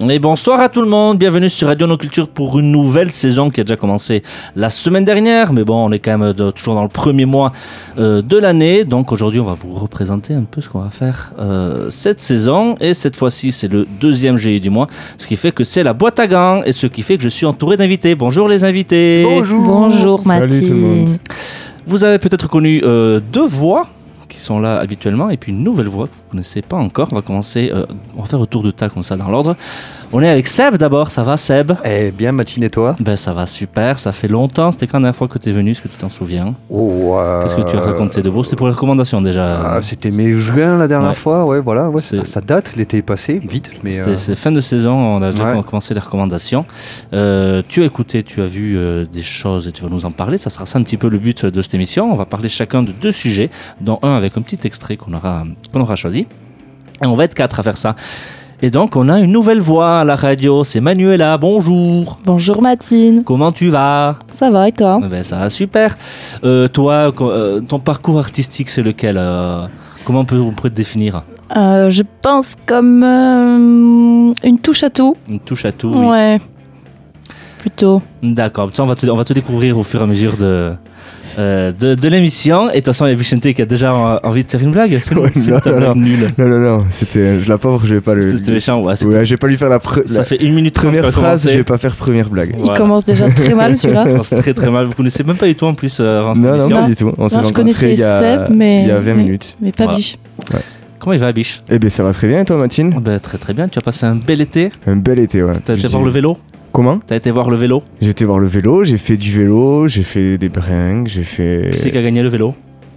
Et bonsoir à tout le monde, bienvenue sur Radio No Culture pour une nouvelle saison qui a déjà commencé la semaine dernière, mais bon, on est quand même toujours dans le premier mois de l'année, donc aujourd'hui on va vous représenter un peu ce qu'on va faire cette saison, et cette fois-ci c'est le deuxième jeudi du mois, ce qui fait que c'est la boîte à gants, et ce qui fait que je suis entouré d'invités. Bonjour les invités. Bonjour Mathilde. Salut tout le monde. Vous avez peut-être connu deux voix qui sont là habituellement, et puis une nouvelle voix que vous ne connaissez pas encore. On va commencer, on va faire un tour de table comme ça dans l'ordre. On est avec Seb d'abord, ça va Seb? Eh bien Mathilde, et toi? Ben ça va super, ça fait longtemps. C'était quand la dernière fois que tu es venu, est-ce que tu t'en souviens? Qu'est-ce que tu as raconté de beau? C'était pour les recommandations déjà. C'était mai-juin la dernière Ouais. fois, ouais, voilà, ouais, ça date, l'été est passé, vite. Mais C'est fin de saison, on a déjà commencé les recommandations. Tu as écouté, tu as vu des choses et tu vas nous en parler. Ça sera ça un petit peu le but de cette émission. On va parler chacun de deux sujets, dont un avec un petit extrait qu'on aura choisi. Et on va être 4 à faire ça. Et donc, on a une nouvelle voix à la radio, c'est Manuela, bonjour. Bonjour Mathilde. Comment tu vas? Ça va et toi? Ben, ça va super. Toi, ton parcours artistique, c'est lequel? Comment on pourrait te définir? Je pense comme une touche à tout. Une touche à tout, oui. Ouais, plutôt. D'accord, on va te découvrir au fur et à mesure de l'émission. Et de toute façon, il y a Vicente qui a déjà envie de faire une blague. Nulle. Non, c'était la pauvre, je vais pas C'était méchant, ouais. Je vais pas lui faire Ça fait 1 minute 30 première phrase, je vais pas faire première blague. Il commence déjà très mal celui-là. Il commence très très mal. Vous connaissez même pas du tout en plus avant cette émission. Non, pas du tout. On s'est Non, je connaissais Seb, mais il y a 20 minutes. Mais pas Voilà. Biche. Ouais. Comment il va, Biche? Eh bien, ça va très bien, et toi, Mathilde? Ben, très très bien. Tu as passé un bel été. Un bel été, ouais. T'as été voir le vélo? Comment? T'as été voir le vélo? J'ai été voir le vélo, j'ai fait du vélo, j'ai fait des bringues, j'ai fait... Qui c'est qui a gagné le vélo?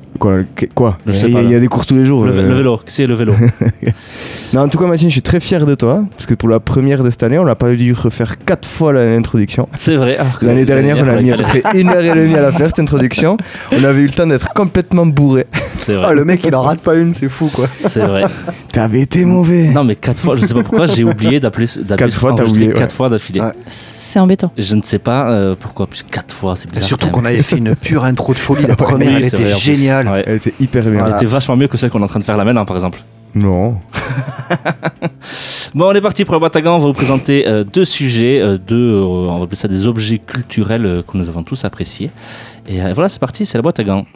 Quoi? Je sais pas, Il y a des courses tous les jours. Le vélo. Qui c'est le vélo? Non, en tout cas, Mathilde, je suis très fier de toi, parce que pour la première de cette année, on l'a pas dû refaire 4 fois l'introduction. C'est vrai. L'année dernière, on a mis à peu près 1h30 à la faire, cette introduction. On avait eu le temps d'être complètement bourré. C'est vrai. Ah, le mec il en rate pas une, c'est fou quoi. C'est vrai. T'avais été mauvais. Non, mais 4 fois, je sais pas pourquoi, j'ai oublié d'appeler. 4 fois, t'as oublié, 4 ouais. fois d'affilée. Ouais. C'est embêtant. Je ne sais pas pourquoi, plus 4 fois, c'est Et bizarre. surtout quand qu'on même. avait fait une pure intro de folie, la première Oui, elle c'est était vrai, en plus. géniale. Ouais. Elle était hyper bien. Elle Voilà. était vachement mieux que celle qu'on est en train de faire là maintenant, par exemple. Non. Bon, on est parti pour la boîte à gants. On va vous présenter deux sujets, on va appeler ça des objets culturels que nous avons tous appréciés. Et voilà, c'est parti, c'est la boîte à gants.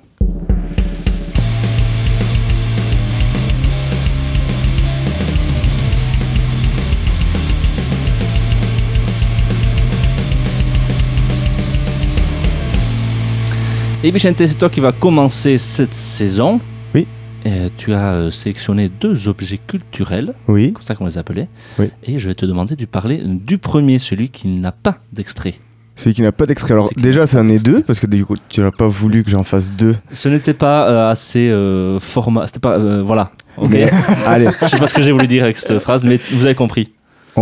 Et Vicente, c'est toi qui vas commencer cette saison. Oui. Et tu as sélectionné 2 objets culturels, Oui. comme ça qu'on les appelait. Oui. Et je vais te demander de parler du premier, celui qui n'a pas d'extrait. Celui qui n'a pas d'extrait. Alors, déjà, ça en est 2, parce que du coup, tu n'as pas voulu que j'en fasse 2. Ce n'était pas assez format. C'était pas. Voilà. Ok. Mais, allez, Je sais pas ce que j'ai voulu dire avec cette phrase, mais vous avez compris. on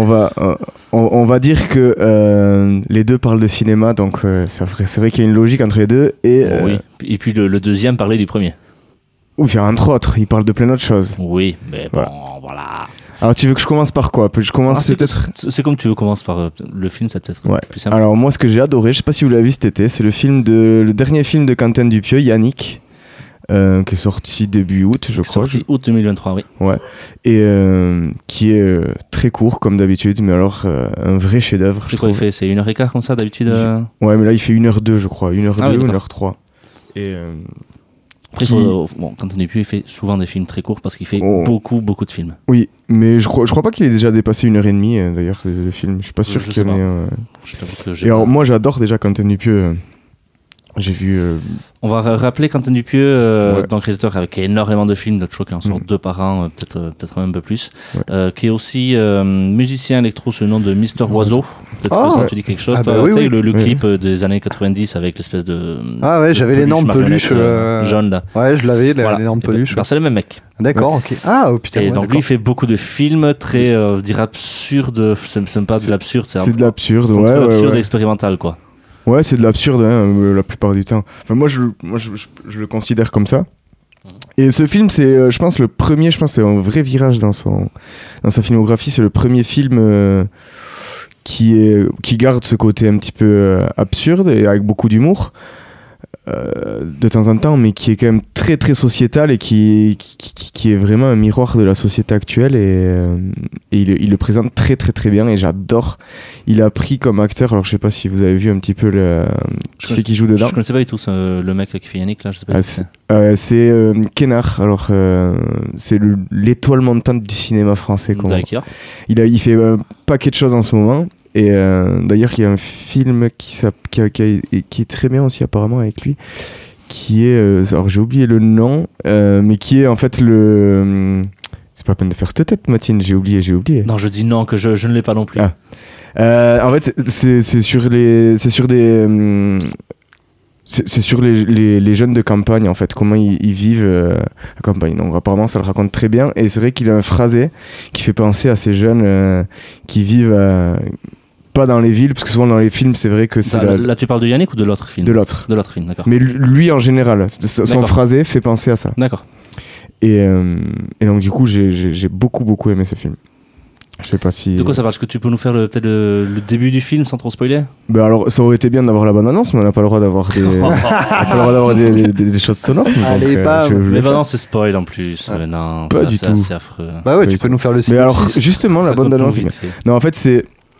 va dire que les 2 parlent de cinéma, donc c'est vrai qu'il y a une logique entre les 2. Et, Oui. Et puis le deuxième parlait du premier. Ou bien, entre autres, il parle de plein d'autres choses. Oui, mais Voilà. bon, voilà. Alors, tu veux que je commence par quoi? Je commence peut-être... C'est comme tu veux, commence par le film, ça peut être Ouais. plus simple. Alors, moi, ce que j'ai adoré, je sais pas si vous l'avez vu cet été, c'est le dernier film de Quentin Dupieux, Yannick, qui est sorti début août, je crois. Sorti août 2023, oui. Ouais. Et qui est très court, comme d'habitude, mais alors un vrai chef-d'œuvre. C'est quoi il fait? C'est 1h15 comme ça d'habitude Ouais, mais là, il fait 1h02, je crois. 1h02 Ah oui, ou d'accord. 1h03. Et Après, Quentin Dupieux, il fait souvent des films très courts parce qu'il fait beaucoup de films. oui, mais je crois pas qu'il ait déjà dépassé 1h30, d'ailleurs, le film. Je suis pas sûr Je qu'il y en sais ait... Je t'avoue que j'ai Et alors, pas- moi, j'adore déjà Quentin Dupieux. J'ai vu... On va rappeler Quentin Dupieux, Ouais. donc réalisateur avec énormément de films, je crois qu'il en sort 2 par an, peut-être même un peu plus, qui est aussi musicien électro sous le nom de Mister Oiseau. Peut-être Ah, que ça ouais. te dit quelque chose. Ah, toi, bah oui, tu sais, oui. le Oui. clip des années 90 avec l'espèce de. Ah ouais, de j'avais l'énorme marionnette, peluche, jaune là. Ouais, je l'avais, Voilà. l'énorme Et ben, peluche. ben, c'est le même mec. D'accord, ok. Ah, oh putain. Et ouais, donc lui, d'accord. il fait beaucoup de films très, je dirais, absurdes. C'est même pas de l'absurde, C'est de l'absurde, c'est entre ouais, l'absurde et ouais. expérimental, quoi. Ouais, c'est de l'absurde, hein, la plupart du temps. Enfin, moi, je le considère comme ça. Et ce film, c'est, je pense, c'est un vrai virage dans sa filmographie. C'est le premier film qui garde ce côté un petit peu absurde et avec beaucoup d'humour. de temps en temps, mais qui est quand même très très sociétal et qui est vraiment un miroir de la société actuelle et il le présente très très très bien et j'adore. Il a pris comme acteur, alors je sais pas si vous avez vu un petit peu qui c'est qui joue dedans. Je connaissais pas du tout le mec qui fait Yannick là, je sais pas. C'est Kenard, alors c'est l'étoile montante du cinéma français. D'accord. Il fait un paquet de choses en ce moment. Et d'ailleurs, il y a un film qui est très bien aussi apparemment avec lui, qui est, alors j'ai oublié le nom, mais qui est en fait c'est pas la peine de faire cette tête, Mathilde, j'ai oublié. Non, je dis non, que je ne l'ai pas non plus. En fait, c'est sur les jeunes de campagne, en fait, comment ils vivent à campagne. Donc apparemment, ça le raconte très bien. Et c'est vrai qu'il a un phrasé qui fait penser à ces jeunes qui vivent pas dans les villes, parce que souvent dans les films, c'est vrai que c'est... Là, tu parles de Yannick ou de l'autre film ? De l'autre. De l'autre film, d'accord. Mais lui, en général, son phrasé fait penser à ça. D'accord. Et donc, du coup, j'ai beaucoup aimé ce film. Je sais pas si... De quoi ça parle ? Est-ce que tu peux nous faire peut-être le début du film sans trop spoiler ? Ben alors, ça aurait été bien d'avoir la bande-annonce, mais on n'a pas le droit d'avoir des choses sonores. Allez, mais bah non, c'est spoil en plus. Non, pas du tout. C'est affreux. Bah ouais, tu peux nous faire le synopsis. Mais alors, justement, la bande-annonce... Non, en fait, c'est...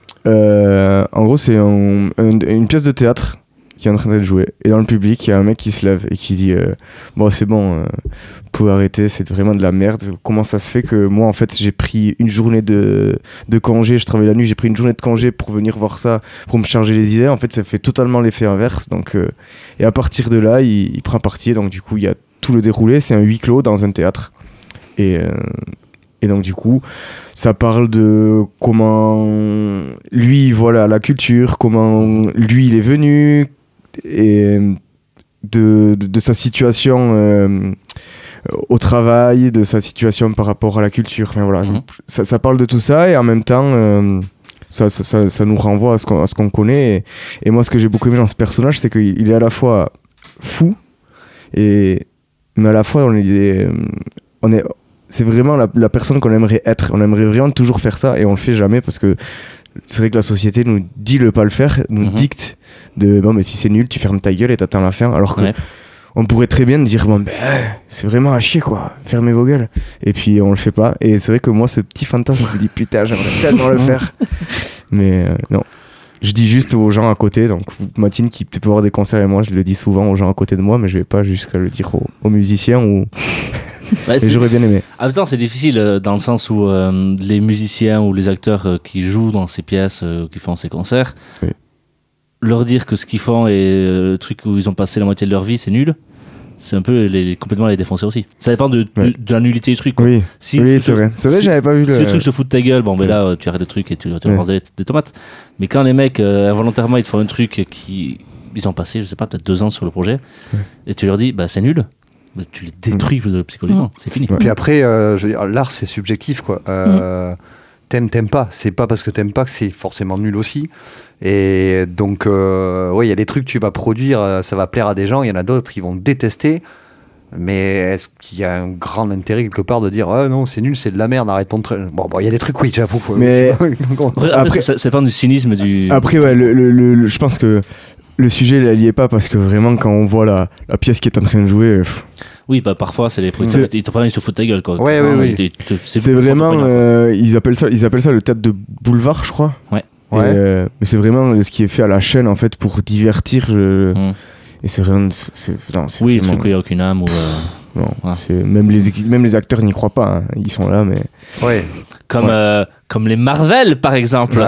en gros, c'est une pièce de théâtre qui est en train d'être jouée. Et dans le public, il y a un mec qui se lève et qui dit bon, c'est bon, vous pouvez arrêter, c'est vraiment de la merde. Comment ça se fait que moi, en fait, j'ai pris une journée de congé, je travaille la nuit, j'ai pris une journée de congé pour venir voir ça, pour me charger les idées. En fait, ça fait totalement l'effet inverse. Donc, et à partir de là, il prend parti. Donc, du coup, il y a tout le déroulé. C'est un huis clos dans un théâtre. Et donc, du coup, ça parle de comment lui voit la culture, comment lui il est venu, et de sa situation au travail, de sa situation par rapport à la culture. Enfin, voilà, ça parle de tout ça, et en même temps, ça nous renvoie à ce qu'on connaît. Et moi, ce que j'ai beaucoup aimé dans ce personnage, c'est qu'il est à la fois fou, mais à la fois, c'est vraiment la personne qu'on aimerait être. On aimerait vraiment toujours faire ça, et on le fait jamais parce que c'est vrai que la société nous dit de pas le faire, nous dicte bon, mais si c'est nul, tu fermes ta gueule et t'attends la fin. Alors que on pourrait très bien dire bon, c'est vraiment à chier quoi, fermez vos gueules. Et puis on le fait pas. Et c'est vrai que moi, ce petit fantasme, je me dis putain, j'aimerais tellement le faire. Mais non. Je dis juste aux gens à côté, donc Mathilde qui peut avoir des concerts et moi, je le dis souvent aux gens à côté de moi, mais je vais pas jusqu'à le dire aux musiciens ou. Et j'aurais bien aimé. En même temps, c'est difficile dans le sens où les musiciens ou les acteurs qui jouent dans ces pièces, qui font ces concerts, leur dire que ce qu'ils font et le truc où ils ont passé la moitié de leur vie, c'est nul. C'est un peu complètement les défoncer aussi. Ça dépend de la nullité du truc. Quoi. Oui, c'est vrai. C'est vrai, j'avais pas vu si le truc se fout de ta gueule, bon, ben là, tu arrêtes le truc et tu lances des tomates. Mais quand les mecs, involontairement, ils te font un truc ils ont passé, je sais pas, peut-être 2 ans sur le projet, et tu leur dis, bah c'est nul. Tu les détruis psychologiquement, c'est fini. Puis après, je veux dire, l'art c'est subjectif quoi. T'aimes pas, c'est pas parce que t'aimes pas que c'est forcément nul aussi. Et donc, il y a des trucs que tu vas produire, ça va plaire à des gens, il y en a d'autres qui vont détester. Mais est-ce qu'il y a un grand intérêt quelque part de dire non, c'est nul, c'est de la merde, arrête ton truc. Bon, il y a des trucs, oui, j'avoue. Mais après, ça dépend du cynisme du. Après, je pense que. Le sujet, il n'y est pas parce que vraiment, quand on voit la pièce qui est en train de jouer. Oui, bah parfois, c'est les trucs. Ils se foutent de ta gueule, quoi. Oui. C'est vraiment. Ils appellent ça le théâtre de boulevard, je crois. Ouais. Mais c'est vraiment ce qui est fait à la chaîne, en fait, pour divertir. Et c'est vraiment. Oui, le truc où il n'y a aucune âme. Ou, non, même les acteurs n'y croient pas. Hein. Ils sont là, mais. Ouais. Comme les Marvel, par exemple.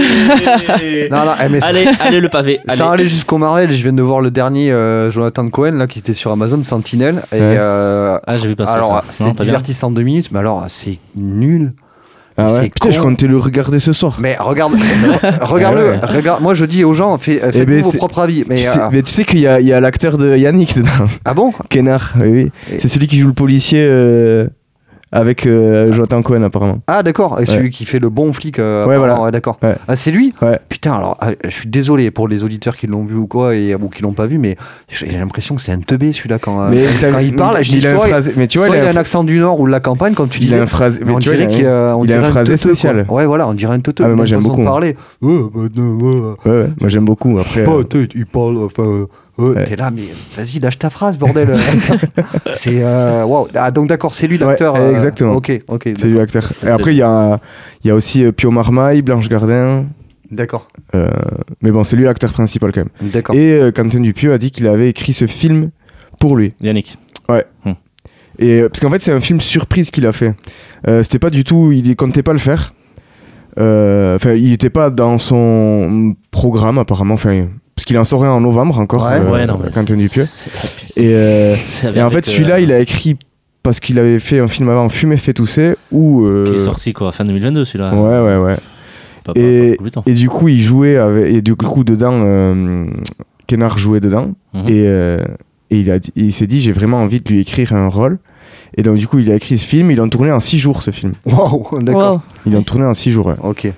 Allez, allez, le pavé. Sans aller jusqu'au Marvel, je viens de voir le dernier Jonathan Cohen là, qui était sur Amazon, Sentinelle. Et, j'ai vu passer alors, ça. C'est divertissant 2 minutes, mais alors, c'est nul. Ah ouais. Putain, je comptais le regarder ce soir. Mais regarde-le. Regarde. Moi, je dis aux gens, faites-vous vos propres avis. Mais tu sais qu'il y a l'acteur de Yannick dedans. Ah bon ? Kenard, oui. C'est celui qui joue le policier avec Jonathan Cohen, apparemment. Ah, d'accord. Et celui qui fait le bon flic. Voilà. Ouais, d'accord. Ouais. Ah, c'est lui ? Ouais. Putain, alors, je suis désolé pour les auditeurs qui l'ont vu ou quoi, ou qui l'ont pas vu, mais j'ai l'impression que c'est un teubé celui-là quand il parle. Je dis il a un accent du Nord ou de la campagne, comme tu disais. Il a un phrasé. On dirait qu'il a un phrasé spécial. Ouais, voilà, on dirait un teuteux. Ah, mais moi j'aime beaucoup. Parler. Ouais, moi j'aime beaucoup. Après. Il parle, enfin. T'es là, mais vas-y, lâche ta phrase, bordel. C'est waouh. Ah, donc d'accord, c'est lui l'acteur. Ouais, exactement. Ok. C'est lui l'acteur. Et après, il y a aussi Pio Marmaille, Blanche Gardin. D'accord. Mais bon, c'est lui l'acteur principal quand même. D'accord. Et Quentin Dupieux a dit qu'il avait écrit ce film pour lui. Yannick. Ouais. Et parce qu'en fait, c'est un film surprise qu'il a fait. C'était pas du tout, il comptait pas le faire. Enfin, il était pas dans son programme apparemment. Enfin, parce qu'il en saurait en novembre encore. Quentin Dupieux. Et en fait, celui-là, il a écrit parce qu'il avait fait un film avant, Fumer fait tousser, où qui est sorti quoi, fin 2022 celui-là. Ouais. Et du coup, il jouait avec, et du coup dedans, Kenard jouait dedans. Et il s'est dit, j'ai vraiment envie de lui écrire un rôle. Et donc, du coup, il a écrit ce film. Ils l'ont tourné en 6 jours, ce film. Wow, d'accord. Wow. Ils l'ont tourné en 6 jours, ouais. Ok.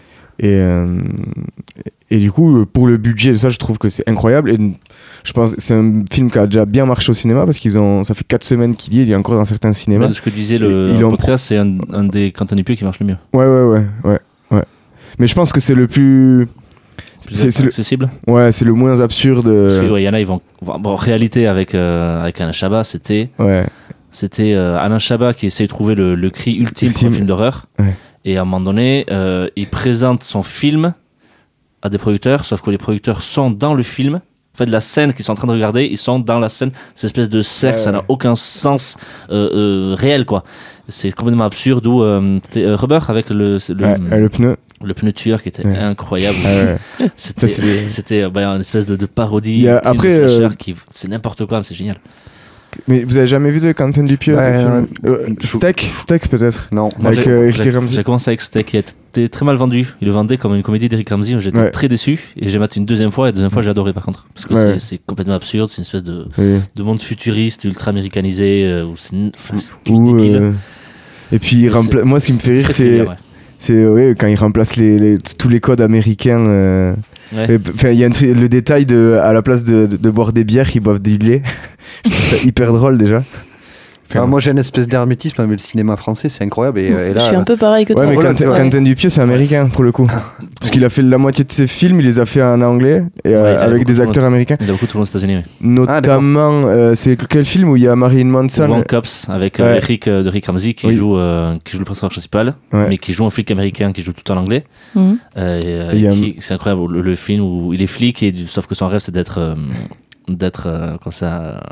Et du coup, pour le budget, ça, je trouve que c'est incroyable. Et je pense que c'est un film qui a déjà bien marché au cinéma parce ça fait 4 semaines qu'il y est. Il est encore dans certains cinémas. De ce que disait le podcast, c'est un des Quentin Dupieux qui marche le mieux. Ouais. Mais je pense que c'est le plus... C'est accessible. Ouais, c'est le moins absurde. Parce qu'il y en a, ils vont. Bon, en réalité, avec Alain Chabat, c'était Alain Chabat qui essaie de trouver le cri ultime pour un film d'horreur. Ouais. Et à un moment donné, il présente son film à des producteurs, sauf que les producteurs sont dans le film. En fait, la scène qu'ils sont en train de regarder, ils sont dans la scène. Cette espèce de cercle, ça n'a aucun sens réel, quoi. C'est complètement absurde. Où c'était Rubber avec le pneu. Le pneu tueur qui était incroyable. C'était une espèce de parodie. Après, c'est n'importe quoi, mais c'est génial. Mais vous avez jamais vu de Quentin Dupieux? Steak peut-être? Non. Avec Eric Ramsey. J'ai commencé avec Steak, qui était très mal vendu. Il le vendait comme une comédie d'Eric Ramsey. J'étais très déçu et j'ai maté une deuxième fois. Et la deuxième fois, j'ai adoré par contre. Parce que c'est complètement absurde. C'est une espèce de monde futuriste, ultra américanisé. Où c'est tous débile. Et puis, moi, ce qui me fait rire, c'est quand il remplace tous les codes américains. Il y a le détail à la place de boire des bières, ils boivent du lait. Je trouve ça hyper drôle déjà. Moi j'ai une espèce d'hermétisme avec le cinéma français, c'est incroyable. Et là, je suis un peu pareil que toi. Mais Quentin Dupieux, c'est américain pour le coup. Parce qu'il a fait la moitié de ses films, il les a fait en anglais et avec des acteurs américains. Il a beaucoup tourné aux États-Unis. Notamment, c'est quel film où il y a Marilyn Manson? One Cops avec Eric Ramsey qui joue le personnage principal, mais qui joue un flic américain qui joue tout en anglais. C'est incroyable le film où il est flic sauf que son rêve c'est d'être comme ça.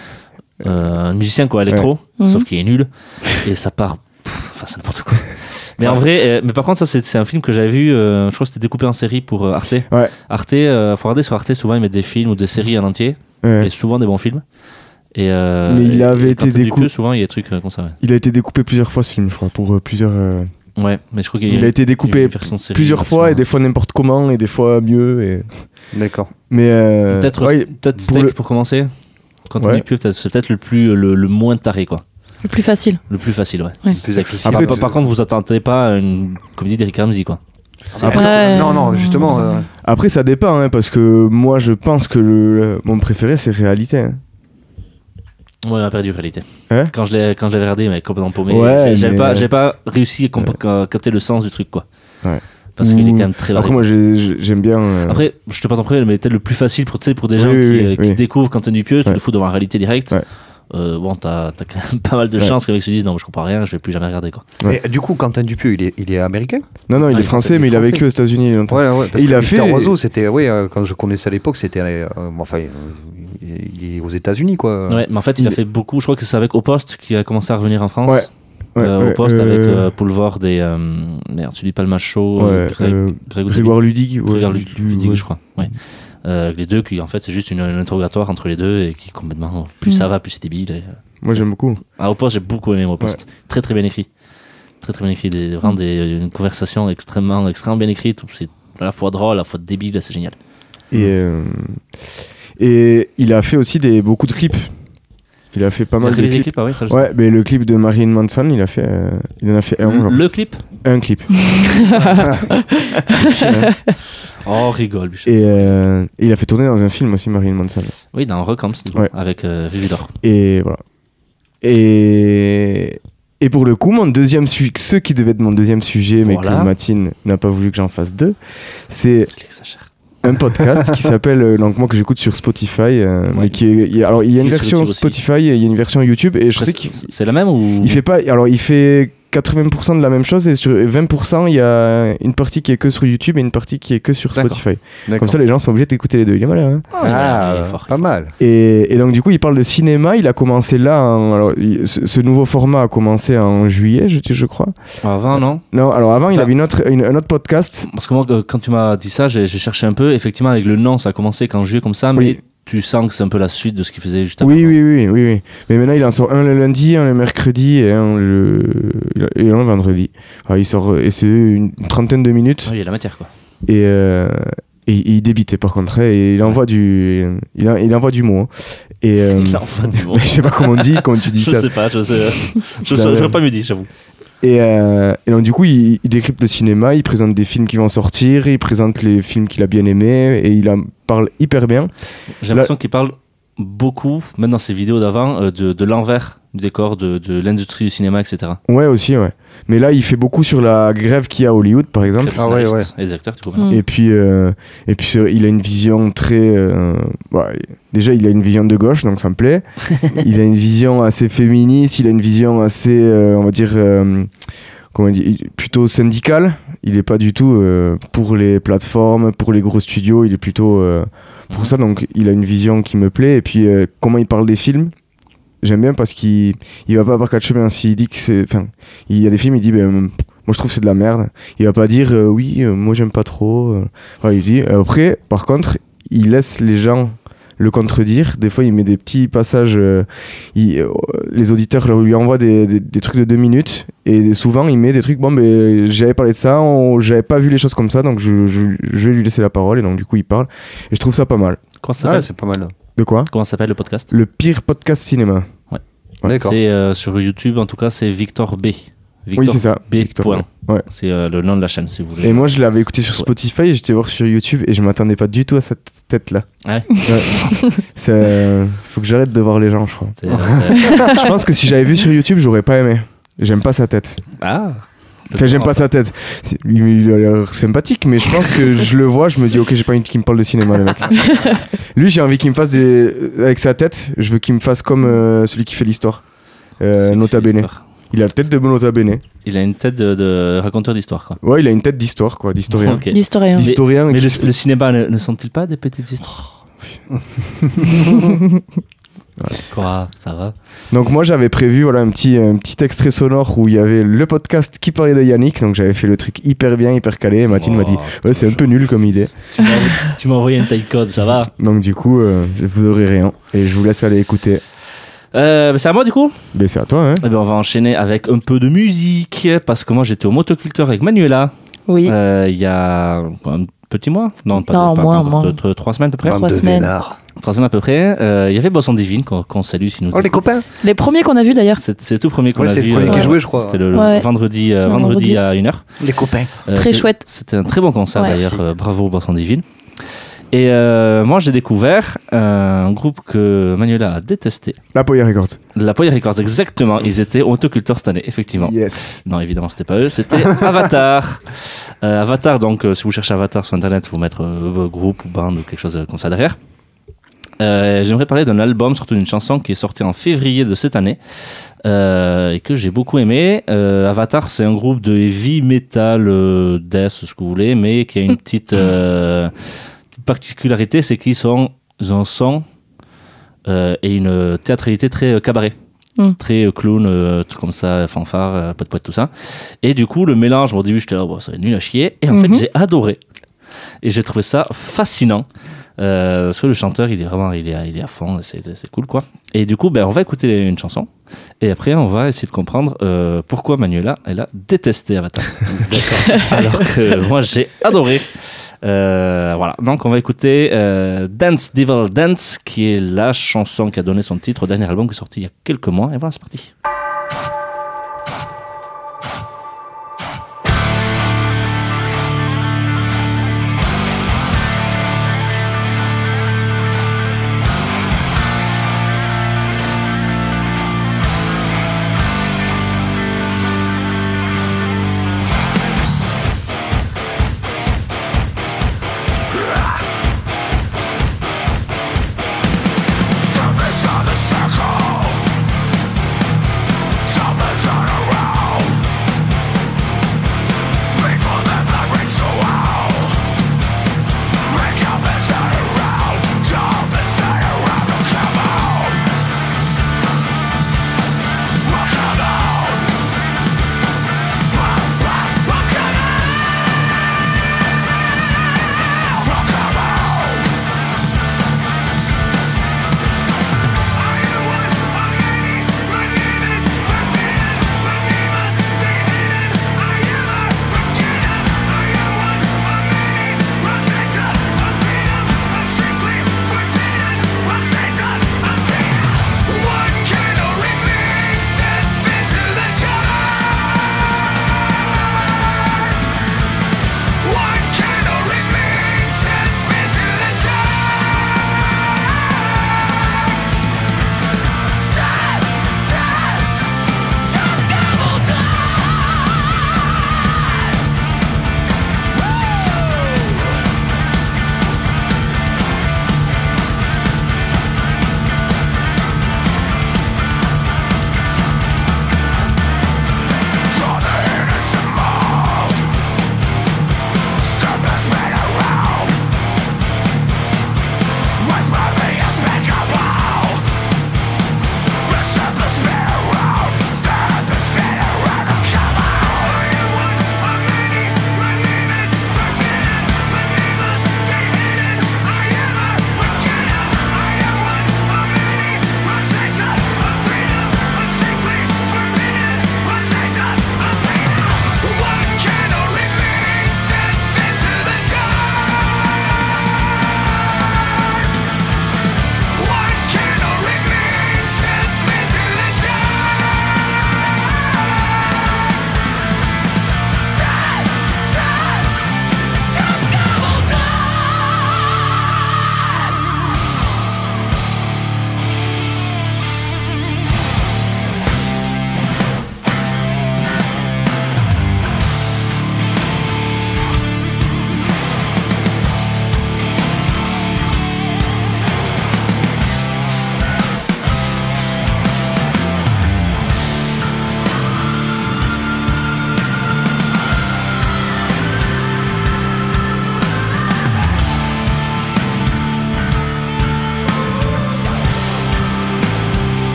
Un musicien quoi, électro, sauf qu'il est nul et ça part. C'est n'importe quoi. Mais en vrai, mais par contre, ça c'est un film que j'avais vu. Je crois que c'était découpé en série pour Arte. Arte, faut regarder sur Arte. Souvent, ils mettent des films ou des séries en entier, et souvent des bons films. Mais il avait été découpé. Souvent, il y a des trucs comme ça. Il a été découpé plusieurs fois ce film, je crois, pour plusieurs. Ouais, mais je crois qu'il a été découpé plusieurs fois et des fois n'importe comment et des fois mieux. D'accord. Mais peut-être Steak pour commencer. Quand on est plus, c'est peut-être le moins taré quoi. Le plus facile. Le plus facile, ouais. Plus accessible. Après, par contre, vous attendez pas à une comédie d'Eric Ramsey quoi. Non, justement. Après, ça dépend, hein, parce que moi, je pense que mon préféré, c'est Réalité. Hein. Ouais, on a perdu Réalité. Quand je l'avais regardé, mais complètement paumé. J'ai pas réussi à capter le sens du truc, quoi. Ouais. Parce qu'il est quand même très varié. Après, moi, j'aime bien. Après, je te pas t'en priver, mais peut-être le plus facile pour des gens qui découvrent Quentin Dupieux, tu le fous dans la Réalité directe. Bon, t'as quand même pas mal de chances qu'avec mecs se disent non, mais je comprends rien, je vais plus jamais regarder quoi. Et du coup, Quentin Dupieux, il est américain? Non, il est français, mais il a vécu aux États-Unis longtemps. Parce que Mister Oiseau, c'était, quand je connaissais à l'époque, c'était, il est aux États-Unis quoi. Ouais, mais en fait, il a fait beaucoup. Je crois que c'est avec Au Poste qu'il a commencé à revenir en France. Au Poste avec Poulvord et merde, celui pas le macho, Grégoire Ludig. Ludig, je crois. Ouais. Les deux qui en fait c'est juste une interrogatoire entre les deux et qui complètement plus ça va plus c'est débile. Moi j'aime beaucoup. Au Poste j'ai beaucoup aimé Au Poste. Très très bien écrit. Très bien écrit. Une conversation extrêmement bien écrite. C'est à la fois drôle, à la fois débile, c'est génial. Et il a fait aussi beaucoup de clips. Il a fait pas mal de clips. Mais le clip de Marilyn Manson, il en a fait un. Le clip? Un clip. Oh, rigole, Bichette. Et il a fait tourner dans un film aussi, Marilyn Manson. Oui, dans Rock Camps, avec Rividor. Et voilà. Et pour le coup, ce qui devait être mon deuxième sujet, mais que Matine n'a pas voulu que j'en fasse deux, c'est. Je l'exagère. un podcast qui s'appelle, donc moi que j'écoute sur Spotify, mais alors il y a une version Spotify et il y a une version YouTube, et je sais qu'il c'est la même ou il fait pas, alors il fait 80% de la même chose, et sur 20% il y a une partie qui est que sur YouTube et une partie qui est que sur Spotify. Comme ça les gens sont obligés d'écouter les deux. Il est malin, hein. il est fort. Pas mal. Et donc du coup il parle de cinéma. Il a commencé là alors, ce nouveau format a commencé en juillet je crois. Avant non alors avant il avait un autre podcast. Parce que moi quand tu m'as dit ça j'ai cherché un peu, effectivement avec le nom ça a commencé qu'en juillet comme ça, mais oui. Tu sens que c'est un peu la suite de ce qu'il faisait juste avant. Oui. Mais maintenant, il en sort un le lundi, un le mercredi et un le vendredi. Alors, il sort, et c'est une trentaine de minutes. Oui, il y a la matière, quoi. Et il débitait, par contre. Et il envoie du mot. Hein. Et, il envoie du mot. Je sais pas comment on dit, comment tu dis ça. Je sais pas, je saurais pas mieux dire, j'avoue. Et donc du coup il décrypte le cinéma, il présente des films qui vont sortir, il présente les films qu'il a bien aimés, et il en parle hyper bien. J'ai l'impression qu'il parle beaucoup, même dans ses vidéos d'avant, de l'envers du décor, de l'industrie du cinéma, etc. Ouais, aussi, ouais. Mais là, il fait beaucoup sur la grève qu'il y a à Hollywood, par exemple. Ah ouais. Et les acteurs, du coup. Et puis il a une vision très... déjà, il a une vision de gauche, donc ça me plaît. Il a une vision assez féministe, il a une vision assez, on va dire... comment dire, plutôt syndicale. Il est pas du tout pour les plateformes, pour les gros studios. Il est plutôt pour ça. Donc, il a une vision qui me plaît. Et puis, comment il parle des films, j'aime bien parce qu'il va pas par quatre chemins. S'il dit que c'est, enfin, il y a des films, il dit, moi je trouve que c'est de la merde. Il va pas dire moi j'aime pas trop. Il dit. Après, par contre, il laisse les gens le contredire. Des fois, il met des petits passages. Les auditeurs lui envoient des trucs de 2 minutes, et souvent, il met des trucs. Bon, mais j'avais parlé de ça, j'avais pas vu les choses comme ça, donc je vais lui laisser la parole, et donc du coup, il parle. Et je trouve ça pas mal. Comment ça s'appelle ? C'est pas mal. De quoi ? Comment s'appelle le podcast ? Le pire podcast cinéma. Ouais. D'accord. C'est sur YouTube, en tout cas, c'est Victor B. Victor oui, c'est ça. B. Victor. Ouais. C'est le nom de la chaîne, si vous voulez. Et moi, je l'avais écouté sur Spotify, et j'étais voir sur YouTube, et je m'attendais pas du tout à cette tête-là. Ouais. Faut que j'arrête de voir les gens, je crois. Je pense que si j'avais vu sur YouTube, j'aurais pas aimé. J'aime pas sa tête. Ah. Enfin, j'aime pas sa tête. Il a l'air sympathique, mais je pense que je le vois, je me dis, ok, j'ai pas envie qu'il me parle de cinéma, le mec. Lui, j'ai envie qu'il me fasse avec sa tête, je veux qu'il me fasse comme celui qui fait l'histoire. Nota Bene. Il a la tête de Nota Bene. Il a une tête de raconteur d'histoire, quoi. Ouais, il a une tête d'histoire, quoi, d'historien. Okay. D'historien. Mais le cinéma ne sont-ils pas des petites histoires? Quoi, ça va. Donc moi j'avais prévu un petit extrait sonore où il y avait le podcast qui parlait de Yannick, donc j'avais fait le truc hyper bien, hyper calé, et Mathilde m'a dit ouais, c'est un peu nul comme idée. Tu m'as envoyé un timecode, ça va. Donc du coup vous aurez rien, et je vous laisse aller écouter. C'est à moi du coup. Mais c'est à toi, hein. Et on va enchaîner avec un peu de musique, parce que moi j'étais au Motoculteur avec Manuela. Oui. Il y a un petit mois. Non, moins. 3 semaines à peu près. 3 semaines. 3 semaines à peu près. Il y avait Boisson Divine qu'on salue si nous écoute. Les copains. Les premiers qu'on a vus d'ailleurs. C'est le tout premier qu'on a vu. C'est le premier qui jouait, je crois. C'était le vendredi à 1h. Les copains. Très chouette. C'était un très bon concert d'ailleurs. Bravo Boisson Divine. Et moi j'ai découvert un groupe que Manuela a détesté. La Poya Records. La Poya Records, exactement. Ils étaient au Motoculteur cette année, effectivement. Yes. Non, évidemment, c'était pas eux, c'était Avatar. Avatar, donc si vous cherchez Avatar sur internet, vous mettre groupe ou band ou quelque chose comme ça derrière. J'aimerais parler d'un album, surtout d'une chanson qui est sortie en février de cette année et que j'ai beaucoup aimé. Avatar, c'est un groupe de heavy metal, death, ce que vous voulez, mais qui a une petite particularité, c'est qu'ils ont un son et une théâtralité très cabaret. Très clown, tout comme ça, fanfare, poète, tout ça. Et du coup, le mélange, au début, j'étais là, ça va être nul à chier. Et en fait, j'ai adoré. Et j'ai trouvé ça fascinant. Parce que le chanteur, il est à fond, c'est cool, quoi. Et du coup, on va écouter une chanson. Et après, on va essayer de comprendre pourquoi Manuela, elle a détesté Avatar. D'accord. Alors que moi, j'ai adoré. Voilà, donc on va écouter Dance Devil Dance, qui est la chanson qui a donné son titre au dernier album qui est sorti il y a quelques mois. Et voilà, c'est parti.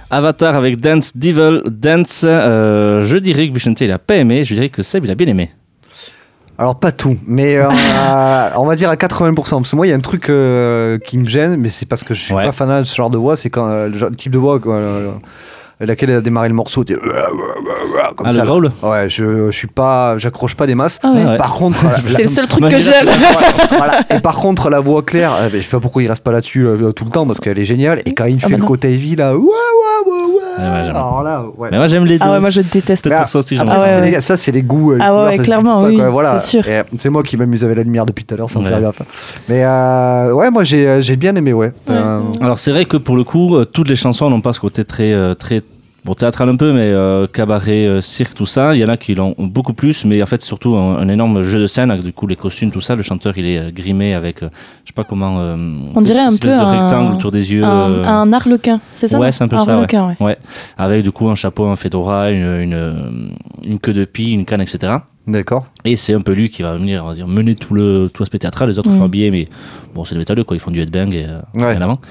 Avatar avec Dance Devil Dance. Je dirais que Bichente il a pas aimé, je dirais que Seb il a bien aimé. Alors pas tout, mais on va dire à 80%. Parce que moi, il y a un truc qui me gêne, mais c'est parce que je suis pas fanat de ce genre de voix. C'est quand le type de voix laquelle a démarré le morceau, comme ça. Le growl. Ouais, j'accroche pas des masses. Ah ouais. Par contre, c'est le seul truc que j'aime. Voilà. Et par contre, la voix claire, je sais pas pourquoi il reste pas là-dessus tout le temps parce qu'elle est géniale. Et quand il fait le côté heavy là, alors là, ouais. Mais moi j'aime les deux. Ah ouais, moi je déteste. Peut-être pour ça aussi. Ça c'est les goûts. Ah ouais, clairement, oui. Voilà. C'est sûr. Et c'est moi qui m'amuse avec la lumière depuis tout à l'heure sans faire gaffe. Mais ouais, moi j'ai bien aimé, ouais. Alors c'est vrai que pour le coup, toutes les chansons n'ont pas ce côté très bon, théâtral un peu, mais cabaret, cirque, tout ça. Il y en a qui l'ont beaucoup plus, mais en fait, c'est surtout un énorme jeu de scène, avec du coup les costumes, tout ça. Le chanteur, il est grimé avec, je sais pas comment. On dirait un peu de rectangle autour des yeux. Un arlequin, c'est ça? Ouais, c'est un peu ça. Arlequin, ouais. Avec du coup un chapeau, un fedora, une queue de pie, une canne, etc. D'accord. Et c'est un peu lui qui va venir, on va dire, mener tout l'aspect théâtral. Les autres sont habillés, mais bon, c'est des métalleux, quoi. Ils font du headbang et rien avant.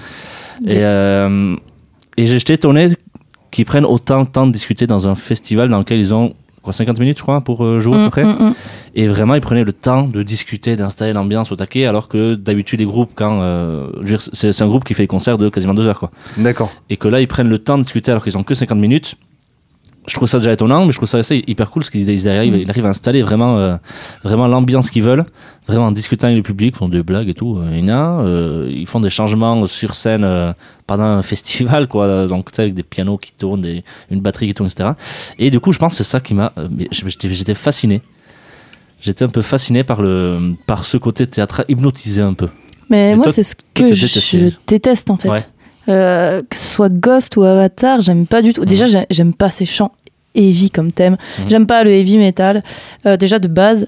Et j'étais étonné qu'ils prennent autant de temps de discuter dans un festival dans lequel ils ont 50 minutes, je crois, pour jouer à peu près. Et vraiment, ils prenaient le temps de discuter, d'installer l'ambiance au taquet, alors que d'habitude, les groupes, quand c'est un groupe qui fait des concerts de quasiment 2 heures, quoi. D'accord. Et que là, ils prennent le temps de discuter alors qu'ils ont que 50 minutes. Je trouve ça déjà étonnant, mais je trouve ça assez hyper cool parce qu'ils arrivent à installer vraiment l'ambiance qu'ils veulent, vraiment en discutant avec le public, ils font des blagues et tout. Ils font des changements sur scène pendant un festival, quoi. Donc, tu sais, avec des pianos qui tournent, une batterie qui tourne, etc. Et du coup, je pense que c'est ça qui m'a. J'étais fasciné. J'étais un peu fasciné par ce côté théâtral, hypnotisé un peu. Mais moi, c'est ce que je déteste en fait. Ouais. Que ce soit Ghost ou Avatar, j'aime pas du tout. Déjà, j'aime pas ces chants heavy comme thème. J'aime pas le heavy metal. Déjà de base,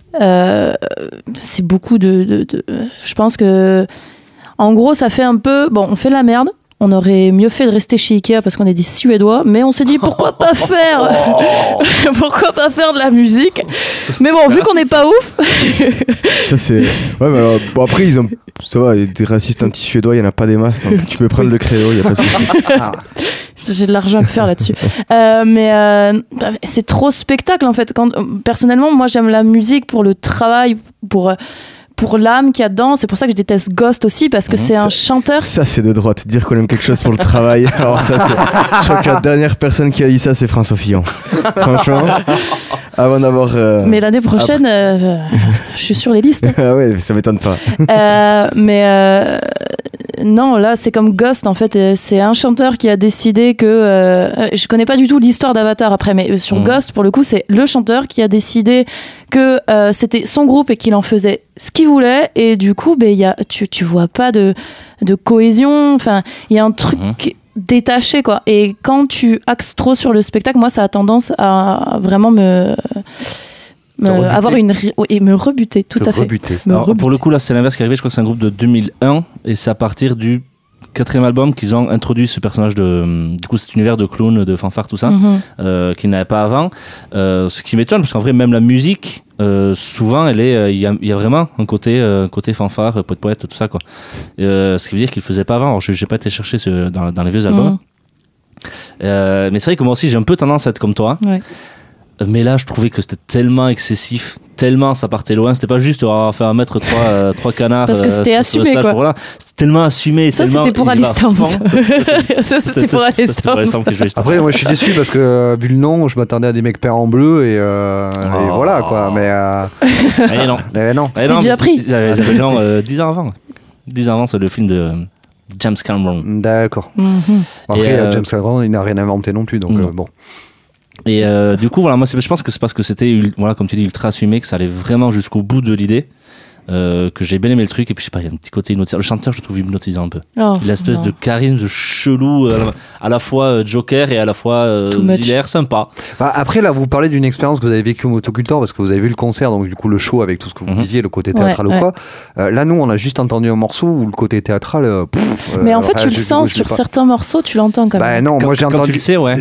c'est beaucoup de. Je pense que, en gros, ça fait un peu. Bon, on fait de la merde. On aurait mieux fait de rester chez Ikea parce qu'on est des Suédois, mais on s'est dit pourquoi pas faire de la musique. Mais bon, vu qu'on n'est pas ouf. Ça c'est. Ouais, mais alors, bon après ils ont. Ça va, des racistes anti-suédois, il n'y en a pas des masses, donc tu peux prendre le créneau, il n'y a pas de souci. J'ai de l'argent à faire là-dessus. Mais c'est trop spectacle en fait. Personnellement, moi j'aime la musique pour le travail, pour l'âme qu'il y a dedans. C'est pour ça que je déteste Ghost aussi, parce que c'est un chanteur. Ça, c'est de droite. Dire qu'on aime quelque chose pour le travail. Alors, ça, je crois que la dernière personne qui a dit ça, c'est François Fillon. Franchement, avant d'avoir. Mais l'année prochaine, je suis sur les listes. Ah ouais, ça m'étonne pas. Non, là, c'est comme Ghost, en fait. C'est un chanteur qui a décidé que. Je connais pas du tout l'histoire d'Avatar après, mais sur Ghost, pour le coup, c'est le chanteur qui a décidé que c'était son groupe et qu'il en faisait ce qu'il voulait. Et du coup, tu vois pas de cohésion. Enfin, il y a un truc détaché, quoi. Et quand tu axes trop sur le spectacle, moi, ça a tendance à vraiment avoir et me rebuter, tout à fait. Alors, pour le coup, là, c'est l'inverse qui est arrivé. Je crois que c'est un groupe de 2001 et c'est à partir du 4e album qu'ils ont introduit ce personnage du coup, cet univers de clown, de fanfare, tout ça, qu'ils n'avaient pas avant. Ce qui m'étonne, parce qu'en vrai, même la musique, souvent, il y a vraiment un côté fanfare, poète, tout ça, quoi. Ce qui veut dire qu'ils le faisaient pas avant. Alors, je n'ai pas été chercher dans les vieux albums. Mais c'est vrai que moi aussi, j'ai un peu tendance à être comme toi. Ouais. Mais là, je trouvais que c'était tellement excessif, tellement ça partait loin. C'était pas juste faire mettre trois canards. Parce que c'était assumé, stage, quoi. Voilà. C'était tellement assumé. Ça, c'était pour Alice Dance. C'était pour Alice Dance. Après, moi, je suis déçu parce que, vu le nom, je m'attendais à des mecs peints en bleu et voilà, quoi. Mais non. C'était déjà pris. Ils avaient genre 10 ans avant. 10 ans avant, c'est le film de James Cameron. D'accord. Après, James Cameron, il n'a rien inventé non plus, donc bon. Et du coup, voilà, moi, je pense que c'est parce que c'était, voilà, comme tu dis, ultra assumé, que ça allait vraiment jusqu'au bout de l'idée, que j'ai bien aimé le truc. Et puis, je sais pas, il y a un petit côté hypnotisant. Le chanteur, je le trouve hypnotisant un peu. L'espèce de charisme, de chelou, à la fois Joker et à la fois il a l'air sympa. Après, là, vous parlez d'une expérience que vous avez vécue au Motocultor parce que vous avez vu le concert, donc du coup, le show avec tout ce que vous disiez, le côté théâtral ou quoi. Là, nous, on a juste entendu un morceau où le côté théâtral. Mais en fait, tu le sens sur certains morceaux, tu l'entends quand même. Non, moi, j'ai entendu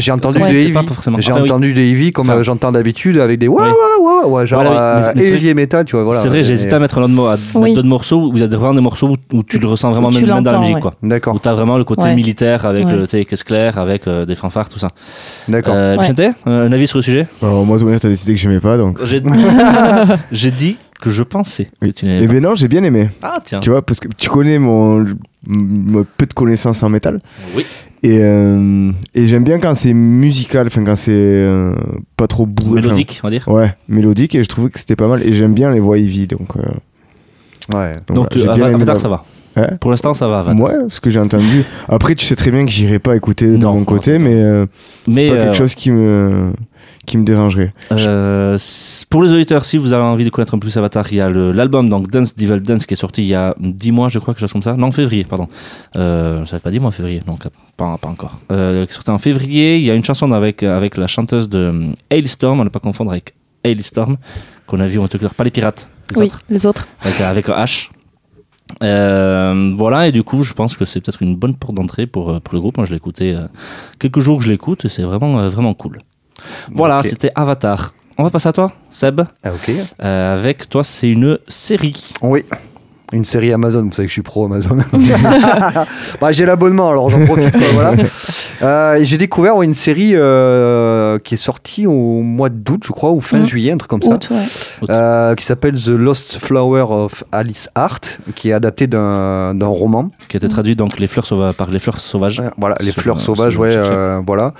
du heavy comme j'entends d'habitude avec des genre heavy metal, tu vois. Voilà. C'est vrai, j'ai hésité à mettre l'un Oui. d'autres morceaux où il y a vraiment des morceaux où tu le ressens vraiment Tu même dans la l'entends, musique, ouais. quoi. D'accord. Où t'as vraiment le côté Ouais. militaire avec Ouais. tu sais, les caisses claires, avec des fanfares, tout ça. D'accord. Vicente, un avis sur le sujet? Alors, moi, t'as décidé que j'aimais pas, donc. J'ai dit que je pensais que tu n'aimais Eh pas. ben non, j'ai bien aimé. Ah, tiens. Tu vois, parce que tu connais mon peu de connaissances en métal. Oui. Et j'aime bien quand c'est musical, enfin quand c'est pas trop bourré. Mélodique, on va dire. Enfin, ouais, mélodique, et je trouvais que c'était pas mal. Et j'aime bien les voix Eevee, donc. Ouais. Donc, voilà, j'ai bien aimé Avatar, la- ça va. Ouais. Pour l'instant, ça va, Avatar. Ouais, ce que j'ai entendu. Après, tu sais très bien que j'irai pas écouter de Non, mon non, côté, c'est mais c'est pas Mais, quelque chose qui me dérangerait. pour les auditeurs, si vous avez envie de connaître un peu plus Avatar, il y a l'album donc Dance Devil Dance qui est sorti il y a 10 mois, je crois, quelque chose comme ça. Non, février, pardon. Ça fait pas 10 mois, février. Non, pas encore. Qui est sorti en février. Il y a une chanson avec la chanteuse de Hailstorm, on ne pas confondre avec Hailstorm, qu'on a vu en tout cas, pas les pirates. Les autres, les autres. avec un H. Voilà, et du coup, je pense que c'est peut-être une bonne porte d'entrée pour le groupe. Moi, je l'ai écouté quelques jours que je l'écoute et c'est vraiment cool. Voilà, Ok. c'était Avatar. On va passer à toi, Seb. Ah, ok. Avec toi, c'est une série. Oui. Une série Amazon, vous savez que je suis pro Amazon. Bah, j'ai l'abonnement, alors j'en profite. Quoi, voilà. Et j'ai découvert une série qui est sortie au mois d'août, je crois, ou fin juillet, un truc comme ça. Août, ouais. Qui s'appelle The Lost Flower of Alice Hart, qui est adapté d'un roman. Qui a été traduit donc par Les Fleurs Sauvages. Voilà, les Sur- fleurs sauvages, sur- ouais, chercher. voilà.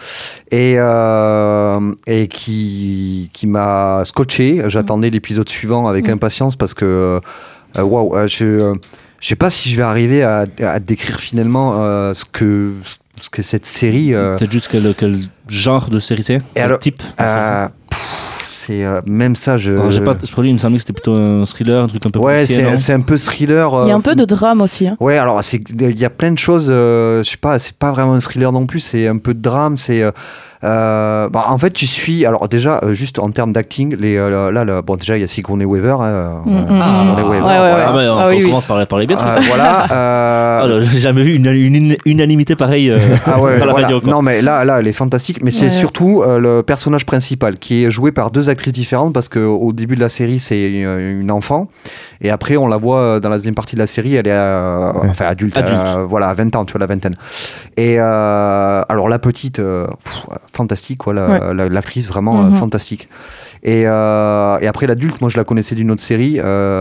Et qui m'a scotché. J'attendais l'épisode suivant avec impatience parce que, waouh, je sais pas si je vais arriver à décrire finalement ce que cette série. C'est juste quel genre de série c'est? Quel alors, type? C'est même ça, Alors, j'ai pas ce produit, il me semblait que c'était plutôt un thriller, un truc un peu ouais, policier, non c'est un peu thriller. Il y a un peu de drame aussi. Hein. Ouais, alors il y a plein de choses. Je sais pas, c'est pas vraiment un thriller non plus. C'est un peu de drame. C'est en fait, tu suis. Alors déjà, juste en termes d'acting, bon déjà il y a Sigourney Weaver. Sigourney Weaver, voilà. Ah, bah, on oui, commence par les bien. Voilà. J'ai jamais vu une unanimité pareille Ah ouais, à la voilà. radio. Quoi. Non mais là elle est fantastique, mais c'est Ouais. surtout le personnage principal qui est joué par deux actrices différentes parce qu'au début de la série c'est une enfant et après on la voit dans la deuxième partie de la série, elle est enfin adulte. Voilà, à 20 ans, tu vois, la vingtaine. Et alors la petite fantastique quoi, l'actrice vraiment fantastique. Et après l'adulte, moi je la connaissais d'une autre série,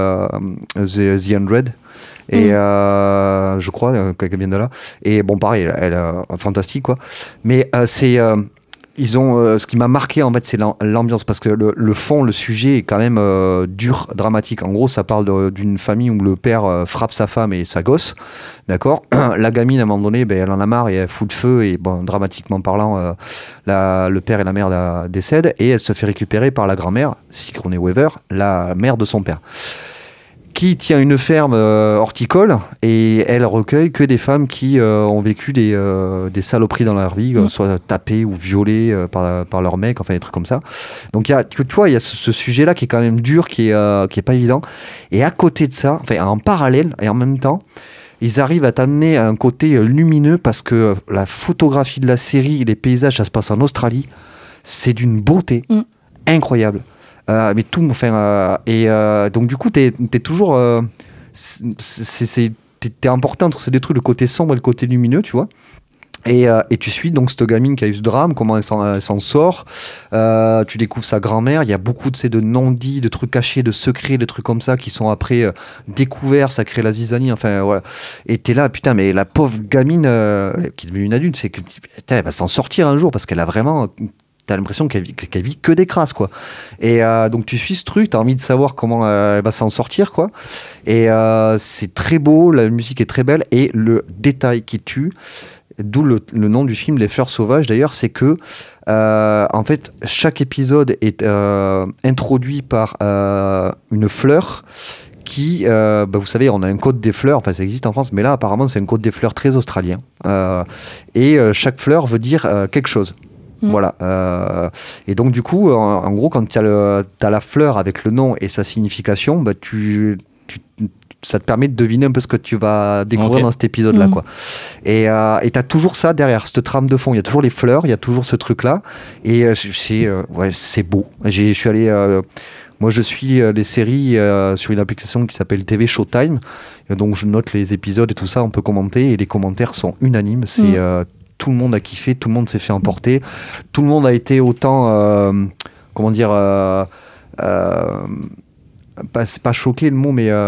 The 100. Et je crois qu'elle vient de là. Et bon, pareil, elle est fantastique, quoi. Mais ils ont ce qui m'a marqué en fait, c'est l'ambiance parce que le fond, le sujet est quand même dur, dramatique. En gros, ça parle d'une famille où le père frappe sa femme et sa gosse, d'accord. La gamine à un moment donné, elle en a marre et elle fout le feu et bon, dramatiquement parlant, le père et la mère décèdent et elle se fait récupérer par la grand-mère, Sigourney Weaver, la mère de son père, qui tient une ferme horticole et elle recueille que des femmes qui ont vécu des saloperies dans leur vie, soit tapées ou violées par leur mec, enfin des trucs comme ça. Donc tu vois, il y a ce sujet-là qui est quand même dur, qui est pas évident. Et à côté de ça, enfin en parallèle et en même temps, ils arrivent à t'amener un côté lumineux parce que la photographie de la série, les paysages, ça se passe en Australie, c'est d'une beauté incroyable. Mais tout, enfin, donc du coup, t'es toujours, t'es emporté entre ces deux trucs, le côté sombre et le côté lumineux, tu vois. Et tu suis donc cette gamine qui a eu ce drame, comment elle s'en sort. Tu découvres sa grand-mère. Il y a beaucoup de non-dits, de trucs cachés, de secrets, de trucs comme ça qui sont après découverts. Ça crée la zizanie. Enfin, voilà. Et t'es là, putain, mais la pauvre gamine qui est devenue une adulte, c'est que putain, elle va s'en sortir un jour parce qu'elle a vraiment. T'as l'impression qu'elle vit que des crasses, quoi. Et donc tu suis ce truc, t'as envie de savoir comment elle va s'en sortir, quoi. Et c'est très beau, la musique est très belle et le détail qui tue, d'où le nom du film Les Fleurs Sauvages d'ailleurs, c'est que en fait chaque épisode est introduit par une fleur qui, vous savez, on a un code des fleurs, enfin ça existe en France, mais là apparemment c'est un code des fleurs très australien. Et chaque fleur veut dire quelque chose. Voilà. Et donc du coup, en gros, quand tu as la fleur avec le nom et sa signification, ça te permet de deviner un peu ce que tu vas découvrir dans cet épisode-là, quoi. Et t'as toujours ça derrière, cette trame de fond. Il y a toujours les fleurs, il y a toujours ce truc-là. Et c'est beau. Je suis allé Moi, je suis les séries sur une application qui s'appelle TV Showtime. Donc, je note les épisodes et tout ça, on peut commenter. Et les commentaires sont unanimes. C'est tout le monde a kiffé, tout le monde s'est fait emporter. Tout le monde a été autant, c'est pas choqué le mot, mais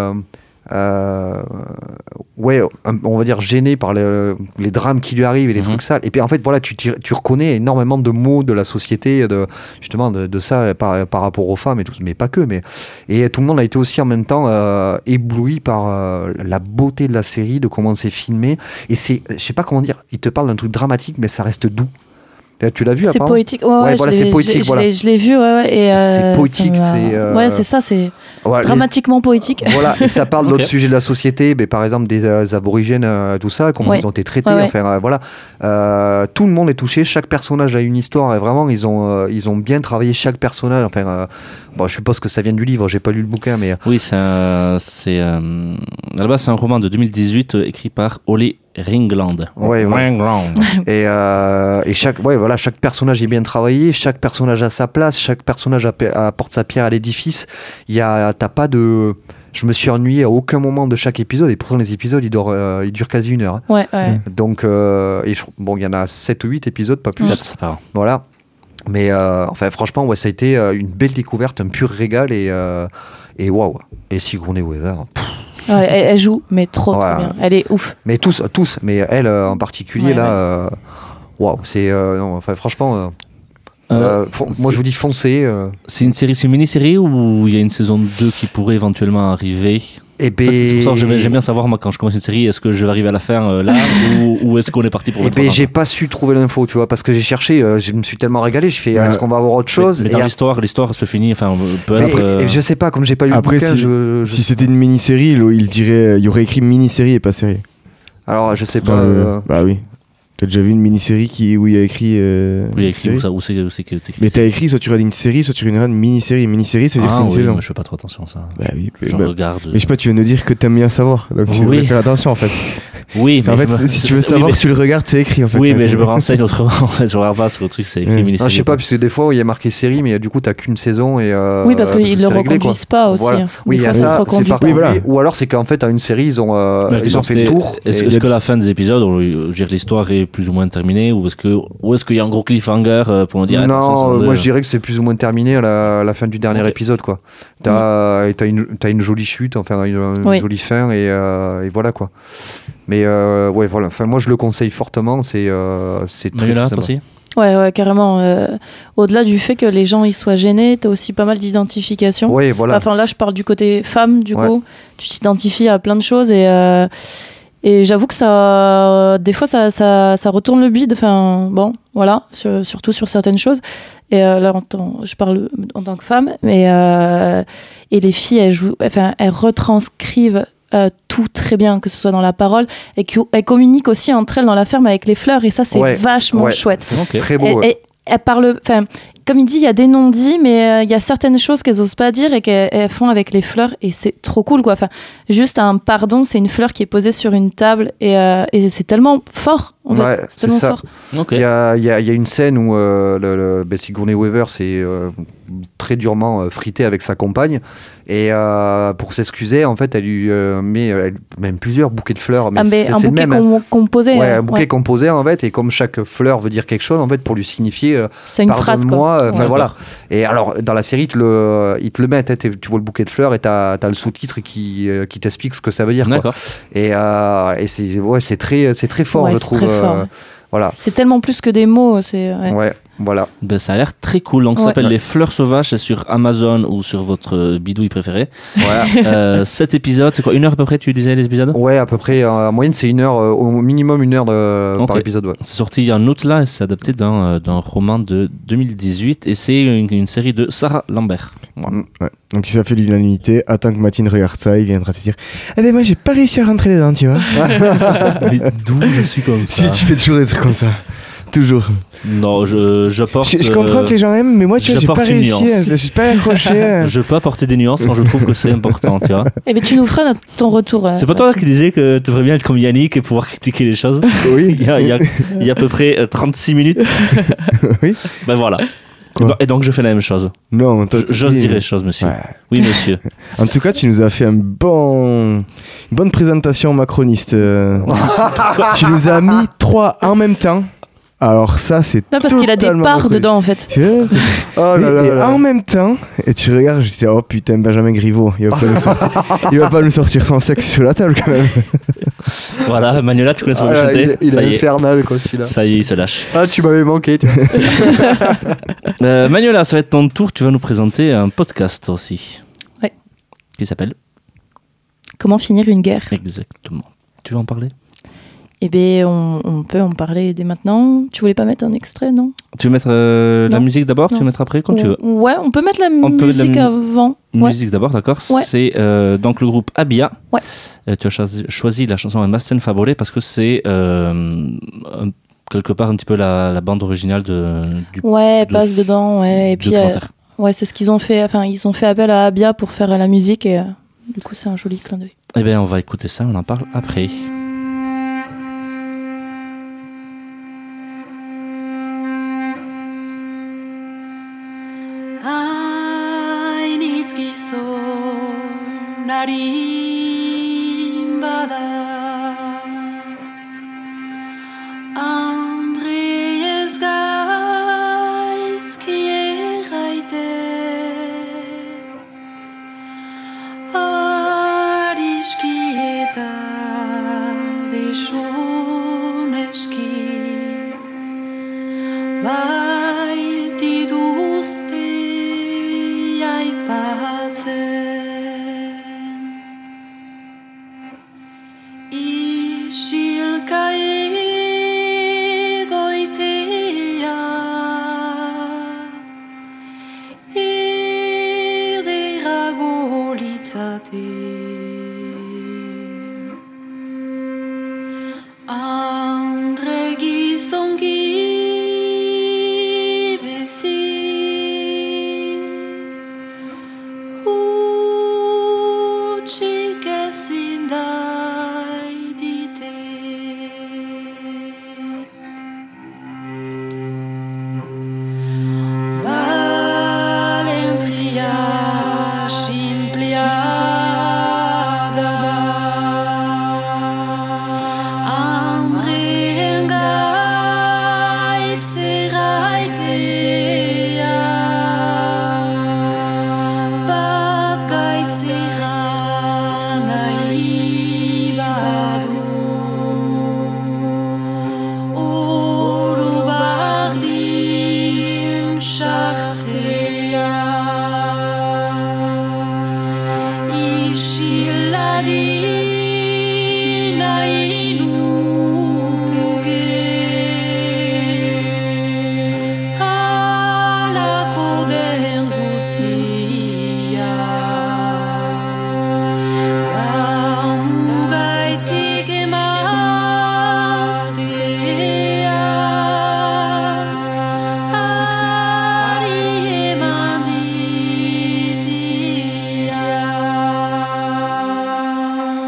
on va dire gêné par les drames qui lui arrivent et les trucs sales. Et puis en fait, voilà, tu reconnais énormément de mots de la société, justement de ça par rapport aux femmes et tout, mais pas que. Et tout le monde a été aussi en même temps ébloui par la beauté de la série, de comment c'est filmé. Et je sais pas comment dire, il te parle d'un truc dramatique, mais ça reste doux. Tu l'as vu? C'est poétique. Ouais, voilà, c'est poétique. Je l'ai vu. Et c'est poétique. Ouais, c'est ça. C'est dramatiquement poétique. Voilà. Et ça parle d'autres sujets de la société, mais par exemple des aborigènes, tout ça, comment ils ont été traités. Enfin, voilà. Tout le monde est touché. Chaque personnage a une histoire. Et vraiment, ils ont bien travaillé chaque personnage. Enfin, bon, je suppose que ça vient du livre. J'ai pas lu le bouquin, mais oui, à la base, c'est un roman de 2018 écrit par Olé Ringland. Et chaque personnage est bien travaillé, chaque personnage a sa place, chaque personnage apporte sa pierre à l'édifice. T'as pas de... Je me suis ennuyé à aucun moment de chaque épisode, et pourtant les épisodes ils durent quasi 1 heure. Ouais. Donc il y en a 7 ou 8 épisodes, pas plus. 7, par an. Voilà. Mais franchement, ça a été une belle découverte, un pur régal, et waouh. Et Sigourney Weaver. Ouais, elle joue, mais trop bien. Elle est ouf. Mais tous, mais elle en particulier, waouh, c'est franchement. Moi, je vous dis foncez. C'est une mini-série ou il y a une saison 2 qui pourrait éventuellement arriver? C'est pour ça que j'aime bien savoir, moi, quand je commence une série, est-ce que je vais arriver à la fin là ou est-ce qu'on est parti pour autre chose? J'ai pas su trouver l'info, tu vois, parce que j'ai cherché, je me suis tellement régalé, je fais est-ce qu'on va avoir autre chose? Mais dans l'histoire se finit, enfin, peut-être. Je sais pas, comme j'ai pas lu après, le bouquin, si c'était une mini-série, il y aurait écrit mini-série et pas série. Alors, je sais pas. Bah oui. T'as déjà vu une mini-série où il y a écrit. Oui, il y a écrit où c'est écrit. Mais t'as écrit soit tu regardes une série, soit tu regardes une mini-série. Mini-série, ça veut dire que c'est une saison. Je fais pas trop attention à ça. Bah oui. Regarde. Mais je sais pas, tu viens de nous dire que t'aimes bien savoir. Donc tu devrais faire attention en fait. Oui, mais en fait, si tu veux savoir, tu le regardes, c'est écrit en fait. Oui, mais je me renseigne autrement. En fait, je regarde pas sur le truc, c'est écrit mini-série. Je sais pas, puisque des fois il y a marqué série, mais du coup t'as qu'une saison et. Oui, parce qu'ils le reconduisent pas aussi. Oui, il y a ça. Ou alors c'est qu'en fait à une série ils ont fait le tour. Est-ce que la fin des épisodes, l'histoire est plus ou moins terminée, ou est-ce qu'il y a un gros cliffhanger pour nous dire? Non, moi je dirais que c'est plus ou moins terminé à la fin du dernier épisode, quoi. T'as une jolie chute, enfin une jolie fin et voilà quoi. Mais voilà. Enfin moi je le conseille fortement. C'est très là, sympa. aussi. Ouais, carrément. Au-delà du fait que les gens ils soient gênés, t'as aussi pas mal d'identification. Oui, voilà. Enfin là, je parle du côté femme, du coup. Tu t'identifies à plein de choses et j'avoue que ça, des fois, ça retourne le bide. Enfin, bon, voilà, surtout sur certaines choses. Et là, je parle en tant que femme, mais et les filles, elles retranscrivent tout très bien, que ce soit dans la parole, et qu'elles communiquent aussi entre elles dans la ferme avec les fleurs, et ça, c'est vachement chouette. C'est très beau. Et elles parlent, enfin, comme il dit, il y a des non-dits, mais il y a certaines choses qu'elles osent pas dire et qu'elles font avec les fleurs, et c'est trop cool, quoi. Enfin, juste un pardon, c'est une fleur qui est posée sur une table, et c'est tellement fort. En fait. C'est tellement fort. Il y a une scène où Sigourney Weaver s'est très durement frité avec sa compagne, et pour s'excuser, en fait, elle lui met même plusieurs bouquets de fleurs. Mais un bouquet composé. Un bouquet composé, en fait, et comme chaque fleur veut dire quelque chose, en fait, pour lui signifier c'est une phrase, quoi. Voilà. Et alors, dans la série, ils te le mettent, tu vois le bouquet de fleurs, et t'as le sous-titre qui t'explique ce que ça veut dire. D'accord. Quoi. Et c'est très fort, je trouve. Voilà. C'est tellement plus que des mots. Voilà. Ben, ça a l'air très cool. Donc, ça s'appelle Les Fleurs Sauvages. C'est sur Amazon ou sur votre bidouille préférée. Voilà. 7 épisodes. C'est quoi, 1 heure à peu près, tu disais, les épisodes? Ouais, à peu près. En moyenne, c'est 1 heure, au minimum 1 heure par épisode. Ouais. C'est sorti en août là, et c'est adapté d'un roman de 2018. Et c'est une série de Sarah Lambert. Voilà. Ouais. Donc, ça fait l'unanimité. Attends que Mathilde regarde ça, il viendra te dire mais moi, j'ai pas réussi à rentrer dedans, tu vois. Mais d'où je suis comme ça? Si, tu fais toujours des trucs comme ça. Toujours. Non, je porte. Je comprends que les gens aiment, mais moi, tu vois, j'ai pas réussi. Je suis pas accroché. Je peux apporter des nuances quand je trouve que c'est important, tu vois. Eh bien, tu nous feras ton retour. C'est pas toi qui disais que tu devrais bien être comme Yannick et pouvoir critiquer les choses? Oui. Il y a à peu près 36 minutes. Oui. Ben voilà. Quoi Et donc je fais la même chose. Non, J'ose dire les choses, monsieur. Ouais. Oui, monsieur. En tout cas, tu nous as fait une bonne présentation macroniste. Tu nous as mis 3 en même temps. Alors ça, c'est Non, parce qu'il a des totalement parts macroniste. dedans en fait. Oh là là Et là. en même temps, et tu regardes, je dis, oh putain, Benjamin Griveaux, il va pas nous sortir son sexe sur la table quand même. Voilà, Manuela, tu connais son Ah, chanter. il Ça est y est. infernal quoi celui-là. Ça y est, il se lâche. Ah, tu m'avais manqué, tu vois. Manuela, ça va être ton tour. Tu vas nous présenter un podcast aussi. Ouais. Qui s'appelle Comment finir une guerre? Exactement. Tu veux en parler? Eh bien, on peut en parler dès maintenant. Tu voulais pas mettre un extrait, non? Tu veux mettre la Non. musique d'abord? Tu Non, veux mettre après? Comme tu veux. Ouais, on peut mettre la On peut mettre la musique avant. Ouais. Musique d'abord, d'accord. Ouais. C'est donc le groupe Abia. Ouais. Tu as choisi la chanson Masten Fabolé parce que c'est quelque part un petit peu la bande originale du Ouais, de passe ce dedans, ouais. Et puis, documentaire. ouais, c'est ce qu'ils ont fait. Enfin, ils ont fait appel à Abia pour faire la musique et du coup, c'est un joli clin d'œil. Eh bien, on va écouter ça, on en parle après. Andreas Geis kieraite Ariskieta de shoneski Vaiti duste aipatzen Isilka egoitea Erderago litzate Andre gizongi bezi Hutsik ezin daitite Valentria simplea da Andreen gaitzeraitea Bat gaitzera nahi badu Oro bardin sartzea Isiladi nahi nuke Halako den guzia Gaitzik emazteak Ari eman ditiak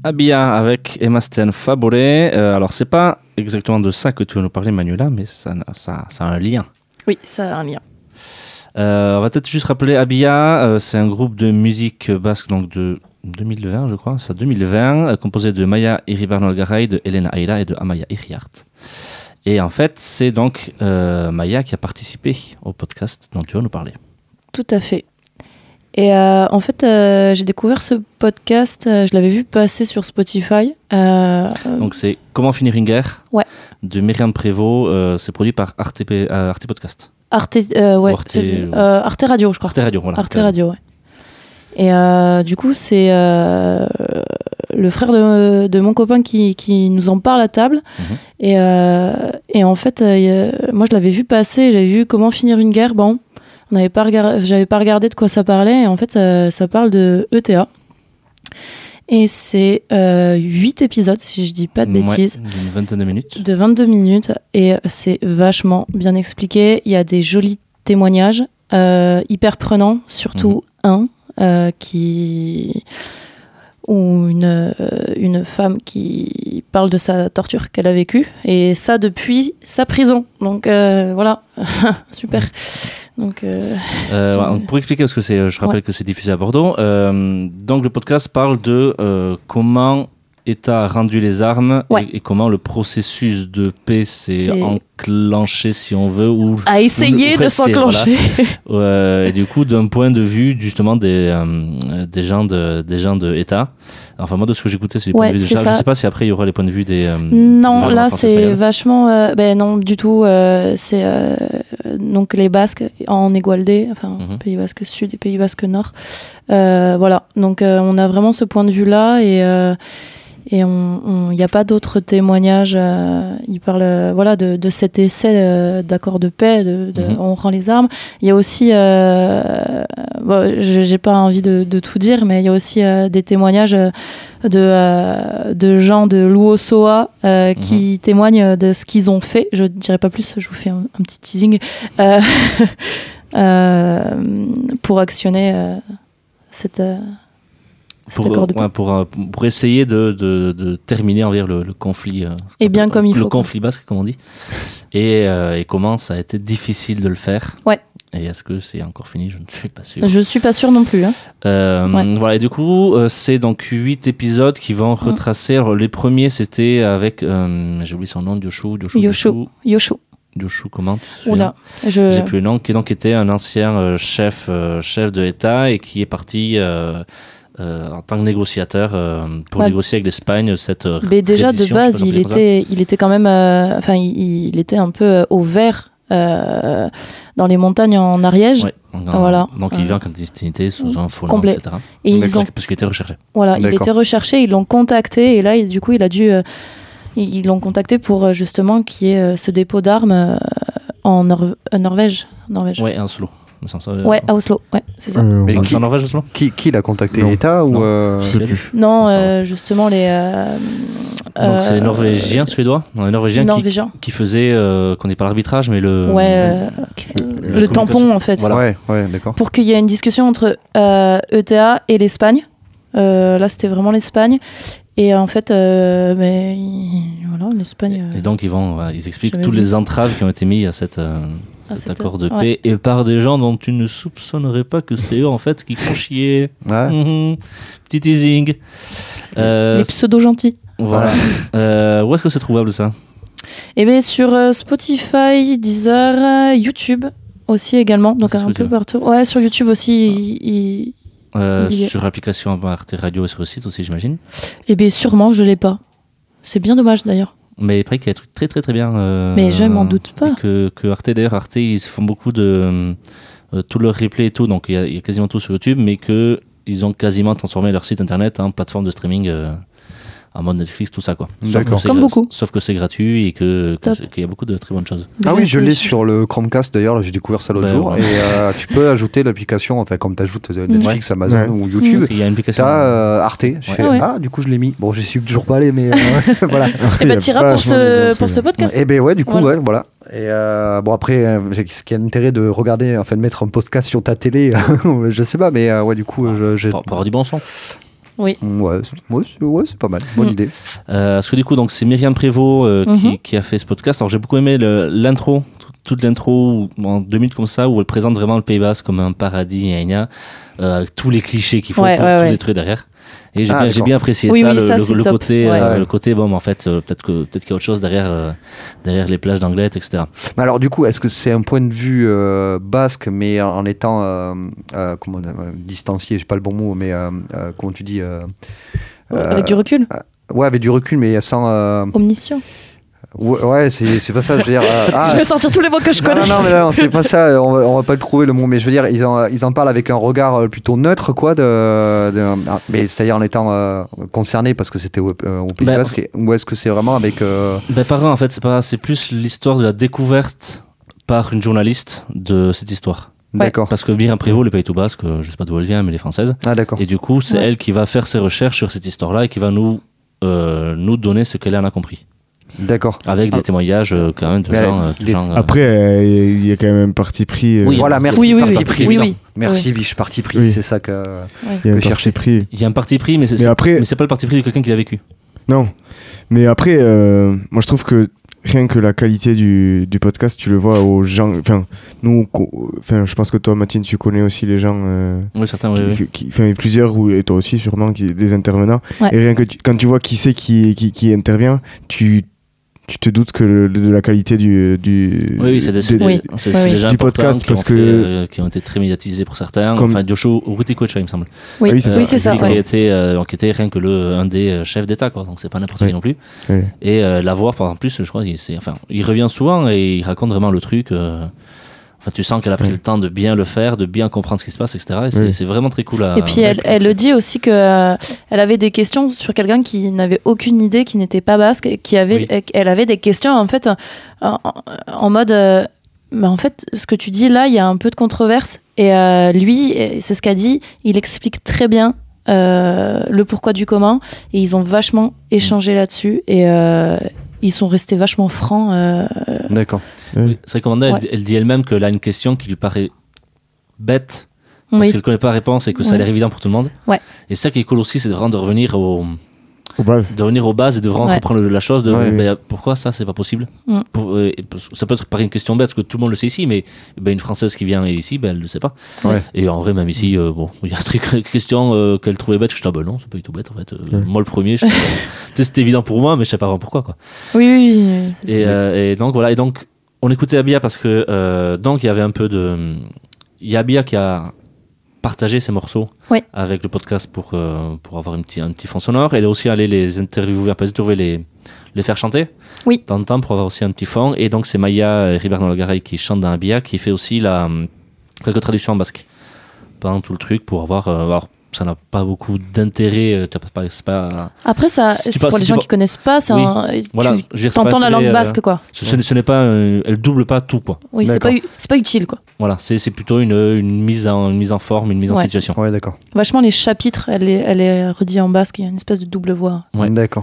Abia avec Emma Sten Fabolé. Alors, c'est pas exactement de ça que tu veux nous parler, Manuela, mais ça a un lien. Oui, ça a un lien. On va peut-être juste rappeler Abia, c'est un groupe de musique basque donc de 2020, je crois, c'est 2020, composé de Maya Iribarnolgaray, de Elena Ayla et de Amaya Iriart. Et en fait, c'est donc Maya qui a participé au podcast dont tu vas nous parler. Tout à fait. Et en fait, j'ai découvert ce podcast, je l'avais vu passer sur Spotify. Donc c'est Comment finir une guerre Ouais. de Myriam Prévost, c'est produit par Arte Podcast. Arte, ouais, Arte- Arte Radio, je crois. Arte Radio, voilà. Arte Radio, ouais. Et du coup, c'est le frère de mon copain qui nous en parle à table. Et en fait, moi, je l'avais vu passer, j'avais vu Comment finir une guerre. Bon, j'avais pas regardé de quoi ça parlait. Et en fait, ça parle de ETA. Et c'est 8 épisodes, si je dis pas de bêtises. Ouais, d'une vingtaine de minutes. De 22 minutes. Et c'est vachement bien expliqué. Il y a des jolis témoignages, hyper prenants, surtout un. Ou une femme qui parle de sa torture qu'elle a vécue, et ça depuis sa prison. Donc voilà, super. Donc, pour expliquer ce que c'est, je rappelle que c'est diffusé à Bordeaux. Donc le podcast parle de comment État a rendu les armes et comment le processus de paix s'est enclenché, si on veut, ou a essayé de s'enclencher. Voilà. Et du coup, d'un point de vue justement des gens de État. Enfin, moi, de ce que j'écoutais, c'est les points de vue des gens. Je ne sais pas si après il y aura les points de vue des. Non, là, c'est vachement. Non, du tout. C'est donc les Basques en Égualdé, enfin Pays Basque Sud et Pays Basque Nord. Voilà. Donc, on a vraiment ce point de vue-là et il n'y a pas d'autres témoignages. Il parle de cet essai d'accord de paix, on rend les armes. Il y a aussi, j'ai pas envie de tout dire, mais il y a aussi des témoignages de gens de l'UOSOA qui témoignent de ce qu'ils ont fait. Je ne dirai pas plus, je vous fais un petit teasing pour actionner cette... Pour essayer de terminer le conflit. Et bien comme il faut. Le conflit basque, comme on dit. Et comment ça a été difficile de le faire. Ouais. Et est-ce que c'est encore fini? Je ne suis pas sûr. Je ne suis pas sûr non plus. Hein. Voilà, et du coup, c'est donc 8 épisodes qui vont retracer. Alors, les premiers, c'était avec, j'ai oublié son nom, Yoshu, comment? Oula, j'ai plus le nom, qui donc était un ancien chef de l'État et qui est parti... en tant que négociateur pour négocier avec l'Espagne cette mais déjà de base il était quand même il était un peu au vert dans les montagnes en Ariège. Voilà. Donc il vit en clandestinité sous un faux nom, etc. Et parce qu'il était recherché. Voilà, il était recherché, ils l'ont contacté et là du coup il a dû ils l'ont contacté pour justement qu'il y ait ce dépôt d'armes en Norvège. Ouais, à Oslo. Ouais, à Oslo, ouais, c'est ça. Mais c'est en Norvège, Oslo? Qui l'a contacté? L'État ou Je sais plus. Non, justement les. Donc c'est les Norvégiens, Suédois, les Norvégiens qui faisaient, qu'on n'est pas l'arbitrage, mais le. Ouais, le tampon en fait. Voilà. Ouais, d'accord. Pour qu'il y ait une discussion entre ETA et l'Espagne. Là, c'était vraiment l'Espagne. Et en fait, voilà, l'Espagne. Et donc ils expliquent toutes les entraves qui ont été mises à cet accord de paix et par des gens dont tu ne soupçonnerais pas que c'est eux en fait qui font chier. Petit teasing. Les pseudo gentils. Voilà. Où est-ce que c'est trouvable ça? Eh bien sur Spotify, Deezer, YouTube aussi également. Donc un peu partout. Ouais, sur YouTube aussi. Sur l'application Arte Radio et sur le site aussi, j'imagine. Eh bien sûrement, je l'ai pas. C'est bien dommage d'ailleurs. Mais il paraît qu'il y a des trucs très très très bien. Mais je m'en doute pas. Que Arte, d'ailleurs, Arte, ils font beaucoup de tout leur replay et tout, donc il y a quasiment tout sur YouTube, mais qu'ils ont quasiment transformé leur site internet en plateforme de streaming en mode Netflix, tout ça quoi. Comme beaucoup. Sauf que c'est gratuit et qu'il y a beaucoup de très bonnes choses. Ah oui, je l'ai sur le Chromecast d'ailleurs, j'ai découvert ça l'autre jour. Ouais. Et tu peux ajouter l'application, enfin comme tu ajoutes Netflix, Amazon ou YouTube. Il y a une application. T'as Arte. Du coup je l'ai mis. Bon, j'y suis toujours pas allé, mais voilà. Et bah t'iras pour ce podcast. Et ben ouais, du coup, voilà. Et bon après, ce qui a l'intérêt de regarder, enfin de mettre un podcast sur ta télé, je sais pas, mais ouais, du coup, pour avoir du bon son. Oui. Ouais, c'est pas mal. Bonne idée. Parce que du coup, donc, c'est Myriam Prévost qui a fait ce podcast. Alors j'ai beaucoup aimé l'intro, toute l'intro en 2 minutes comme ça, où elle présente vraiment le Pays Basque comme un paradis, avec tous les clichés qu'il faut pour tout détruire derrière. Et j'ai bien apprécié Oui, ça, oui, ça, c'est le top. côté, Ouais. le côté bon, en fait, peut-être qu'il y a autre chose derrière les plages d'Anglet, etc. Mais alors du coup, est-ce que c'est un point de vue basque, mais en étant distancié, j'ai pas le bon mot, mais comment tu dis Avec du recul. Ouais, avec du recul, mais sans. Omniscient. Ouais, c'est pas ça. Je veux dire. Je vais sortir tous les mots que je connais. Non, mais non, c'est pas ça. On va pas le trouver le mot, mais je veux dire, ils en parlent avec un regard plutôt neutre, quoi. Mais c'est-à-dire en étant concerné parce que c'était au Pays Basque. Ou est-ce que c'est vraiment avec. Par un, en fait, c'est plus l'histoire de la découverte par une journaliste de cette histoire. D'accord. Parce que Myriam Prévost, les Pays tout basque, je sais pas d'où elle vient, mais elle est française. Ah, d'accord. Et du coup, c'est elle qui va faire ses recherches sur cette histoire-là et qui va nous donner ce qu'elle en a compris. D'accord. Avec des témoignages quand même de gens. Après, il y a quand même un parti pris. Oui, voilà, merci. Oui, Parti pris. oui. Merci, Biche, parti pris. Oui. C'est ça que. Il y a un que parti pris. Il y a un parti pris, mais c'est pas le parti pris de quelqu'un qui l'a vécu. Non. Mais après, moi je trouve que rien que la qualité du podcast, tu le vois aux gens. Enfin, je pense que toi, Mathilde, tu connais aussi les gens. Oui, certains, oui. Plusieurs, et toi aussi sûrement, des intervenants. Ouais. Et rien que quand tu vois qui c'est qui intervient, tu te doutes que de la qualité du c'est déjà du podcast parce que qui ont été très médiatisés pour certains. Comme... Enfin, Joshua Urutikocha, il me semble. Oui, oui, c'est ça. Qui était rien que un des chefs d'État, quoi. Donc c'est pas n'importe qui non plus. Oui. Et la voir, en plus, je crois, il revient souvent et il raconte vraiment le truc. Enfin, tu sens qu'elle a pris le temps de bien le faire, de bien comprendre ce qui se passe, etc. Et c'est vraiment très cool. Et puis elle le dit aussi que elle avait des questions sur quelqu'un qui n'avait aucune idée, qui n'était pas basque, elle avait des questions en fait en mode. Mais en fait, ce que tu dis là, il y a un peu de controverse. Et lui, c'est ce qu'a dit. Il explique très bien le pourquoi du comment. Et ils ont vachement échangé là-dessus. Et ils sont restés vachement francs. D'accord. Oui. C'est vrai qu'Amanda, elle dit elle-même qu'elle a une question qui lui paraît bête parce qu'elle ne connaît pas la réponse et que ça a l'air évident pour tout le monde. Ouais. Et ça qui est cool aussi, c'est vraiment de revenir aux bases et de vraiment reprendre la chose pourquoi ça c'est pas possible. Ça peut être par une question bête parce que tout le monde le sait ici, mais une Française qui vient ici, elle le sait pas. Et en vrai, même ici, il y a une question qu'elle trouvait bête, je dis non, c'est pas du tout bête en fait. Moi le premier, c'était évident pour moi, mais je sais pas vraiment pourquoi, quoi. Oui. Et donc voilà, et donc on écoutait Abia parce que donc il y avait un peu de, il y a Abia qui a partager ces morceaux avec le podcast pour avoir un petit fond sonore. Elle est aussi allée les interviewer, les faire chanter de temps en temps pour avoir aussi un petit fond. Et donc c'est Maya Ribernolgaray qui chante dans Abia, qui fait aussi quelques traductions en basque pendant tout le truc pour avoir... alors, ça n'a pas beaucoup d'intérêt. C'est pas... Après, pour les gens qui connaissent pas, tu entends la langue basque, quoi. Ce n'est pas, elle double pas tout, quoi. Oui, c'est pas utile, quoi. Voilà, c'est plutôt une mise en forme, une mise en situation. Ouais, d'accord. Vachement les chapitres, elle est redite en basque. Il y a une espèce de double voix. Ouais, d'accord.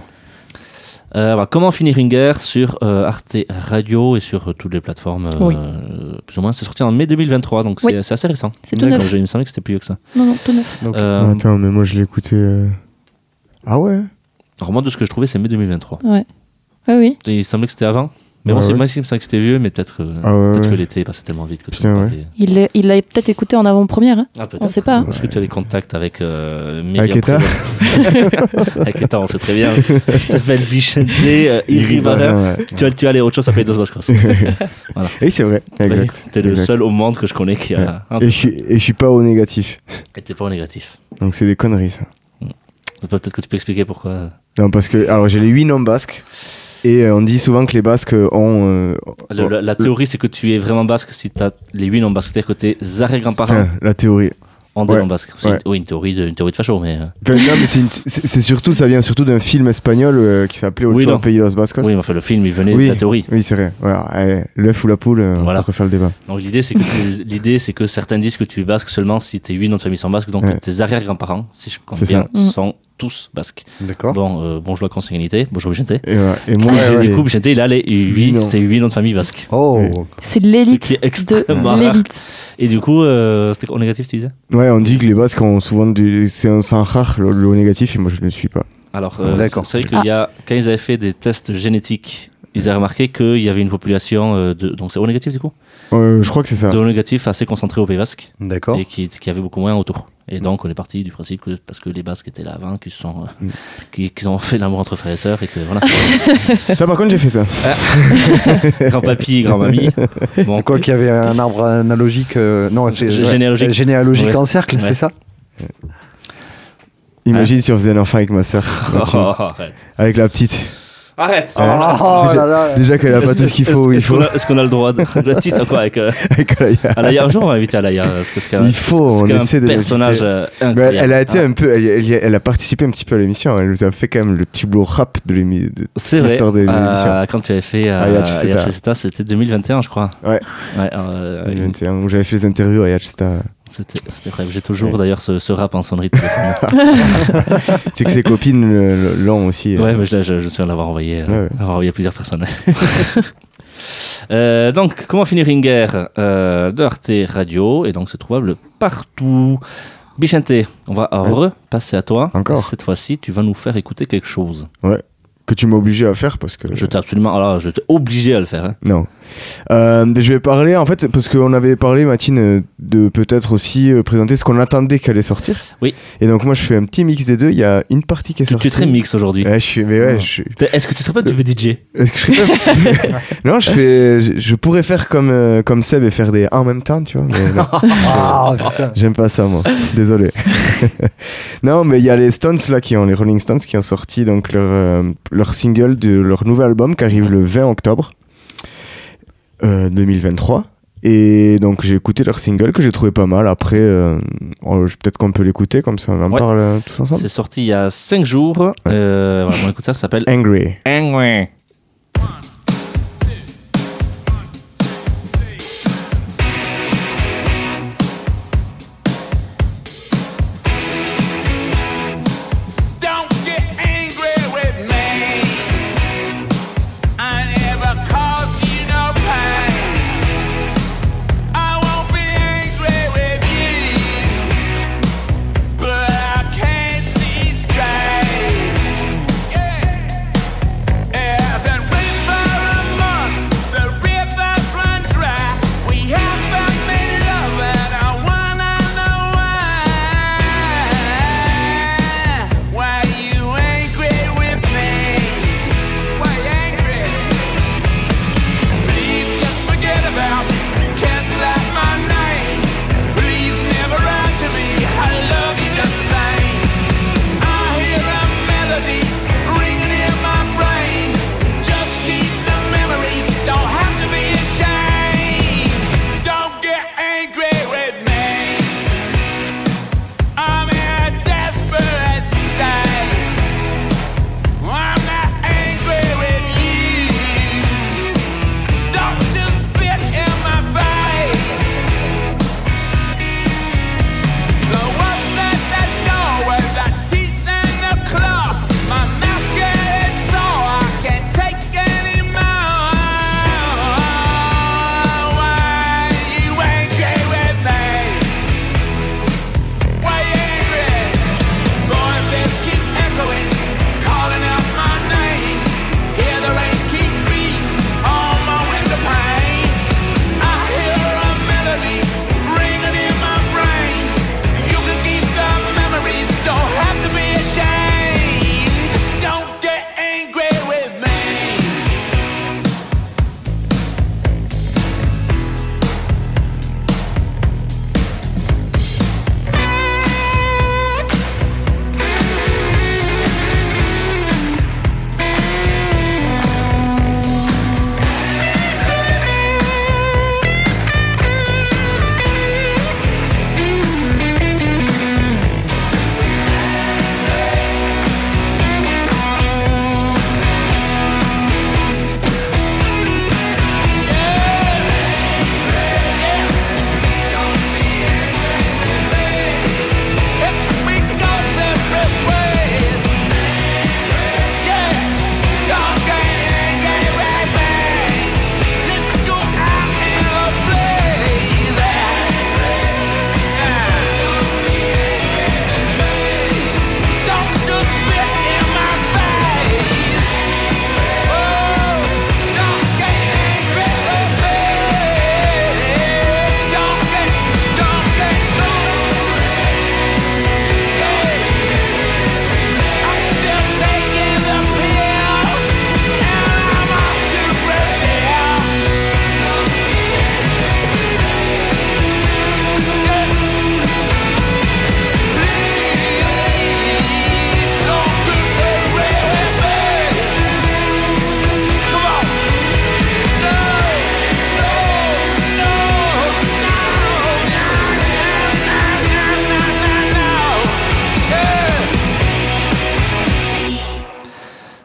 Comment finir une guerre sur Arte Radio et sur toutes les plateformes plus ou moins. C'est sorti en mai 2023, donc c'est assez récent. C'est tout neuf. Il me semblait que c'était plus vieux que ça. Non, tout neuf. Attends, mais moi je l'ai écouté. Ah ouais. Alors moi de ce que je trouvais, c'est mai 2023. Ouais. Oui. Il semblait que c'était avant. Mais moi, il me semble que c'était vieux, mais peut-être que l'été est passé tellement vite que tu peux Il l'a peut-être écouté en avant-première. Hein. Ah, peut-être. On sait pas. Est-ce que tu as des contacts avec Aketa Aketa, on sait très bien. Je t'appelle Vicente Iribarren. Tu as les autres choses, ça s'appelle Dos Vascos. Voilà. Et c'est vrai, exact. T'es le seul au monde que je connais qui a... Et je suis pas au négatif. Et t'es pas au négatif. Donc c'est des conneries, ça. Peut-être que tu peux expliquer pourquoi. Non, parce que alors j'ai les 8 noms basques. Et on dit souvent que les Basques ont... la théorie, c'est que tu es vraiment basque si tu as les 8 noms basques. C'est-à-dire que tes arrière-grands-parents... la théorie. ont des noms basques. Oui, une théorie de facho, mais... non, mais c'est surtout, ça vient surtout d'un film espagnol qui s'appelait Ocho Pays Los Bascos. Oui, mais enfin, le film, il venait de la théorie. Oui, c'est vrai. Voilà. L'œuf ou la poule, on peut refaire le débat. Donc l'idée, c'est que certains disent que tu es basque slement si tes 8 noms de famille sont basques. Donc tes arrière-grands-parents, si je compte bien, sont tous basques. D'accord. Bon, bonjour la consanguinité, bonjour Vicente. Et, voilà. Et moi, Et du coup, Vicente, il a les Huit noms. 8 noms de famille basques. Oh, Oui. C'est l'élite C'est extrêmement de rare. l'élite. Et du coup, c'était au négatif, tu disais? ouais, on dit que les Basques ont souvent c'est un sang rare, le O négatif, et moi je ne le suis pas. Alors, D'accord. c'est vrai qu'il y a, quand ils avaient fait des tests génétiques, ils avaient remarqué qu'il y avait une population donc c'est O négatif du coup, Je crois que c'est ça. de O négatif assez concentrée au Pays Basque d'accord. et qui avait beaucoup moins autour. Et donc on est parti du principe que parce que les Basques étaient là avant, qu'ils sont, qu'ils ont fait l'amour entre frères et sœurs et que voilà. Ça, par contre, j'ai fait ça. Grand-papy et grand-mamie. Bon, Quoi qu'il y avait un arbre analogique, non, c'est Généalogique. généalogique Ouais. en cercle, Ouais. c'est ça? Imagine si on faisait un enfant avec ma soeur. arrête. Avec la petite. Arrête. Oh là là. Déjà qu'elle a pas tout ce qu'il faut. Est-ce qu'on a le droit de le titre quoi avec Avec Alaya. Alaya? Un jour on va inviter Alaya parce que c'est Il faut, c'est on quand même essaie un de personnage Mais incroyable. elle a été un peu, elle a participé un petit peu à l'émission. Elle nous a fait quand même le petit boulot rap de C'est vrai. l'histoire de l'émission. Quand tu avais fait Yachista. Yachista, c'était 2021, je crois. Ouais. Ouais, 2021, où j'avais fait les interviews à Yachista. c'était incroyable. J'ai toujours Ouais. d'ailleurs ce rap en sonnerie de téléphone. Tu sais que ses copines l'ont aussi. Ouais, mais je sais l'avoir envoyé, Ouais. avoir envoyé à plusieurs personnes. Donc, comment finir une guerre d'Arte Radio, et donc c'est trouvable partout. Bichente, on va repasser à toi. Encore. Cette fois-ci, tu vas nous faire écouter quelque chose. Que tu m'as obligé à faire parce que. Je t'ai absolument, alors je t'ai obligé à le faire. Hein. Non. Je vais parler en fait parce qu'on avait parlé, Mathine, de peut-être aussi présenter ce qu'on attendait qu'elle allait sortir. Oui. Et donc moi je fais un petit mix des deux. Il y a une partie qui est Tu sortie. es très mix aujourd'hui. Ouais, je Est-ce que tu serais pas du DJ? Est-ce que je ferais pas un petit peu Non, je pourrais faire comme Seb et faire des en même temps, tu vois. Mais non, Ah, putain. j'aime pas ça moi. Désolé. Non, mais il y a les Stones là les Rolling Stones qui ont sorti donc leur single de leur nouvel album qui arrive le 20 octobre 2023. Et donc j'ai écouté leur single que j'ai trouvé pas mal. Après, peut-être qu'on peut l'écouter comme ça on en Ouais. parle tous ensemble. C'est sorti il y a 5 jours. Voilà, on écoute ça, ça s'appelle Angry. Angry. Don't get angry with me. I never caused you no pain. I won't be angry with you, but I can't see straight. Yeah.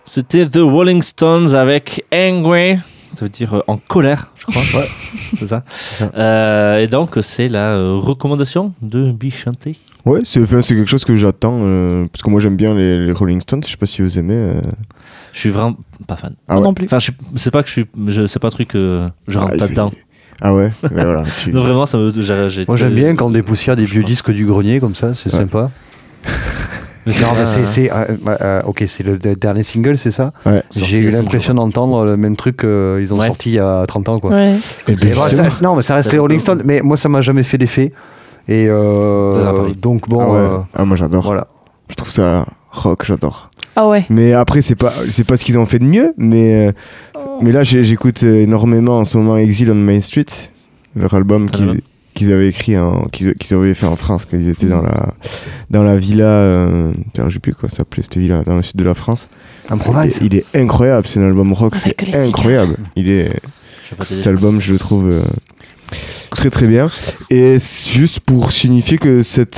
C'était The Rolling Stones avec Angry. Ça veut dire en colère, je crois. C'est ça. Et donc, c'est la recommandation de Bichanté. Ouais, c'est quelque chose que j'attends parce que moi j'aime bien les Rolling Stones. Je sais pas si vous aimez. Je suis vraiment pas fan. Ah Moi ouais. non plus. Enfin, c'est pas que c'est pas un truc que je rentre pas c'est- dedans. Ah ouais. Mais voilà. Non, vraiment, ça me. Moi j'aime bien quand on dépoussière des vieux disques du grenier comme ça, c'est Ouais. sympa. Mais Non, mais ok, c'est le dernier single, c'est ça. Ouais. Sorti J'ai il y eu a 5 l'impression d'entendre le même truc qu'ils ont Ouais. sorti il y a 30 ans, quoi. Ouais. Et Et puis, bon, justement- non, mais ça reste les Rolling Stones, mais moi ça m'a jamais fait d'effet. Et Ça, ça, pareil. donc bon, Ah ouais. Ah, moi j'adore. voilà. Je trouve ça rock, j'adore. Ah ouais. Mais après c'est pas ce qu'ils ont fait de mieux, mais là j'écoute énormément en ce moment Exile on Main Street, leur album Ça va. qu'ils avaient écrit qu'ils avaient fait en France quand ils étaient dans la villa je sais plus quoi ça s'appelait cette villa dans le sud de la France. En Provence. Il est incroyable, c'est un album rock, Avec c'est les cigares. incroyable. Il est Je sais pas te cet dire. album je le trouve très très bien, et c'est juste pour signifier que c'est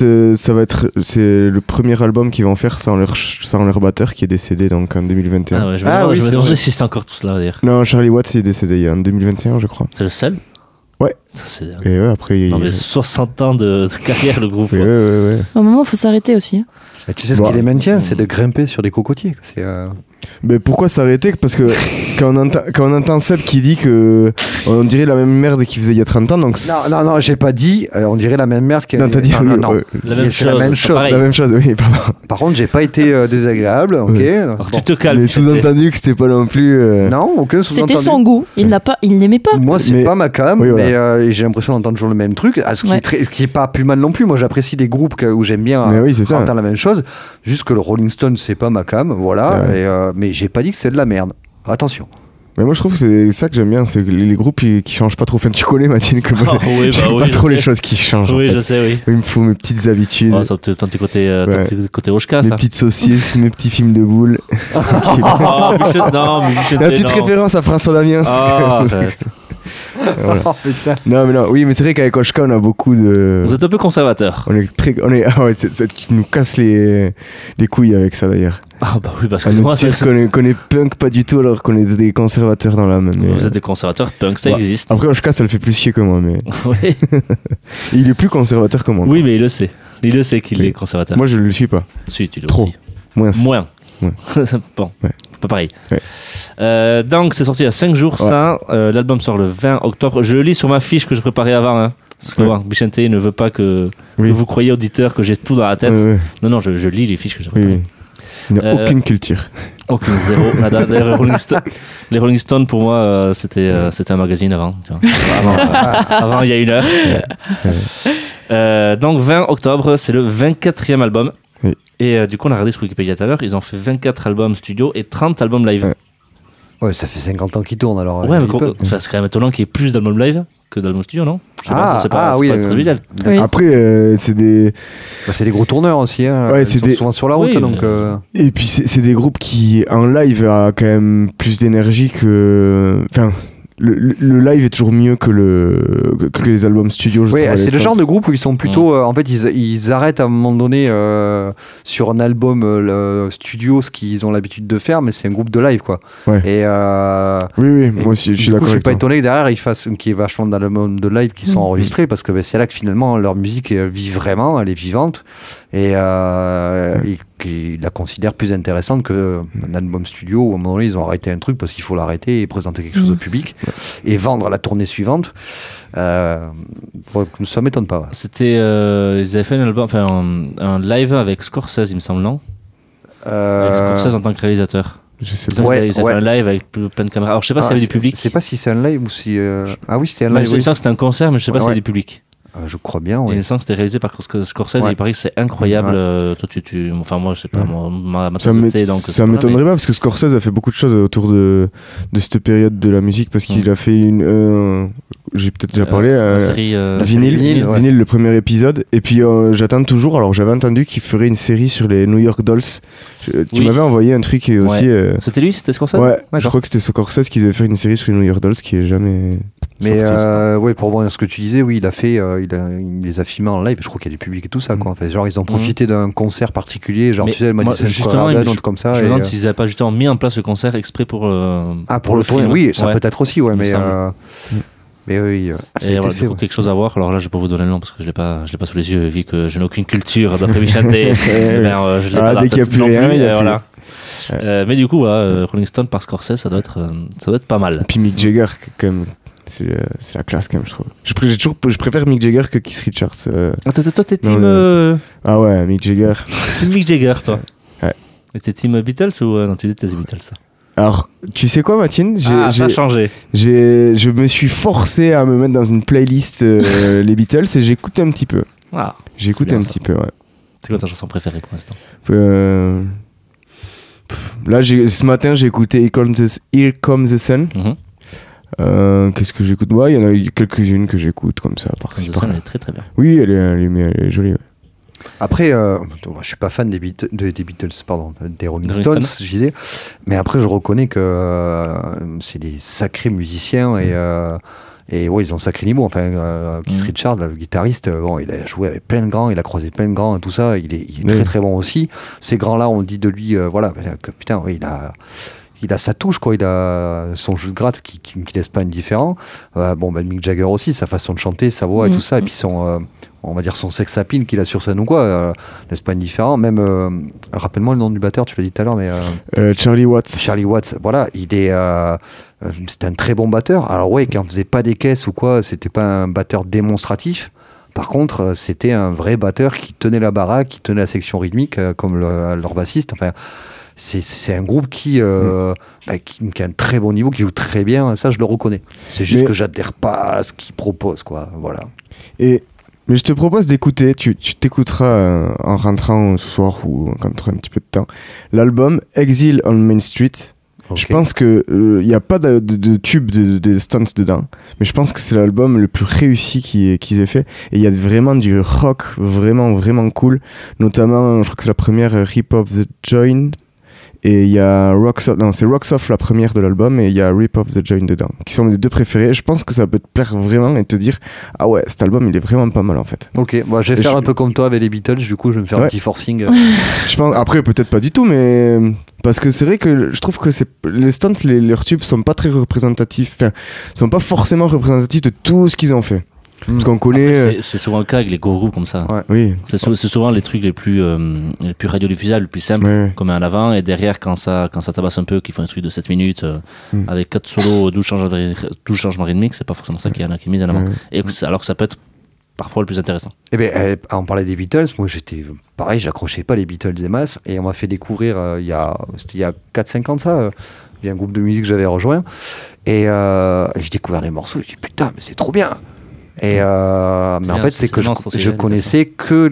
le premier album qu'ils vont faire sans leur batteur qui est décédé donc en 2021. Ah ouais, je Ah oui, me c'est demandais vrai. si c'était encore tous là d'ailleurs. Non, Charlie Watts est décédé en 2021 je crois. C'est le seul. Ouais. Ça, c'est. Et ouais, après il y a... Non, mais 60 ans de carrière, le groupe. Ouais, quoi. ouais. À un moment, il faut s'arrêter aussi. Hein. Et tu sais ce Bah, qui les maintient, c'est de grimper sur des cocotiers. C'est Mais pourquoi s'arrêter? Parce que quand on entend Seb qui dit que on dirait la même merde qu'il faisait il y a 30 ans, donc non, j'ai pas dit. On dirait la même merde. Non, t'as dit non, non. La même C'est chose. la même pas chose, pareil. la même chose, oui, pardon. Par contre, j'ai pas été désagréable. Ok. Ouais. Alors, Bon. tu te calmes. Mais s'il te plaît. sous-entendu que c'était pas non plus. Non, aucun sous-entendu. C'était son goût. Il n'aimait pas. Moi, c'est Mais- pas ma cam, Oui, voilà. mais j'ai l'impression d'entendre toujours le même truc. Ce qui, Ouais. ce qui est pas plus mal non plus. Moi, j'apprécie des groupes où j'aime bien Mais oui, c'est ça. entendre la même chose. Juste que le Rolling Stone, c'est pas ma cam, voilà. Ouais. Et, mais j'ai pas dit que c'est de la merde. Attention. Mais moi je trouve que c'est ça que j'aime bien, c'est que les groupes qui changent pas trop. Enfin, tu connais Mathilde que moi, Ah oui, bah j'aime oui, pas je trop les sais. choses qui changent. en Oui, fait. je sais, oui. Il me faut mes petites habitudes, Oh, ça, c'est ton petit côté, Ouais. côté Oshka, mes ça. petites saucisses, mes petits films de boules. Oh, Michel, non, mais Michel, La petite non. référence à François Damiens. Ah, arrête. Voilà. Oh putain. Non mais non, oui, mais c'est vrai qu'avec Oshka on a beaucoup de. Vous êtes un peu conservateur. Ah ouais, tu nous casses les couilles avec ça d'ailleurs. Ah bah oui, parce À que nous moi, dire qu'on est punk pas du tout alors qu'on est des conservateurs dans l'âme. Mais... vous êtes des conservateurs punk, ça Ouais. existe. Après Oshka ça le fait plus chier que moi, mais Oui. il est plus conservateur que moi. Oui, mais il le sait. Il le sait qu'il Oui. est conservateur. Moi je le suis pas. Si, tu le Trop. aussi. Moins. Moins. Ouais. Bon, Ouais. pas pareil. Ouais. Donc, c'est sorti il y a 5 jours, Ouais. ça. L'album sort le 20 octobre. Je le lis sur ma fiche que je préparais avant. Hein. Parce que Ouais. bon, Bichente ne veut pas que Oui. vous croyez, auditeur, que j'ai tout dans la tête. Ouais, ouais. Non, je lis les fiches que j'ai Oui, préparées. oui. Il n'a aucune culture. Aucune, zéro. Nada. D'ailleurs, les Rolling Stones, pour moi, c'était un magazine avant. Tu vois. Avant, il y a 1 heure. Donc, 20 octobre, c'est le 24e album. Oui. Et du coup, on a regardé sur Wikipédia tout à l'heure. Ils ont fait 24 albums studio et 30 albums live. Ouais. Ouais, ça fait 50 ans qu'ils tournent alors. Ouais, mais ils peuvent. enfin, c'est quand même étonnant qu'il y ait plus d'albums live que d'albums studio, non? Je sais pas, c'est pas oui, très habituel. Oui. Après, c'est des. Bah, c'est des gros tourneurs aussi. Hein. Ouais, Ils c'est sont des- souvent sur la route. Oui, donc, Et puis c'est des groupes qui en live a quand même plus d'énergie que. Enfin, le live est toujours mieux que les albums studio. je Oui, trouve, à c'est le genre l'instance. de groupe où ils sont plutôt. En fait, ils arrêtent à un moment donné sur un album le studio ce qu'ils ont l'habitude de faire, mais c'est un groupe de live quoi. Ouais. Et Oui, moi aussi, je suis du coup, d'accord je suis avec pas toi. étonné que derrière ils fassent qu'il y ait vachement d'albums de live qui sont enregistrés parce que c'est là que finalement leur musique vit vraiment, elle est vivante et qu'ils la considèrent plus intéressante qu'un album studio où à un moment donné ils ont arrêté un truc parce qu'il faut l'arrêter et présenter quelque chose au public et vendre la tournée suivante. Ça m'étonne pas. Ouais. C'était. Ils avaient fait un album, enfin, un live avec Scorsese, il me semble, non? Avec Scorsese en tant que réalisateur. Je sais Ils pas. avaient, Ouais, ils avaient ouais. fait un live avec plein de caméras. Alors, je sais pas s'il y avait du public. C'est pas si c'est un live ou si. Ah oui, c'était un Non, live. je oui. sens que c'était un concert, mais je sais pas s'il y Ouais. avait du public. Je crois bien, Et il oui. me semble que c'était réalisé par Scorsese Ouais. et il paraît que c'est incroyable. Ouais. Toi, enfin, moi, je sais pas, Ouais. ma Ça tasse de thé, donc. ça m'étonnerait pas parce que Scorsese a fait beaucoup de choses autour de cette période de la musique parce qu'il a fait j'ai peut-être déjà parlé. La série Vinyl, Vinyl, ouais. Vinyl, le premier épisode. Et puis j'attends toujours. Alors j'avais entendu qu'il ferait une série sur les New York Dolls. Tu Oui. m'avais envoyé un truc et aussi. C'était lui, c'était Scorsese. Ouais, D'accord. je crois que c'était Scorsese qui devait faire une série sur les New York Dolls qui est jamais. Mais sortie. ouais, pour revenir à ce que tu disais, oui, il les a filmés en live. Je crois qu'il y a du public et tout ça, quoi. En fait, genre, ils ont profité d'un concert particulier, genre, Mais tu sais, le moi, Madison justement, Square Garden, je- un truc comme ça. Je me et, demande s'ils n'avaient pas justement mis en place le concert exprès pour. pour le tournoi, film. oui, ça Ouais. peut être aussi, ouais, Il me mais. semble. Mais oui, ça a Et été voilà, fait. du coup, Ouais. quelque chose à voir. Alors là, je vais pas vous donner le nom parce que je l'ai pas sous les yeux, vu que je n'ai aucune culture d'après Michaté. Je l'ai pas là, dès qu'il y a peut-être plus non rien, plus, il y a et plus voilà. Mais du coup, voilà, Rolling Stone par Scorsese, ça doit être pas mal. Et puis Mick Jagger, quand même. C'est la classe quand même, je trouve. Je préfère Mick Jagger que Keith Richards. Toi, t'es team, Non, Ah ouais, Mick Jagger. team Mick Jagger, toi. Ouais. Mais t'es team Beatles ou non, tu dis t'es Beatles, ça. Alors, tu sais quoi, Mathilde? Ça a changé. Je me suis forcé à me mettre dans une playlist les Beatles et j'écoute un petit peu. Ah, J'écoute c'est bien, un ça. petit peu, ouais. C'est quoi ta chanson préférée pour l'instant? Là, ce matin, j'ai écouté Here Comes the Sun. Qu'est-ce que j'écoute? Ouais, il y en a quelques-unes que j'écoute comme ça, par-ci, Ça, par-là. elle est très très bien. Oui, elle est jolie. Ouais. Après, je suis pas fan des Beatles, pardon, des Rolling Rolling Stones, Stones. je disais. Mais après, je reconnais que c'est des sacrés musiciens et ouais, ils ont un sacré niveau. Enfin, Keith Richards, là, le guitariste, bon, il a joué avec plein de grands, il a croisé plein de grands et tout ça. Il est très très bon aussi. Ces grands-là, on dit de lui, voilà, que putain, oui, il a sa touche, quoi. Il a son jeu de gratte qui laisse pas indifférent. Mick Jagger aussi, sa façon de chanter, sa voix et tout ça. Et puis on va dire son sex appeal qu'il a sur scène ou quoi, laisse pas indifférent. Même, rappelle-moi le nom du batteur, tu l'as dit tout à l'heure, mais Charlie Watts. Charlie Watts, voilà, c'était un très bon batteur. Alors ouais, quand on faisait pas des caisses ou quoi, c'était pas un batteur démonstratif. Par contre, c'était un vrai batteur qui tenait la baraque, qui tenait la section rythmique, comme leur bassiste. Enfin, c'est un groupe qui a un très bon niveau, qui joue très bien. Ça, je le reconnais. C'est juste que j'adhère pas à ce qu'ils proposent, quoi. Voilà. Mais je te propose d'écouter, tu t'écouteras en rentrant ce soir ou quand tu auras un petit peu de temps, l'album Exile on Main Street. Okay. Je pense qu'il n'y a pas de tube de Stones dedans, mais je pense que c'est l'album le plus réussi qu'ils aient fait. Et il y a vraiment du rock vraiment, vraiment cool. Notamment, je crois que c'est la première Rip of the Joint. Et il y a c'est Rocks Off la première de l'album et il y a Rip of the Joint dedans, qui sont mes deux préférés. Je pense que ça peut te plaire vraiment et te dire ah ouais, cet album il est vraiment pas mal en fait. Ok, moi je vais faire un peu comme toi avec les Beatles, du coup je vais me faire un petit forcing. Je pense, après peut-être pas du tout, mais parce que c'est vrai que je trouve que les Stones, leurs tubes sont pas très représentatifs, enfin, sont pas forcément représentatifs de tout ce qu'ils ont fait. Parce qu'on connaît. Après, c'est souvent le cas avec les gros groupes comme ça. Ouais. Oui. C'est souvent les trucs les plus radiodiffusables, les plus simples, Ouais. comme en avant, et derrière, quand ça tabasse un peu, qu'ils font un truc de 7 minutes, avec 4 solos, 12 changements rythmiques, c'est pas forcément ça qui est mis en avant. Ouais. Et alors que ça peut être parfois le plus intéressant. Eh bien, on parlait des Beatles, moi j'étais pareil, j'accrochais pas les Beatles des masses, et on m'a fait découvrir, c'était il y a 4-5 ans de ça, il y a un groupe de musique que j'avais rejoint, et j'ai découvert les morceaux, j'ai dit putain, mais c'est trop bien! Et mais en fait, c'est que je connaissais que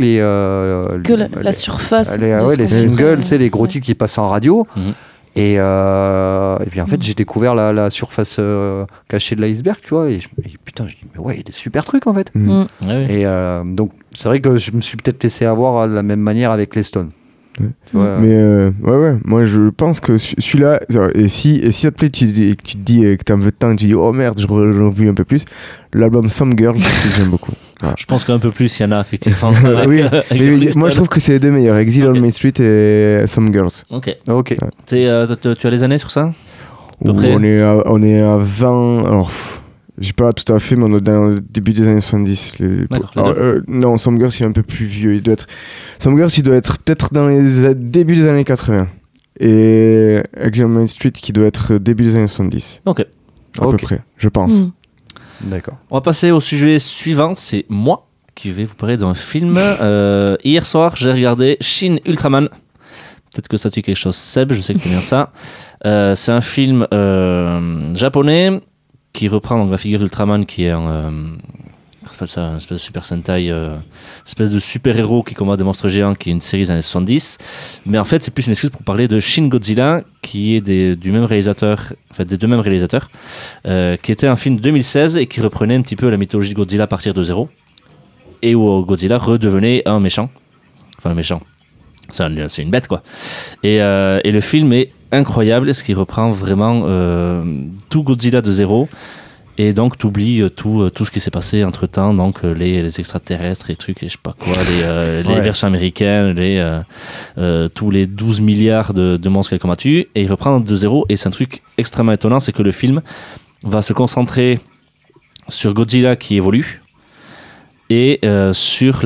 la surface. les singles, tu sais, les gros titres qui passaient en radio. Et puis en fait, j'ai découvert la surface cachée de l'iceberg, tu vois. Et putain, je dis, mais ouais, il y a des super trucs en fait. Ouais, oui. Et donc, c'est vrai que je me suis peut-être laissé avoir de la même manière avec les Stones. Ouais. Tu vois, Mais ouais, moi je pense que celui-là, et si ça te plaît, tu te dis que t'as un peu de temps et tu dis oh merde, j'en veux un peu plus, l'album Some Girls, j'aime beaucoup. Voilà. Je pense qu'un peu plus, il y en a effectivement. Oui, mais moi je trouve que c'est les deux meilleurs, Exile on Main Street et Some Girls. Ok. Ok. Tu as les années sur ça? À peu près. On est à 20. Alors, j'ai pas tout à fait, mais on est dans le début des années 70. D'accord, non, Some Girls, il est un peu plus vieux. Some Girls, il doit être peut-être dans les débuts des années 80. Et Exile on Main Street, qui doit être début des années 70. Ok. À peu près, je pense. D'accord. On va passer au sujet suivant. C'est moi qui vais vous parler d'un film. Hier soir, j'ai regardé Shin Ultraman. Peut-être que ça tue quelque chose, Seb, je sais que tu aimes bien ça. C'est un film japonais qui reprend donc la figure Ultraman qui est ça s'appelle ça, une espèce de Super Sentai, une espèce de super-héros qui combat des monstres géants, qui est une série des années 70. Mais en fait, c'est plus une excuse pour parler de Shin Godzilla, qui est du même réalisateur, en fait, des deux mêmes réalisateurs, qui était un film de 2016 et qui reprenait un petit peu la mythologie de Godzilla à partir de zéro, et où Godzilla redevenait un méchant. Enfin, un méchant. C'est une bête, quoi. Et le film est incroyable, parce qu'il reprend vraiment tout Godzilla de zéro. Et donc, tu oublies tout ce qui s'est passé entre temps, donc les extraterrestres, les trucs, et je sais pas quoi, les versions américaines, tous les 12 milliards de monstres qu'elle combattu. Et il reprend de zéro. Et c'est un truc extrêmement étonnant, c'est que le film va se concentrer sur Godzilla qui évolue et sur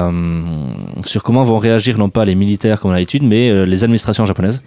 comment vont réagir non pas les militaires comme d'habitude, mais les administrations japonaises.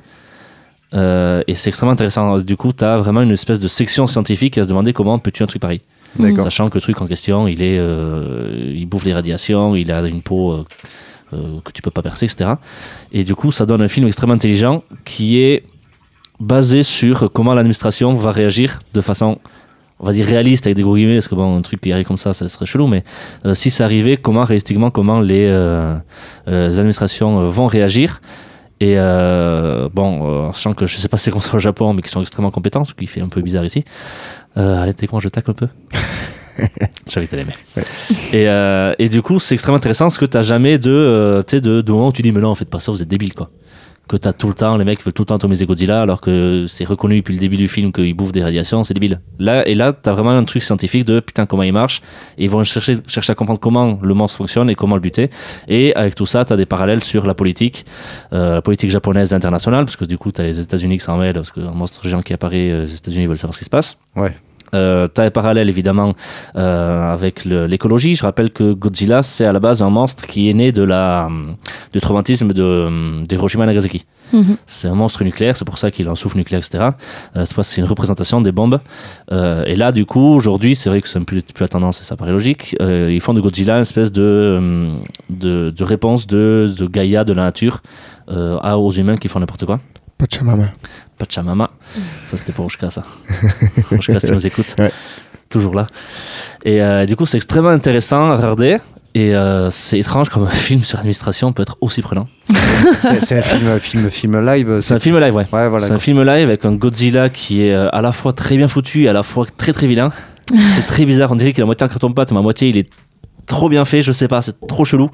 Et c'est extrêmement intéressant. Du coup, tu as vraiment une espèce de section scientifique à se demander comment peux-tu un truc pareil. Sachant que le truc en question, il bouffe les radiations, il a une peau que tu peux pas percer, etc. Et du coup, ça donne un film extrêmement intelligent qui est basé sur comment l'administration va réagir de façon, on va dire, réaliste, avec des gros guillemets, parce que un truc qui arrive comme ça serait chelou, mais si ça arrivait, réalistiquement, comment les administrations vont réagir. Et sachant que je sais pas c'est comme ça au Japon, mais qui sont extrêmement compétents, ce qui fait un peu bizarre ici. Allez, t'es con, je tacle un peu. J'avais été l'aimer. Ouais. Et du coup, c'est extrêmement intéressant parce que t'as jamais de moment où tu dis, mais non, faites pas ça, vous êtes débiles, quoi. Que t'as tout le temps, les mecs veulent tout le temps atomiser Godzilla, alors que c'est reconnu depuis le début du film qu'il bouffe des radiations, c'est débile. Là, t'as vraiment un truc scientifique de putain, comment il marche, et ils vont chercher à comprendre comment le monstre fonctionne et comment le buter. Et avec tout ça, t'as des parallèles sur la politique japonaise et internationale, parce que du coup, t'as les États-Unis qui s'en mêlent, parce qu'un monstre géant qui apparaît, les États-Unis veulent savoir ce qui se passe. Ouais. T'as les parallèles évidemment avec l'écologie. Je rappelle que Godzilla, c'est à la base un monstre qui est né du traumatisme d'Hiroshima et Nagasaki. Mm-hmm. C'est un monstre nucléaire, c'est pour ça qu'il a un souffle nucléaire, etc. C'est une représentation des bombes. Et là, du coup, aujourd'hui, c'est vrai que c'est un peu plus la tendance, et ça paraît logique. Ils font de Godzilla une espèce de réponse de Gaïa, de la nature, aux humains qui font n'importe quoi. Pachamama. Ça, c'était pour Oshka, ça. Oshka, si tu nous écoutes. Ouais. Toujours là. Et du coup, c'est extrêmement intéressant à regarder. Et c'est étrange comme un film sur l'administration peut être aussi prenant. C'est un film live. C'est un film live, ouais. Voilà, c'est un film live avec un Godzilla qui est à la fois très bien foutu et à la fois très très vilain. C'est très bizarre. On dirait qu'il a moitié en carton-pâte, mais à moitié il est trop bien fait, je sais pas, c'est trop chelou.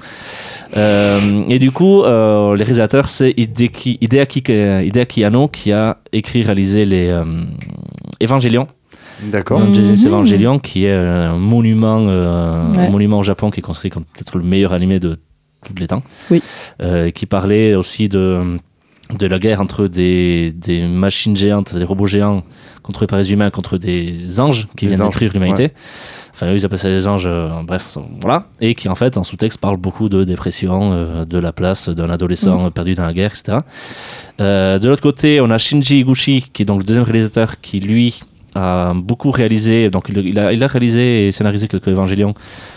Et du coup, les réalisateurs, c'est Hideaki Anno qui a écrit, réalisé les Evangelion. D'accord. Genesis Evangelion, qui est un monument au Japon, qui est considéré comme peut-être le meilleur animé de tous les temps. Oui. Qui parlait aussi de la guerre entre des machines géantes, des robots géants contrôlés par les humains, contre des anges qui viennent détruire l'humanité. Ouais. Enfin, eux, ils appellent ça les anges, bref, voilà. Et qui, en fait, en sous-texte, parle beaucoup de dépression, de la place d'un adolescent perdu dans la guerre, etc. De l'autre côté, on a Shinji Higuchi, qui est donc le deuxième réalisateur, qui, lui, a beaucoup réalisé, donc il a réalisé et scénarisé quelques Evangelion,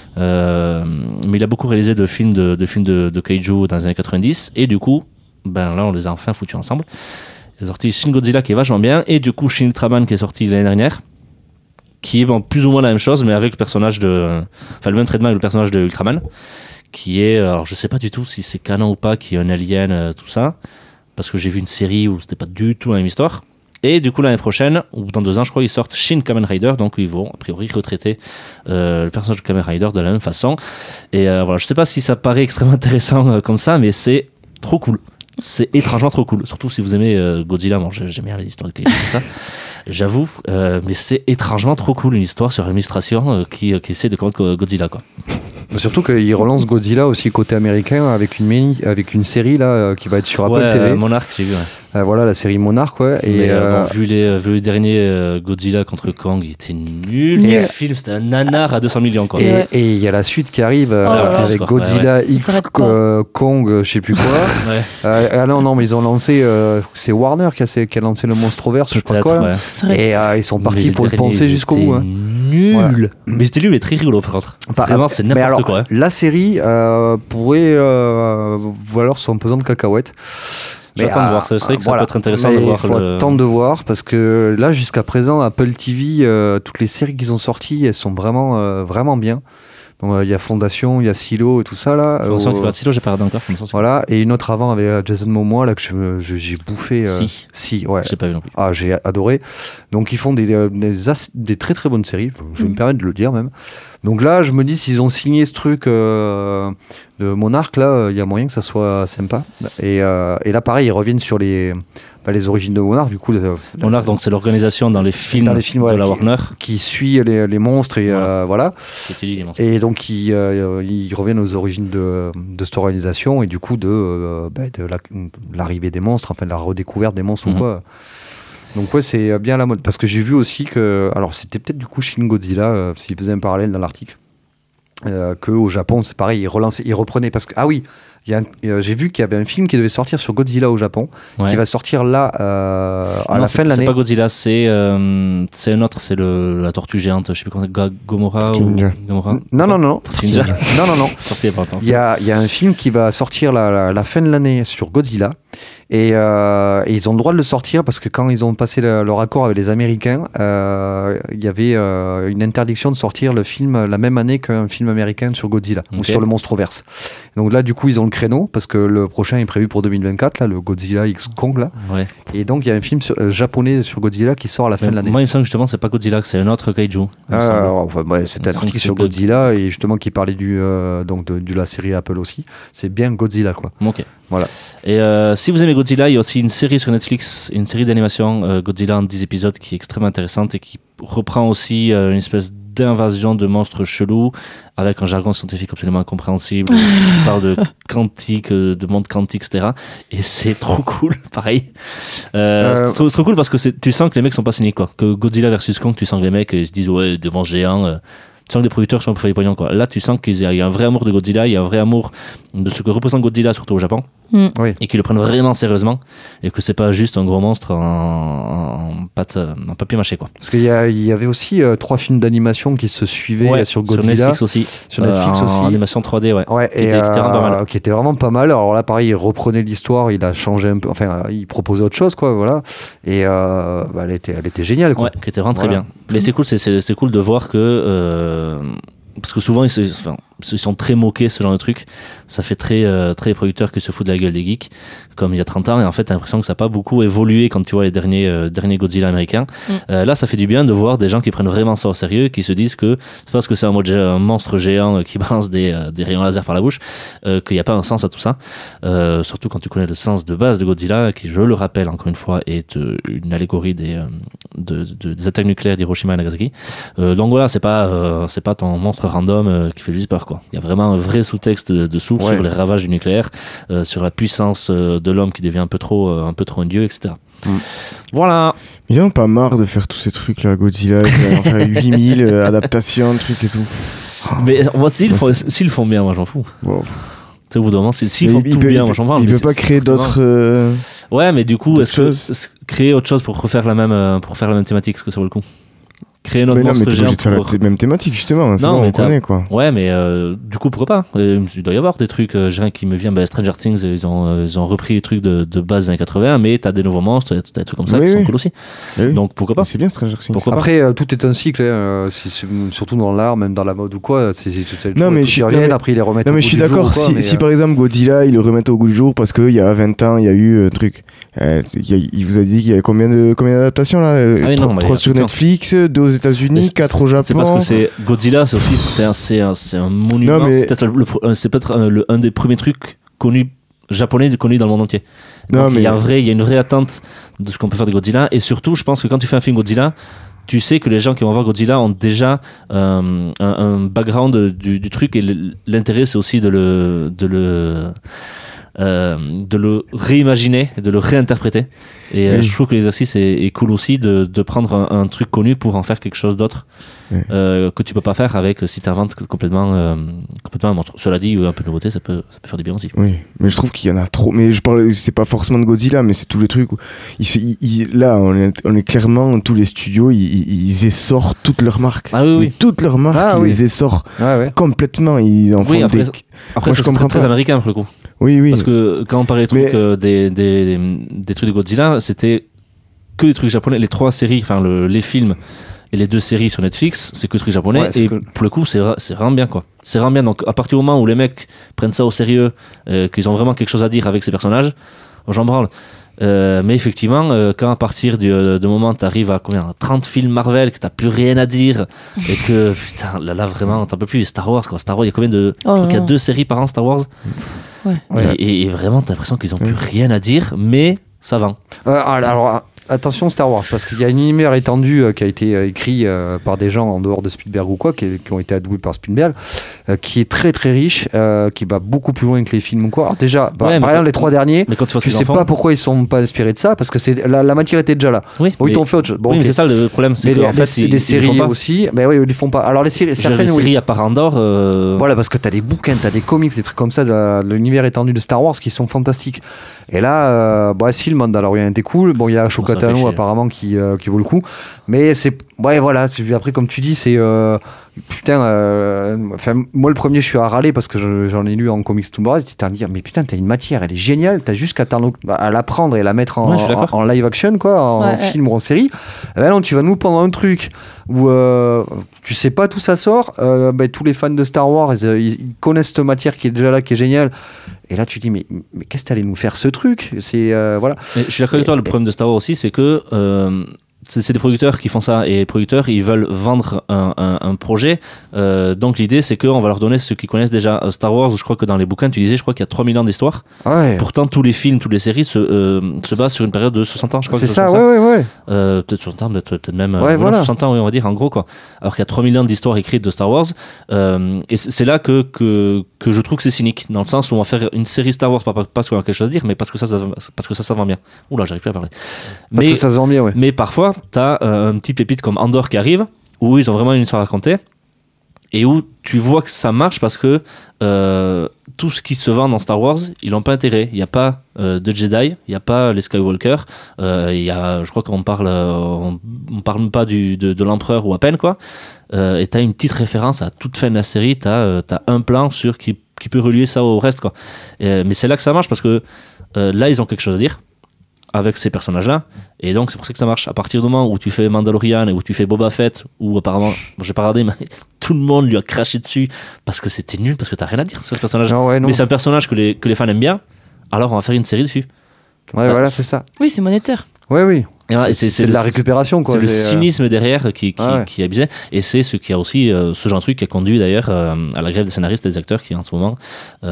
mais il a beaucoup réalisé de films de kaiju dans les années 90, et du coup, là, on les a enfin foutus ensemble. Il a sorti Shin Godzilla, qui est vachement bien, et du coup, Shin Ultraman, qui est sorti l'année dernière, qui est plus ou moins la même chose, mais avec le personnage le même traitement avec le personnage de Ultraman, qui est, alors je sais pas du tout si c'est canon ou pas, qui est un alien, tout ça, parce que j'ai vu une série où c'était pas du tout la même histoire. Et du coup, l'année prochaine, ou dans 2 ans, je crois, ils sortent Shin Kamen Rider, donc ils vont, a priori, retraiter le personnage de Kamen Rider de la même façon. Et voilà, je sais pas si ça paraît extrêmement intéressant comme ça, mais c'est trop cool. C'est étrangement trop cool, surtout si vous aimez Godzilla. Bon, j'aime bien les histoires de kaiju comme ça, j'avoue, mais c'est étrangement trop cool, une histoire sur l'administration qui essaie de combattre Godzilla, quoi. Surtout qu'il relance Godzilla aussi côté américain avec une série là qui va être sur Apple TV. Monarch, j'ai vu. Ouais. Voilà, la série Monarch, ouais. Et vu le dernier Godzilla contre Kong, il était nul. Le film, c'était un nanar à 200 millions, quoi. Et il y a la suite qui arrive avec Godzilla X Kong, je sais plus quoi. Ah non, mais ils ont lancé, c'est Warner qui a lancé le Monstroverse, je sais pas quoi. Ouais. Et ils sont partis pour le penser jusqu'au bout. Nul. Voilà. Mais c'était nul, mais très rigolo par contre. Vraiment, c'est n'importe quoi. Hein. La série pourrait valoir son pesant de cacahuètes. J'attends de voir, c'est vrai que ça peut être intéressant de voir. Il faut attendre de voir, parce que là, jusqu'à présent, Apple TV, toutes les séries qu'ils ont sorties, elles sont vraiment, vraiment bien. Donc il y a Fondation, il y a Silo et tout ça là. Fondation qui va de Silo, j'ai pas regardé encore. Comme ça, Voilà, et une autre avant avec Jason Momoa là que j'ai bouffé. Si, ouais. J'ai pas vu non plus. Ah, j'ai adoré. Donc ils font des très très bonnes séries, je vais me permettre de le dire même. Donc là, je me dis, s'ils ont signé ce truc de Monarch, là, il y a moyen que ça soit sympa. Et là, pareil, ils reviennent sur les origines de Monarch, du coup. Monarch, donc c'est l'organisation dans les films de voilà, la Warner. Qui suit les monstres et voilà. Qui étudie les monstres. Et donc, ils reviennent aux origines de cette organisation et du coup, de l'arrivée des monstres, enfin, de la redécouverte des monstres ou quoi. Donc ouais, c'est bien la mode. Parce que j'ai vu aussi que... Alors, c'était peut-être du coup Shin Godzilla, s'il faisait un parallèle dans l'article, qu'au Japon, c'est pareil, ils reprenaient... Parce que, ah oui, j'ai vu qu'il y avait un film qui devait sortir sur Godzilla au Japon, qui va sortir là, à la fin de l'année. C'est pas Godzilla, c'est un autre, c'est la tortue géante, je sais plus comment c'est, Gomorrah ou Gomorrah. Non. Ninja. Non. Sorti il y a pas longtemps. Il y a un film qui va sortir la fin de l'année sur Godzilla. Et ils ont le droit de le sortir parce que quand ils ont passé leur accord avec les Américains, il y avait une interdiction de sortir le film la même année qu'un film américain sur Godzilla ou sur le Monstroverse. Donc là, du coup, ils ont le créneau parce que le prochain est prévu pour 2024, là, le Godzilla X Kong là. Ouais. Et donc il y a un film japonais sur Godzilla qui sort à la fin de l'année. Moi, il me semble que justement, c'est pas Godzilla, c'est un autre kaiju. C'était un article sur Godzilla et justement qui parlait de la série Apple aussi. C'est bien Godzilla quoi. Ok. Voilà. Et si vous aimez Godzilla, il y a aussi une série sur Netflix, une série d'animation Godzilla en 10 épisodes qui est extrêmement intéressante et qui reprend aussi une espèce d'invasion de monstres chelous avec un jargon scientifique absolument incompréhensible. On parle de quantique, de monde quantique, etc. Et c'est trop cool, pareil. C'est trop cool parce que tu sens que les mecs sont pas cyniques, quoi. Que Godzilla versus Kong, tu sens que les mecs ils se disent ouais, des monstres géants. Tu sens que les producteurs sont un peu faillis pognon, quoi. Là, tu sens qu'il y a un vrai amour de Godzilla, il y a un vrai amour de ce que représente Godzilla, surtout au Japon, et qu'ils le prennent vraiment sérieusement, et que c'est pas juste un gros monstre en papier mâché, quoi. Parce qu'il y avait aussi 3 films d'animation qui se suivaient sur Godzilla. Sur Netflix aussi. En animation 3D, qui était vraiment pas mal. Alors là, pareil, il reprenait l'histoire, il a changé un peu, enfin, il proposait autre chose, quoi, voilà. Et elle était géniale, quoi. Ouais, qui était vraiment très bien. Mais c'est cool, c'est cool de voir que parce que souvent ils sont très moqués, ce genre de truc. Ça fait très producteurs qui se foutent de la gueule des geeks, comme il y a 30 ans, et en fait t'as l'impression que ça n'a pas beaucoup évolué quand tu vois les derniers Godzilla américains. Là, ça fait du bien de voir des gens qui prennent vraiment ça au sérieux, qui se disent que c'est parce que c'est un monstre géant qui balance des rayons laser par la bouche qu'il n'y a pas un sens à tout ça, surtout quand tu connais le sens de base de Godzilla, qui, je le rappelle encore une fois, est une allégorie des attaques nucléaires d'Hiroshima et Nagasaki. Donc voilà, c'est pas ton monstre random qui fait juste peur, quoi. Il y a vraiment un vrai sous-texte dessous sur les ravages du nucléaire, sur la puissance de l'homme qui devient un peu trop un dieu, etc. Voilà. Ils n'ont pas marre de faire tous ces trucs là, Godzilla, enfin 8000 adaptations, trucs et tout. Mais s'ils le font bien, moi j'en fous. Wow. Au bout d'un moment, s'ils font tout bien, moi j'en parle. Il ne peut pas créer d'autres. Ouais, mais du coup, créer autre chose pour refaire la même thématique, est-ce que ça vaut le coup? Créer notre monstre géant de faire la même thématique justement, c'est bon, on connaît quoi. Ouais, mais du coup pourquoi pas, il doit y avoir des trucs, j'ai rien qui me vient, Stranger Things, ils ont repris les trucs de base des années 80, mais t'as des nouveaux monstres, t'as des trucs comme ça qui sont cool aussi. Donc pourquoi pas. C'est bien Stranger Things. Après tout est un cycle, surtout dans l'art, même dans la mode ou quoi, après ils les remettent au goût du jour. Non mais je suis d'accord, si par exemple Godzilla ils le remettent au goût du jour parce qu'il y a 20 ans il y a eu un truc, il vous a dit qu'il y avait combien d'adaptations là, 3 sur Netflix, 2 aux États-Unis, 4 au Japon. C'est parce que c'est Godzilla, c'est un monument. C'est peut-être un des premiers trucs japonais connus dans le monde entier. Donc il y a une vraie attente de ce qu'on peut faire de Godzilla, et surtout je pense que quand tu fais un film Godzilla, tu sais que les gens qui vont voir Godzilla ont déjà un background du truc, et l'intérêt c'est aussi de le réimaginer et de le réinterpréter, et je trouve que l'exercice est cool aussi de prendre un truc connu pour en faire quelque chose d'autre que tu peux pas faire avec si tu inventes complètement un monstre. Cela dit, un peu de nouveauté ça peut faire du bien aussi. Oui, mais je trouve qu'il y en a trop, mais je parle, c'est pas forcément de Godzilla, mais c'est tous les trucs où là on est clairement, tous les studios ils essorent toutes leurs marques. Toutes leurs marques ils les essorent complètement, ils en font après ça, c'est très américain pour le coup. Oui. Parce que quand on parlait des trucs de Godzilla, c'était que des trucs japonais. Les 3 séries, enfin les films et les 2 séries sur Netflix, c'est que truc japonais. Ouais, c'est et cool. pour le coup, c'est vraiment bien, quoi. C'est vraiment bien. Donc, à partir du moment où les mecs prennent ça au sérieux, qu'ils ont vraiment quelque chose à dire avec ces personnages, j'en branle. Mais effectivement, quand à partir du moment tu arrives à 30 films Marvel, que t'as plus rien à dire, et que putain, là vraiment, t'en peux plus. Star Wars, quoi. Star Wars, il y a combien de. Oh Je crois qu'il y a là. 2 séries par an, Star Wars. Ouais. Et vraiment, t'as l'impression qu'ils ont plus rien à dire, mais ça vend. Alors, attention Star Wars, parce qu'il y a un univers étendu qui a été écrit par des gens en dehors de Spielberg ou quoi, qui ont été adoués par Spielberg, qui est très très riche, qui va beaucoup plus loin que les films ou quoi. Alors déjà, Ouais, par mais exemple, les 3 derniers, Mais quand tu vois ce je qu'ils en sais font. pas pourquoi ils sont pas inspirés de ça, parce que la matière était déjà là. Oui, Bon, ils mais- t'ont fait autre chose. Bon, oui, mais ok. c'est ça le problème, c'est Mais qu'en fait, les ils séries font pas. aussi, ben oui, ils les font pas. Alors les séries, Certaines certaines oui. séries à part Andor. Voilà, parce que t'as des bouquins, t'as des comics, des trucs comme ça de l'univers étendu de Star Wars qui sont fantastiques. Et là, si le Mandalorian était cool, bon, il y a Ahsoka ça fait Tano chier. apparemment qui vaut le coup, mais c'est, ouais, voilà, après comme tu dis, c'est putain, enfin moi le premier je suis à râler parce que j'en ai lu en comics tout le monde, t'es à dire mais putain t'as une matière, elle est géniale, t'as juste qu'à à la prendre et la mettre Ouais, je suis d'accord. en live action quoi, en Ouais, film ou en série. Eh ben non, tu vas nous prendre un truc où tu sais pas d'où ça sort, ben, tous les fans de Star Wars ils connaissent cette matière qui est déjà là, qui est géniale. Et là, tu dis, mais qu'est-ce que t'allais nous faire ce truc? C'est voilà. Mais je suis d'accord avec toi, le problème de Star Wars aussi, c'est que c'est des producteurs qui font ça, et les producteurs, ils veulent vendre un projet. Donc l'idée, c'est qu'on va leur donner ce qu'ils connaissent déjà. Star Wars, je crois que dans les bouquins, tu disais, je crois qu'il y a 3000 ans d'histoire. Ouais. Pourtant, tous les films, toutes les séries se basent sur une période de 60 ans, je crois. C'est quelque ça, chose comme ouais. peut-être 60 ans, peut-être même Ouais, non, voilà. 60 ans, oui, on va dire, en gros, quoi. Alors qu'il y a 3000 ans d'histoire écrite de Star Wars. Et c'est là que je trouve que c'est cynique, dans le sens où on va faire une série Star Wars, pas parce qu'on a quelque chose à dire, mais parce que ça vend bien. Oula, j'arrive plus à parler. Parce que ça se vend bien, ouais. Mais parfois, tu as un petit pépite comme Andor qui arrive, où ils ont vraiment une histoire à raconter, et où tu vois que ça marche parce que tout ce qui se vend dans Star Wars, ils l'ont pas intégré. Il n'y a pas de Jedi, il n'y a pas les Skywalker, je crois qu'on parle, on parle pas de l'empereur ou à peine, quoi. Et tu as une petite référence à toute fin de la série, tu as un plan sur qui peut relier ça au reste, quoi. Mais c'est là que ça marche parce que là, ils ont quelque chose à dire avec ces personnages-là, et donc c'est pour ça que ça marche. À partir du moment où tu fais Mandalorian et où tu fais Boba Fett, où apparemment, bon, j'ai pas regardé, mais tout le monde lui a craché dessus parce que c'était nul, parce que t'as rien à dire sur ce personnage. Non, ouais, non. Mais c'est un personnage que les fans aiment bien, alors on va faire une série dessus. Ouais, voilà, c'est ça. Oui, c'est monétaire. Ouais, oui. Et voilà, et C'est de la récupération, quoi. C'est le cynisme derrière qui est abusé, et c'est ce qui a aussi ce genre de truc qui a conduit d'ailleurs à la grève des scénaristes et des acteurs qui est en ce moment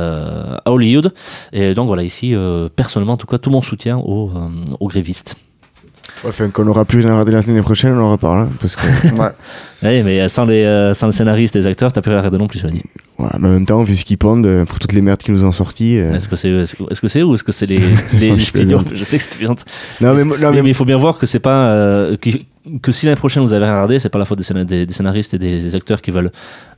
à Hollywood. Et donc voilà, ici personnellement en tout cas tout mon soutien aux grévistes. Enfin, qu'on n'aura plus rien à regarder la semaine prochaine, on en reparle. Hein, parce que, Ouais. Oui, mais sans les scénaristes et les acteurs, t'as plus rien à regarder non plus, ça dit. ouais, mais en même temps, vu ce qu'ils pondent, pour toutes les merdes qui nous ont sorties. Est-ce que c'est ou est-ce que c'est les Je studios? plaisante. Je sais que c'est plaisante. Non, mais, Mais il faut bien voir que c'est pas que si l'année prochaine vous avez rien regardé, c'est pas la faute des scénaristes et des acteurs qui veulent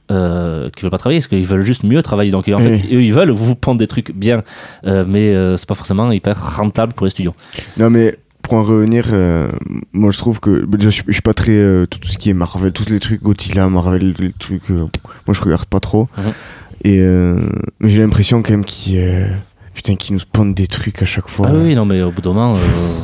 pas travailler, parce qu'ils veulent juste mieux travailler. Donc en fait, eux ils veulent vous prendre des trucs bien, mais c'est pas forcément hyper rentable pour les studios. non, mais pour en revenir, moi je trouve que déjà, je suis pas très tout ce qui est Marvel, tous les trucs Godzilla, Marvel, les trucs, moi je regarde pas trop. Mhm. Et mais j'ai l'impression quand même qu'ils nous pondent des trucs à chaque fois. Ah oui, non, mais au bout d'un moment,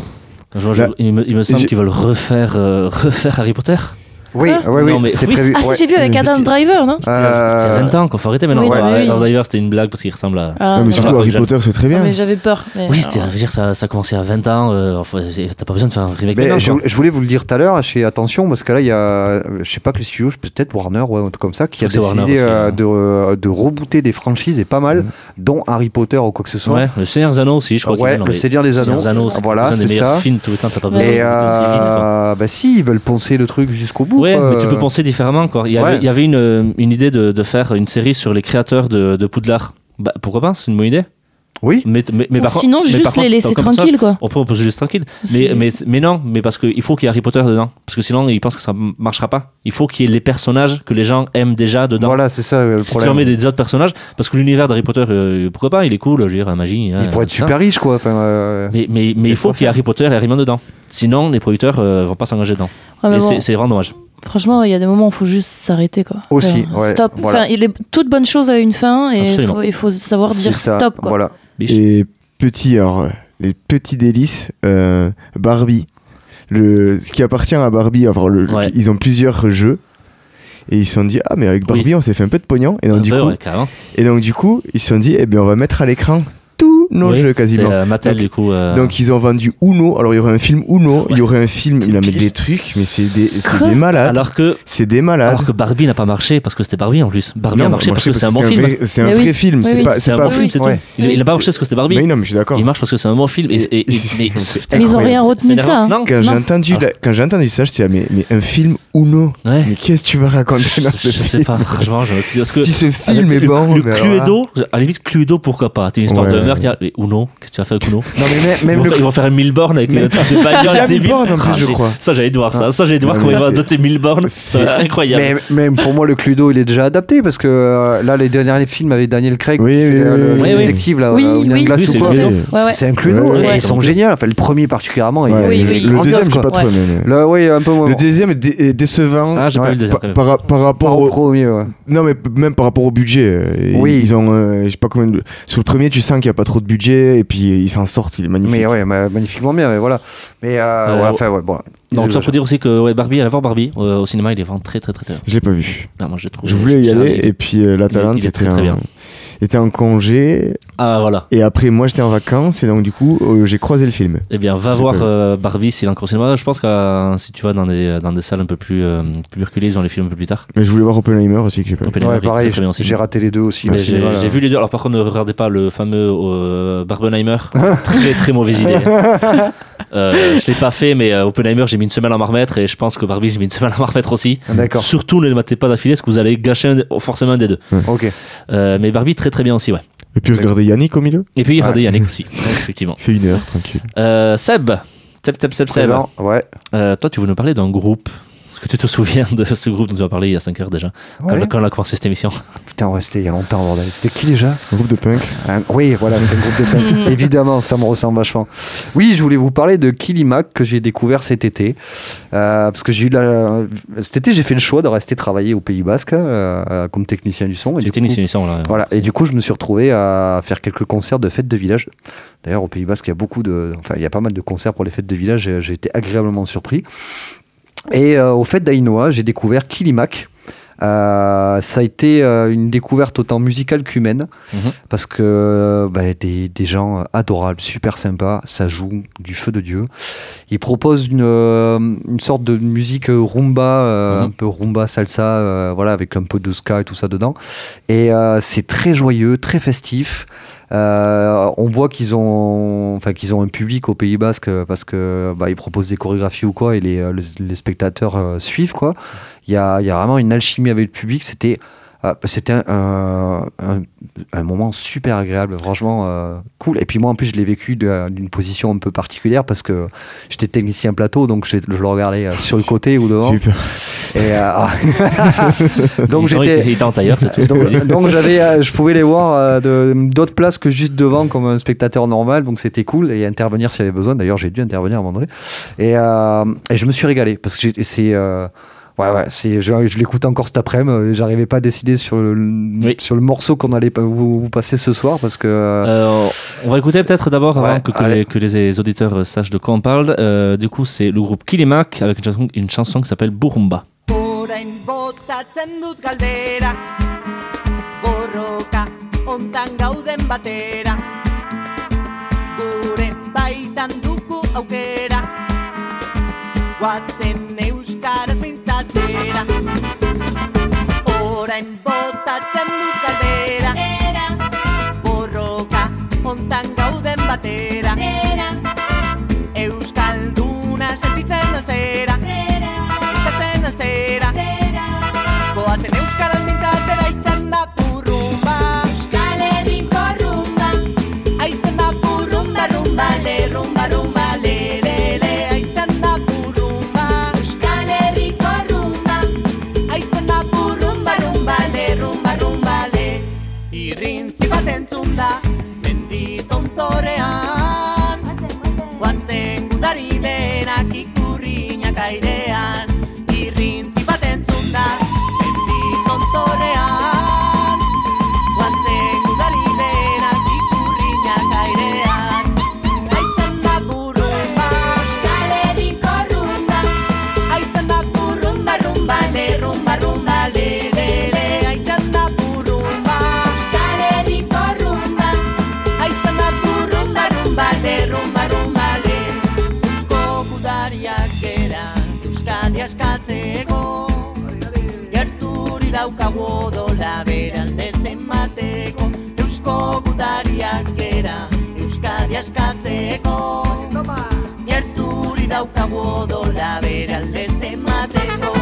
il me semble qu'ils veulent refaire Harry Potter. Oui, Ah. ouais, oui, Non, mais c'est oui. prévu. Ah, si, ouais. j'ai vu avec Mais Adam c'était- Driver, non C'était 20 ans qu'on faut arrêter maintenant. Oui, Ouais, bah oui. Darth Vader, c'était une blague parce qu'il ressemble à. Ah, Ouais, mais ouais. surtout Ouais. Harry Jeune. Potter, c'est très bien. Ah, mais j'avais peur. Mais, Oui, c'était, je veux dire, ça a commencé à 20 ans. Enfin, t'as pas besoin de faire un remake Mais maintenant, quoi. je voulais vous le dire tout à l'heure, je fais attention parce que là il y a, je sais pas que les studios, peut-être Warner ou un truc comme ça, qui a Je crois que c'est décidé Warner aussi, de rebooter des franchises et pas mal, dont Harry Potter ou quoi que ce soit. Ouais, le Seigneur des Anneaux aussi, je crois. Ouais, qu'il y en a, le mais Seigneur des Seigneur Anneaux. c'est Voilà, l'un des c'est meilleurs ça. films tout le temps. T'as pas besoin Et de aussi vite, quoi. bah si, ils veulent poncer le truc jusqu'au bout. Ouais, quoi. mais tu peux penser différemment, quoi. Il y avait une idée de faire une série sur les créateurs de Poudlard. Bah, pourquoi pas, c'est une bonne idée. Oui. Mais Ou par sinon, contre, mais juste par contre, les laisser t'as comme ça, tranquilles, quoi. on peut se laisser tranquille. C'est- Mais non, mais parce qu'il faut qu'il y ait Harry Potter dedans. Parce que sinon, ils pensent que ça marchera pas. Il faut qu'il y ait les personnages que les gens aiment déjà dedans. Voilà, c'est ça le Si tu leur problème. mets des autres personnages, parce que l'univers d'Harry Potter, pourquoi pas, il est cool, je veux dire, la magie. Il pourrait être super riche, quoi. Enfin, Mais il faut qu'il y ait Harry Potter et Harry Potter dedans. Sinon, les producteurs vont pas s'engager dedans. Ouais, mais Et bon, c'est vraiment dommage. franchement, il y a des moments où il faut juste s'arrêter, quoi. Aussi, Enfin, ouais, stop. voilà. Enfin, toute bonne chose a une fin et Absolument. il faut savoir c'est dire ça, stop, quoi. Voilà. Biche. Et les petits délices, Barbie. ce qui appartient à Barbie. Enfin, Ouais. ils ont plusieurs jeux. Et ils se sont dit, ah, mais avec Barbie, Oui. on s'est fait un peu de pognon. Et donc, Carrément. du coup, ils se sont dit, eh bien, on va mettre à l'écran tous nos Oui, jeux quasiment. C'est Mattel, Donc- du coup. Donc, ils ont vendu Uno. Alors, il y aurait un film Uno, il y aurait un film, il a mis des trucs, mais c'est des malades. C'est des malades. Alors que Barbie n'a pas marché parce que c'était Barbie en plus. Barbie Non, a marché parce que c'est un bon c'était film. C'est un Mais vrai oui. film. Oui, C'est oui. pas, C'est c'est un pas bon film, c'est tout. Ouais. Il n'a pas marché parce que c'était Barbie. Mais non, mais je suis d'accord. Il marche parce que c'est un bon film. Mais Mais ils ont rien retenu c'est de ça. hein. Non, Quand j'ai entendu ça, je me suis dit, mais un film Uno, Ouais. mais qu'est-ce que tu vas raconter dans Je ce sais film pas, franchement, parce que Si ce film est le bon, le ben Cluedo, à la limite Cluedo, pourquoi pas? C'est une histoire Ouais. de meurtre. Mais Uno, qu'est-ce que tu vas faire avec Uno? Non, mais même Ils vont faire un 1000 bornes avec un truc de bagnole Il y a 1000 débile. bornes en plus, je crois. Ça, j'allais devoir ça. Ça, j'allais devoir Non, comment mais ils vont c'est- doter 1000 bornes. C'est incroyable. Mais pour moi, le Cluedo, il est déjà adapté parce que là, les derniers films avec Daniel Craig, Oui, qui fait, oui, le oui, oui. détective, là, Oui, où il y a oui. une glace Oui, ou c'est quoi. le Cluedo. Ouais, ouais. C'est un Cluedo, Ouais, et ouais. ils sont géniaux. Enfin, le premier particulièrement, il Ouais, Oui, oui. Le ambiance, deuxième, je sais quoi. pas trop Ouais. aimé. Là, oui, un peu moins. Le deuxième est décevant. Ah, j'ai pas Ouais. vu le deuxième quand même. Par Par rapport au au. premier, ouais. Non, mais même par rapport au budget. Oui. Ils ont. Je sais pas combien. Sur le premier, tu sens qu'il n'y a pas trop de budget. Et puis, ils s'en sortent. Il est magnifique. Mais ouais, magnifiquement bien, mais voilà. Mais ouais, enfin, ouais, bon. Donc, ça faut dire aussi que ouais, Barbie, allez voir Barbie au cinéma, il est vraiment très très très très bien. Je l'ai pas vu. Non, moi, je l'ai trouvé. Je voulais y j'ai aller. adoré. Et puis, la Talente, il est très, était très bien. était en congé. Ah, voilà. Et après, moi, j'étais en vacances. Et donc, du coup, j'ai croisé le film. Eh bien, va J'ai voir pas Barbie s'il est encore au cinéma. Je pense que si tu vas dans des salles un peu plus reculées, ils ont les films un peu plus tard. Mais je voulais voir Oppenheimer aussi, que j'ai pas vu. Oppenheimer, Ouais, il est pareil, très, très bien aussi. j'ai raté les deux aussi. Mais au cinéma, là. j'ai vu les deux. Alors, par contre, ne regardez pas le fameux Barbenheimer. Très, très mauvaise idée. Je l'ai pas fait, mais Oppenheimer, j'ai mis une semaine à m'en remettre. Et je pense que Barbie, j'ai mis une semaine à m'en remettre aussi. D'accord. Surtout, ne les matez pas d'affilée, parce que vous allez gâcher forcément un des deux. Ok. Mais Barbie, très, très bien aussi, ouais. Et puis, regardez Yannick au milieu. Et puis, regardez Yannick aussi, effectivement. Il fait 1 heure, tranquille. Seb. Seb. Présent, ouais. Toi, tu veux nous parler d'un groupe. Est-ce que tu te souviens de ce groupe dont tu as parlé il y a 5 heures déjà, Ouais. quand on a commencé cette émission? Putain, ouais, c'était il y a longtemps, bordel. C'était qui déjà? Un groupe de punk. Oui, voilà, c'est le groupe de punk. Évidemment, ça me ressemble vachement. Oui, je voulais vous parler de Kilimak que j'ai découvert cet été. Parce que cet été, j'ai fait le choix de rester travailler au Pays Basque comme technicien du son. Et Tu du étais coup- une émission là. Voilà, et du coup, je me suis retrouvé à faire quelques concerts de fêtes de village. D'ailleurs, au Pays Basque, il y a pas mal de concerts pour les fêtes de village. J'ai été agréablement surpris. Et aux fêtes d'Ainoa, j'ai découvert Kilimak. Ça a été une découverte autant musicale qu'humaine, parce que des gens adorables, super sympas, ça joue du feu de Dieu. Ils proposent une sorte de musique rumba, un peu rumba salsa, voilà, avec un peu de ska et tout ça dedans. Et c'est très joyeux, très festif. On voit qu'ils ont un public au Pays Basque parce que ils proposent des chorégraphies ou quoi, et les spectateurs suivent quoi. Il y a vraiment une alchimie avec le public. C'était un moment super agréable, franchement cool. Et puis moi en plus je l'ai vécu d'une position un peu particulière parce que j'étais technicien plateau, donc je le regardais sur le côté ou devant. J'ai eu peur. Et donc Il était en tailleur, c'est tout. donc je pouvais les voir d'autres places que juste devant comme un spectateur normal, donc c'était cool, et intervenir s'il y avait besoin. D'ailleurs j'ai dû intervenir à un moment donné, et je me suis régalé parce que je l'écoute encore cet après-midi. J'arrivais pas à décider sur le morceau qu'on allait vous passer ce soir parce que on va écouter peut-être d'abord avant Ouais, que les auditeurs sachent de quoi on parle. Du coup, c'est le groupe Kilimak avec une chanson qui s'appelle Burumba. Orain botatzen dut galdera Borroka ontan gauden batera Gure baitan dugu aukera Guazen euskaraz mintzatera Orain botatzen dut galdera Borroka ontan gauden batera Euskalduna sentitzen antzera Izaten antzera Goazen euskaraz mintzatera Aitzen da burrumba Euskal Herriko rumba Aitzen da burrumba rumba le rumba rumba le le le Aitzen da burrumba Euskal Herriko rumba Aitzen da burrumba rumba le rumba rumba le Irrintzi bat entzun da mendi tontorean daukagu odola beralde zenbateko, eusko gudariak era Euskadi askatzeko. Gerturi daukagu odola beralde zenbateko.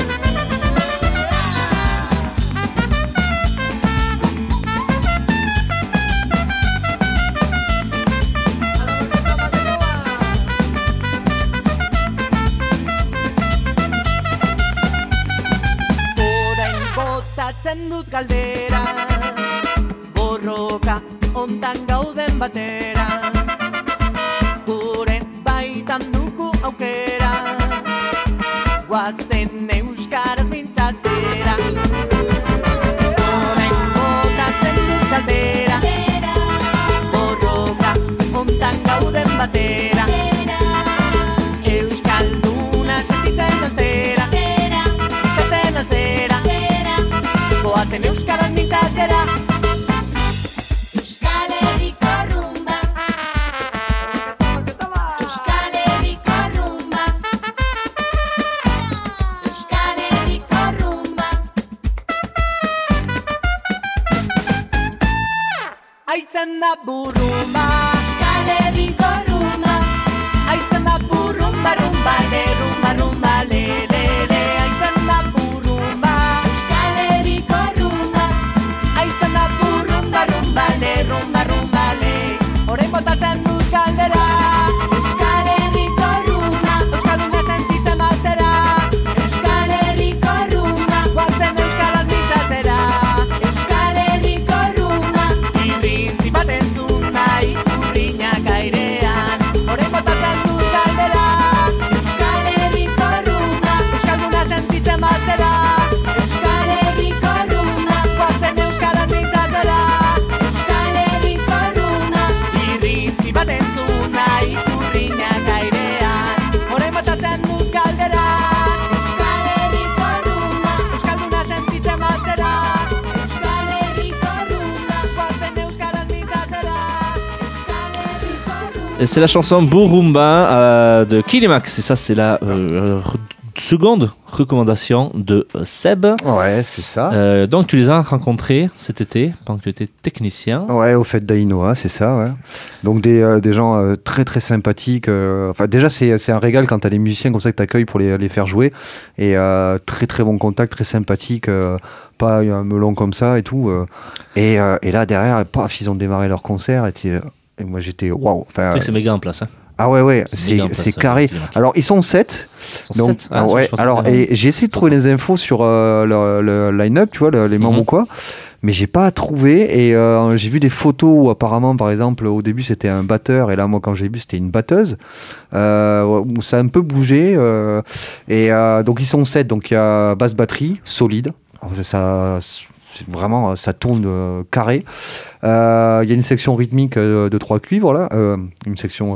Botatzen dut galdera, borroka ontan gauden batera, gure baitan dugu aukera, guazen euskaraz mintzatzera. Orain botatzen dut galdera, borroka ontan gauden batera, euskalduna sentitzen antzera, sentitzen antzera. Goazen euskaraz mintzatzera. Euskal Herriko rumba, Euskal Herriko rumba, Euskal Herriko rumba. Aitzen da burrumba, Euskal Herriko rumba. Aitzen da burrumba, rumba, le, rumba, rumba, le, le, le. Aitzen da burrumba, Euskal Herriko rumba. Aitzen da burrumba, rumba, le, rumba, rumba, le. Orain botatzen dut galdera, Euskal Herriko rumba. Euskalduna sentitzen bazera, Euskal Herriko rumba. Guazen euskaraz mintzatzera, Euskal Herriko rumba. Irrintzi bat entzun nahi urriñak airean. Orain botatzen dut galdera, Euskal Herriko rumba. Euskalduna sentitzen bazera, Euskal Herriko rumba. Guazen euskaraz mintzatzera, Euskal Herriko rumba. Irrintzi bat entzun nahi urriñak airean. Orain botatzen dut galdera, Euskal Herriko rumba. Euskalduna sentitzen bazera, Euskal Herriko rumba. Guazen euskaraz mintzatzera, Euskal Herriko rumba. Et c'est la chanson Burumba de Kilimax. Et ça, c'est la seconde recommandation de Seb. Ouais, c'est ça. Donc, tu les as rencontrés cet été, pendant que tu étais technicien. Ouais, au fait d'Ainoa, c'est ça, ouais. Donc des gens très très sympathiques. Enfin, déjà, c'est un régal quand t'as des musiciens comme ça que t'accueilles pour les faire jouer. Et très très bon contact, très sympathique. Pas un melon comme ça et tout. Et là, derrière, paf, ils ont démarré leur concert. Et moi, j'étais waouh. Enfin, Tu sais que c'est méga en place. Hein. ah ouais, C'est méga en place, c'est carré. Kilimax. Alors, ils sont 7. Ils sont Donc, sept. Ah, ouais, je pensais alors, que c'était et j'ai essayé de trouver les infos sur le line-up, tu vois, les membres Mhm. ou quoi, mais j'ai pas trouvé. Et j'ai vu des photos où, apparemment, par exemple, au début c'était un batteur, et là, moi, quand j'ai vu, c'était une batteuse, où ça a un peu bougé. Donc, ils sont 7, donc il y a basse batterie, solide. Ça, c'est vraiment, ça tourne carré. Il y a une section rythmique de 3 cuivres, là. Une section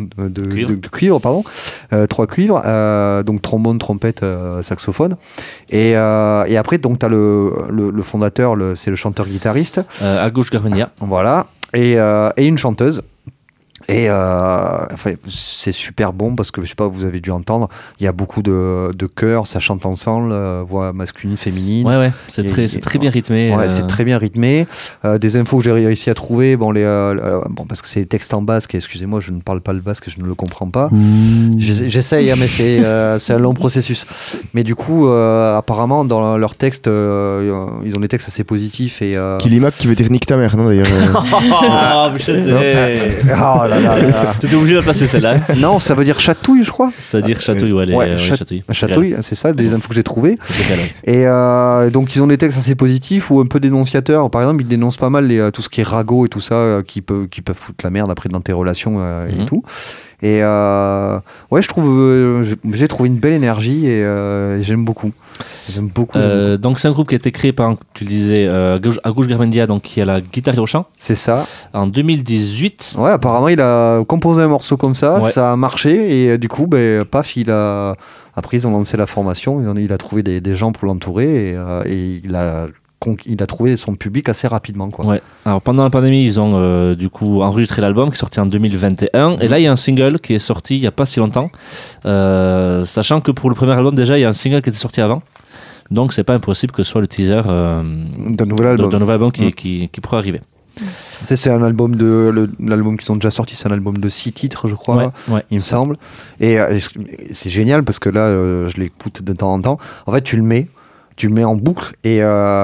de cuivre, pardon. 3 cuivres. Donc trombone, trompette, saxophone. Et après, donc, tu as le fondateur, c'est le chanteur-guitariste. Agus Garmenia. Voilà. Et une chanteuse. Et enfin, c'est super bon parce que je sais pas, vous avez dû entendre, il y a beaucoup de chœurs, ça chante ensemble, voix masculine, féminine. Ouais, c'est Et- très bien rythmé. Ouais, c'est très bien rythmé. Des infos que j'ai réussi à trouver, bon, parce que c'est des textes en basque, et excusez-moi, je ne parle pas le basque, je ne le comprends pas. J'essaye, hein, mais c'est un long processus. Mais du coup, apparemment, dans leurs textes, ils ont des textes assez positifs. Et, Kilimak qui veut dire nique ta mère, non d'ailleurs. Oh, putain, oh là là là. t'étais obligé de placer celle-là. Hein. Non, ça veut dire chatouille, je crois. Ça veut dire chatouille, ouais, chatouille. Chatouille, c'est ça, des infos que j'ai trouvées. C'est calme. Et donc ils ont des textes assez positifs ou un peu dénonciateurs. Par exemple, ils dénoncent pas mal tout ce qui est ragot et tout ça qui peuvent foutre la merde après dans tes relations et tout. Et ouais, je trouve j'ai trouvé une belle énergie et j'aime beaucoup. J'aime beaucoup. Donc c'est un groupe qui a été créé par, tu le disais, Agus Garmendia, donc qui a la guitare et au chant, C'est ça. en 2018. Ouais, apparemment il a composé un morceau comme ça, Ouais. ça a marché et du coup, paf, après ils ont lancé la formation, il a trouvé des gens pour l'entourer et il a trouvé son public assez rapidement, quoi. Ouais. Alors pendant la pandémie, ils ont du coup enregistré l'album qui est sorti en 2021. Et là, il y a un single qui est sorti il n'y a pas si longtemps. Sachant que pour le premier album, déjà, il y a un single qui était sorti avant. Donc c'est pas impossible que ce soit le teaser D'un nouvel album. d'un nouvel album qui pourrait arriver. C'est un album l'album qu'ils ont déjà sorti, c'est un album de 6 titres, je crois. Ouais, Il me semble. Et c'est génial parce que là, je l'écoute de temps en temps. En fait, tu le mets en boucle et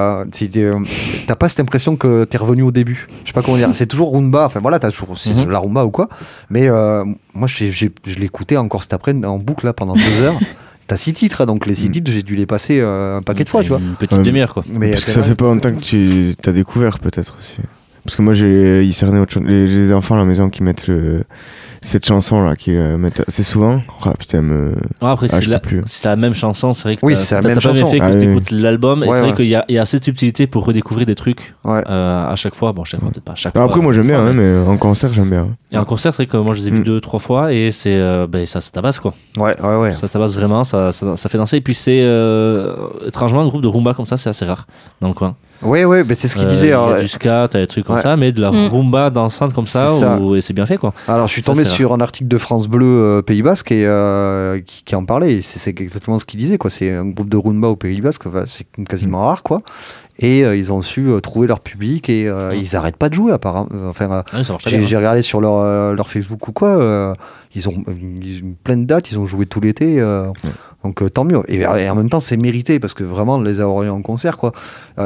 t'as pas cette impression que t'es revenu au début. Je sais pas comment dire. C'est toujours rumba. Enfin voilà, t'as toujours c'est la rumba ou quoi. Mais moi, je l'écoutais encore cet après-midi en boucle là pendant 2 heures. T'as 6 titres, hein, donc les 6 titres, j'ai dû les passer un paquet de fois, tu vois. Une petite demi-heure, quoi. Mais Parce que ça fait pas longtemps que tu t'as découvert peut-être aussi. Parce que moi ils cernaient autre chose. Les enfants à la maison qui mettent cette chanson là, qui mettent assez souvent. Oh putain, Après, je si peux plus. c'est la même chanson, c'est vrai que Oui, c'est la même t'as pas chanson. fait que Ah, tu oui. écoutes l'album, et Ouais, c'est vrai ouais. qu'il y a assez de subtilité pour redécouvrir des trucs Ouais. à chaque fois. Bon, chaque fois, peut-être pas à chaque fois. Après moi j'aime bien, fois, hein, mais en concert j'aime bien. Et en concert, c'est vrai que moi je les ai vus 2-3 fois, et c'est ça tabasse, quoi. Ouais. Ça tabasse vraiment, ça fait danser. Et puis c'est étrangement un groupe de rumba comme ça, c'est assez rare dans le coin. Ouais, mais c'est ce qu'il disait. Il y Alors, a du ska, t'as des trucs comme Ouais. ça, mais de la rumba dansante comme ça, C'est ça. et c'est bien fait, quoi. Alors, je suis Ça, tombé c'est sur un article de France Bleu Pays Basque et, qui en parlait. Et c'est exactement ce qu'il disait, quoi. C'est un groupe de rumba au Pays Basque, enfin, c'est quasiment rare, quoi. Et ils ont su trouver leur public et ils arrêtent pas de jouer, apparemment. Enfin, Ouais, ça marche très bien, j'ai regardé sur leur Facebook ou quoi. Ils ont plein de dates, ils ont joué tout l'été. Donc tant mieux. Et en même temps, c'est mérité parce que vraiment, de les avoir eu en concert, quoi. Il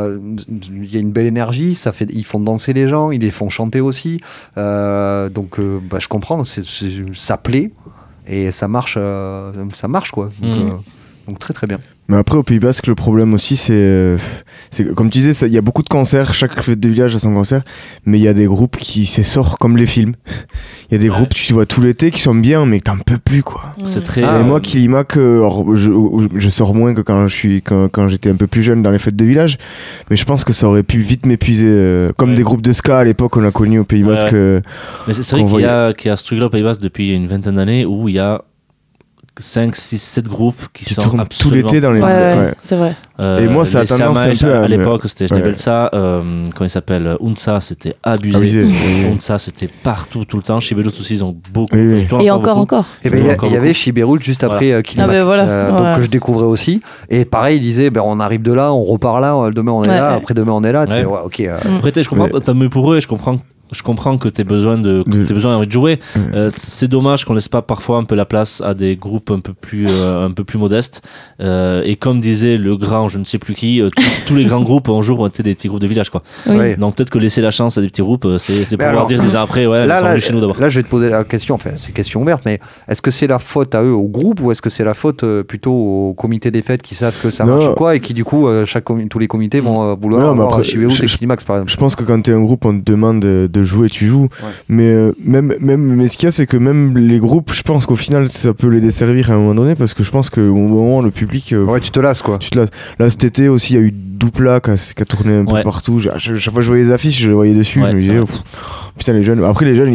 y a une belle énergie, ils font danser les gens, ils les font chanter aussi. Donc je comprends, ça plaît et ça marche, quoi. Donc très très bien. Mais après, au Pays Basque, le problème aussi, c'est comme tu disais, il y a beaucoup de concerts, chaque fête de village a son concert, mais il y a des groupes qui s'essorent comme les films. Il y a des groupes que tu vois tout l'été qui sont bien, mais que t'en peux plus, quoi. C'est très. Et moi, Kilimak, alors, je sors moins que quand j'étais un peu plus jeune dans les fêtes de village, mais je pense que ça aurait pu vite m'épuiser, comme des groupes de ska à l'époque qu'on a connus au Pays Basque. Mais c'est vrai qu'il y a ce truc-là au Pays Basque depuis une vingtaine d'années où il y a 5, 6, 7 groupes qui sont tournent tout absolument... l'été dans les... Ouais, c'est vrai. Et moi, ça a les tendance Siamais, un peu à à me- l'époque, c'était Ouais. Belsa, comment il s'appelle, Unsa, c'était abusé. Abusé, oui. Unsa, c'était partout, tout le temps. Chez Belot aussi, ils ont beaucoup. Oui, oui. ils tournent Et encore. Et ben, Il y il a y encore avait beaucoup. Chiberoul juste après Kilimak. Ah ben voilà, Donc voilà. que je découvrais aussi. Et pareil, il disait on arrive de là, on repart là, demain on est Ouais, là, ouais. après-demain on est là. Tu Ouais. fais, ouais, ok. Après, je comprends, t'as mieux pour eux et je comprends que t'aies besoin envie de jouer. C'est dommage qu'on laisse pas parfois un peu la place à des groupes un peu plus modestes. Et comme disait le grand, je ne sais plus qui, tous les grands groupes un jour ont été des petits groupes de village, quoi. Oui. Ouais. Donc peut-être que laisser la chance à des petits groupes, c'est pouvoir alors, dire 10 ans après, ouais, Là, ils sont venus chez nous d'abord. là, je vais te poser la question, enfin, c'est une question ouverte, mais est-ce que c'est la faute à eux, au groupe, ou est-ce que c'est la faute plutôt au comité des fêtes qui savent que ça Non. marche ou quoi, et qui du coup, tous les comités vont vouloir Non, mais avoir après, Chiberoul je- et Kilimax par exemple. Je pense que quand t'es un groupe, on te demande de jouer, tu joues. Ouais. Mais mais ce qu'il y a, c'est que même les groupes, je pense qu'au final, ça peut les desservir à un moment donné, parce que je pense qu'au moment, le public, Ouais, tu te lasses quoi. tu te lasses. Là, cet été aussi, il y a eu Doupla qui a tourné un peu Ouais. partout. Chaque fois que je voyais les affiches, je les voyais dessus, Ouais, je me c'est disais, vrai. putain, les jeunes. Après, les jeunes,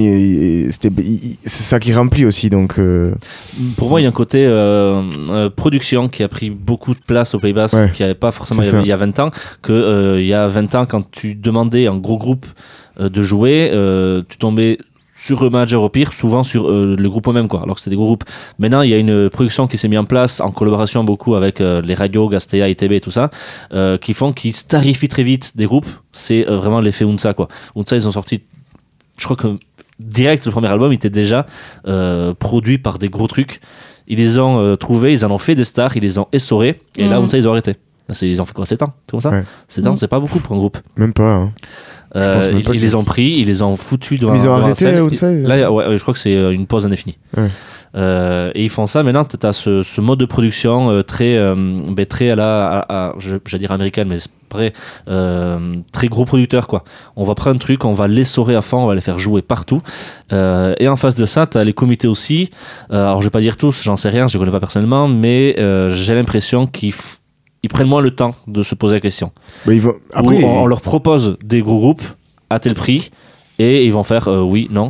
c'est ça qui remplit aussi, donc. Pour moi, il y a un côté production qui a pris beaucoup de place au Pays Basque, Ouais. qui n'y avait pas forcément C'est ça. il y a 20 ans. Il y a 20 ans, quand tu demandais à un gros groupe de jouer, tu tombais sur Major au pire, souvent sur le groupe eux-mêmes, quoi, alors que c'était des gros groupes. Maintenant, il y a une production qui s'est mise en place en collaboration beaucoup avec les radios, Gastea, ITB et tout ça, qui starifient très vite des groupes. C'est vraiment l'effet Unsa, quoi. Unsa, ils ont sorti, je crois que direct, le premier album, il était déjà produit par des gros trucs. Ils les ont trouvés, ils en ont fait des stars, ils les ont essorés, et là, Unsa, ils ont arrêté. Ils ont fait quoi, 7 ans? C'est comme ça? Ouais. 7 ans, c'est pas beaucoup pour un groupe. Même pas. Hein. pense même pas Ils que- les ont pris, ils les ont foutus devant Mais ils ont devant la arrêté, scène. Unsa, ils ont- Là, ouais, je crois que c'est une pause indéfinie. Ouais. Et ils font ça. Maintenant, tu as ce mode de production très à la, j'allais dire américaine, mais c'est vrai, très gros producteur, quoi. On va prendre un truc, on va l'essorer à fond, on va les faire jouer partout. Et en face de ça, tu as les comités aussi. Alors, je vais pas dire tous, j'en sais rien, je les connais pas personnellement, mais j'ai l'impression qu'ils prennent moins le temps de se poser la question. Bah, ils vont... Après, Où on leur propose des gros groupes à tel prix et ils vont faire oui, non.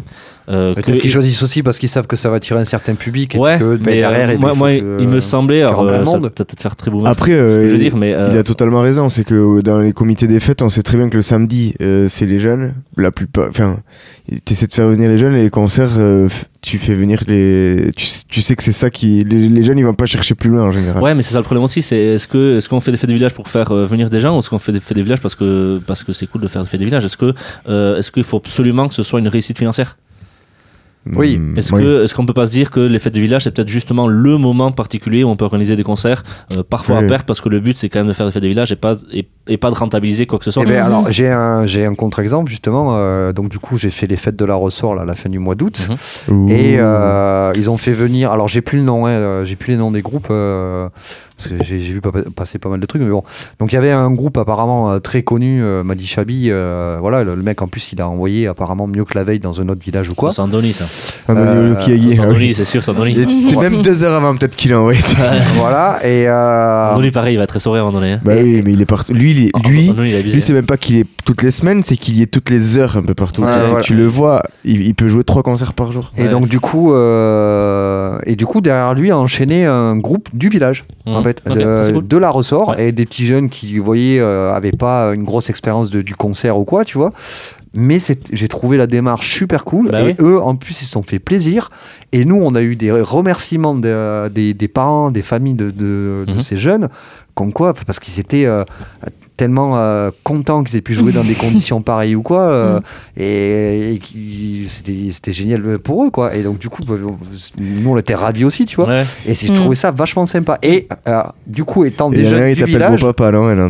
Peut-être qu'ils choisissent aussi parce qu'ils savent que ça va attirer un certain public et Ouais, que mais derrière, et moi, il me semblait, alors rendre le ça monde. peut peut-être faire très boomer, Après, ce que je veux dire, mais il a totalement raison. C'est que dans les comités des fêtes, on sait très bien que le samedi, c'est les jeunes. La plupart, enfin, t'essaies de faire venir les jeunes et les concerts, tu fais venir les. Tu sais que c'est ça qui. Les jeunes, ils vont pas chercher plus loin en général. ouais, mais c'est ça le problème aussi, c'est est-ce qu'on fait des fêtes de village pour faire venir des gens, ou est-ce qu'on fait des fêtes de village parce que c'est cool de faire des fêtes de village? Est-ce qu'il faut absolument que ce soit une réussite financière? Oui. Est-ce qu'on peut pas se dire que les fêtes de village c'est peut-être justement le moment particulier où on peut organiser des concerts, parfois Oui. à perte, parce que le but c'est quand même de faire des fêtes de village et pas de rentabiliser quoi que ce soit. Eh ben, alors, j'ai un contre-exemple justement. Donc du coup, j'ai fait les fêtes de la Ressort là, à la fin du mois d'août. Mhm. Ouh. Et ils ont fait venir. Alors j'ai plus le nom, j'ai plus les noms des groupes. Parce que j'ai vu passer pas mal de trucs, mais bon. Donc il y avait un groupe apparemment très connu, m'a dit Chabi. Voilà, le mec en plus il a envoyé apparemment mieux que la veille dans un autre village ou quoi. C'est Andoni ça. Andoni Lukiagi, ah oui. Andoni, c'est sûr, c'est Andoni. Et C'était même 2 heures avant peut-être qu'il a envoyé. Voilà, et Andoni pareil, il va être très sourire à un moment donné. Hein. Bah oui, mais il est partout. Lui, Andoni, il a abusé. lui, c'est même pas qu'il est toutes les semaines, c'est qu'il y est toutes les heures un peu partout. Ouais, Tu- voilà. Tu le vois, il peut jouer 3 concerts par jour. Et Ouais. donc du coup, derrière lui a enchaîné un groupe du village, Mhm. en fait, Ok, ça, c'est cool. de la Ressort, Ouais. et des petits jeunes qui, vous voyez, avaient pas une grosse expérience du concert ou quoi, tu vois. Mais j'ai trouvé la démarche super cool. Bah et oui. eux, en plus, ils se sont fait plaisir. Et nous, on a eu des remerciements des parents, des familles de Mhm. ces jeunes, comme quoi, parce qu'ils étaient tellement contents qu'ils aient pu jouer dans des conditions pareilles ou quoi. Et c'était génial pour eux, quoi. Et donc, du coup, nous, on était ravis aussi, tu vois. Ouais. Et je trouvais ça vachement sympa. Et du coup, étant Et des il y en a jeunes un, il du t'appelle village. gros papa, non, Hélène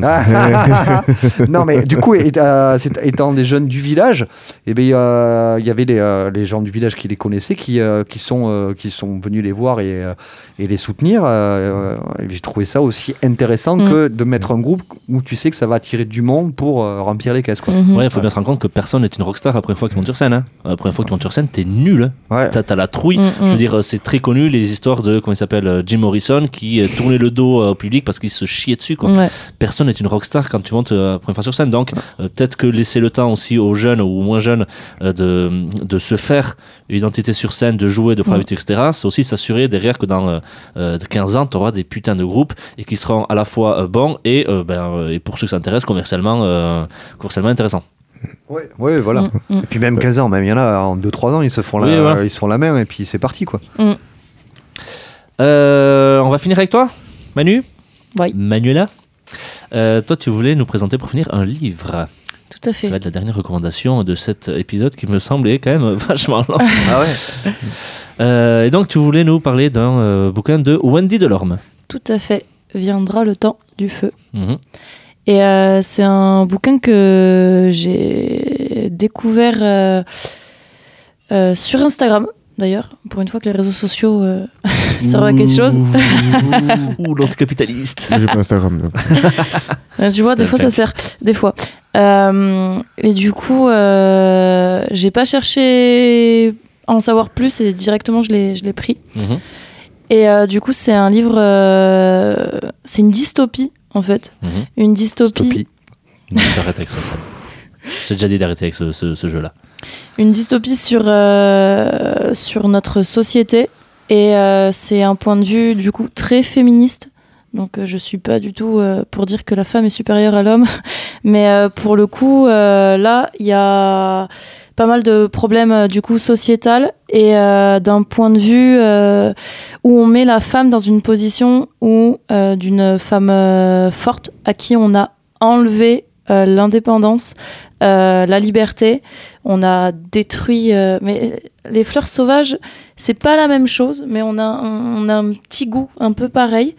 Non, mais du coup, étant des jeunes du village, eh ben, il y avait les gens du village qui les connaissaient, qui sont venus les voir et les soutenir. Et j'ai trouvé ça aussi intéressant que de mettre un groupe où tu sais que ça va attirer du monde pour remplir les caisses, quoi. Mhm. Ouais, il faut bien se rendre compte que personne n'est une rockstar la première fois qu'ils montent sur scène. Hein. La première fois qu'ils montent sur scène, t'es nul. Hein. Ouais. T'as la trouille. Mm, Je veux mm. dire, c'est très connu les histoires de, comment il s'appelle, Jim Morrison qui tournait le dos au public parce qu'il se chiait dessus. Quoi. Ouais. Personne n'est une rockstar quand tu montes la première fois sur scène. Donc, peut-être que laisser le temps aussi aux jeunes ou moins jeunes de se faire une identité sur scène, de jouer, de prendre l'habitude, etc. C'est aussi s'assurer derrière que dans 15 ans, tu auras des putains de groupes et qui seront à la fois bons et pour ceux que ça intéresse, commercialement intéressants. Ouais, voilà. Mm. Et puis même 15 ans, même il y en a en 2-3 ans, ils se font Oui, voilà. ils se font la même et puis c'est parti, quoi. On va finir avec toi, Manu. Oui. Manuela. Toi, tu voulais nous présenter pour finir un livre. Tout à fait. Ça va être la dernière recommandation de cet épisode qui me semblait quand même vachement long. Ah ouais. Et donc, tu voulais nous parler d'un bouquin de Wendy Delorme. Tout à fait. Viendra le temps du feu. Mhm. Et c'est un bouquin que j'ai découvert sur Instagram, d'ailleurs. Pour une fois que les réseaux sociaux servent à quelque chose. Ouh, l'anticapitaliste. J'ai pas Instagram. donc. Tu vois, des fois ça sert. Des fois. Et du coup, j'ai pas une à en savoir plus et directement je l'ai pris. Mhm. Et du coup, c'est un livre. C'est une dystopie, en fait. Mhm. Une dystopie. Stopie. Non, j'arrête avec ça. J'ai déjà dit d'arrêter avec ce jeu-là. Une dystopie sur notre société. Et c'est un point de vue, du coup, très féministe. Donc, je suis pas du tout pour dire que la femme est supérieure à l'homme. Mais pour le coup, là, il y a pas mal de problèmes, du coup, sociétal. Et d'un point de vue où on met la femme dans une position où d'une femme forte à qui on a enlevé l'indépendance, la liberté. On a détruit... mais les fleurs sauvages, c'est pas la même chose, mais on a un petit goût un peu pareil.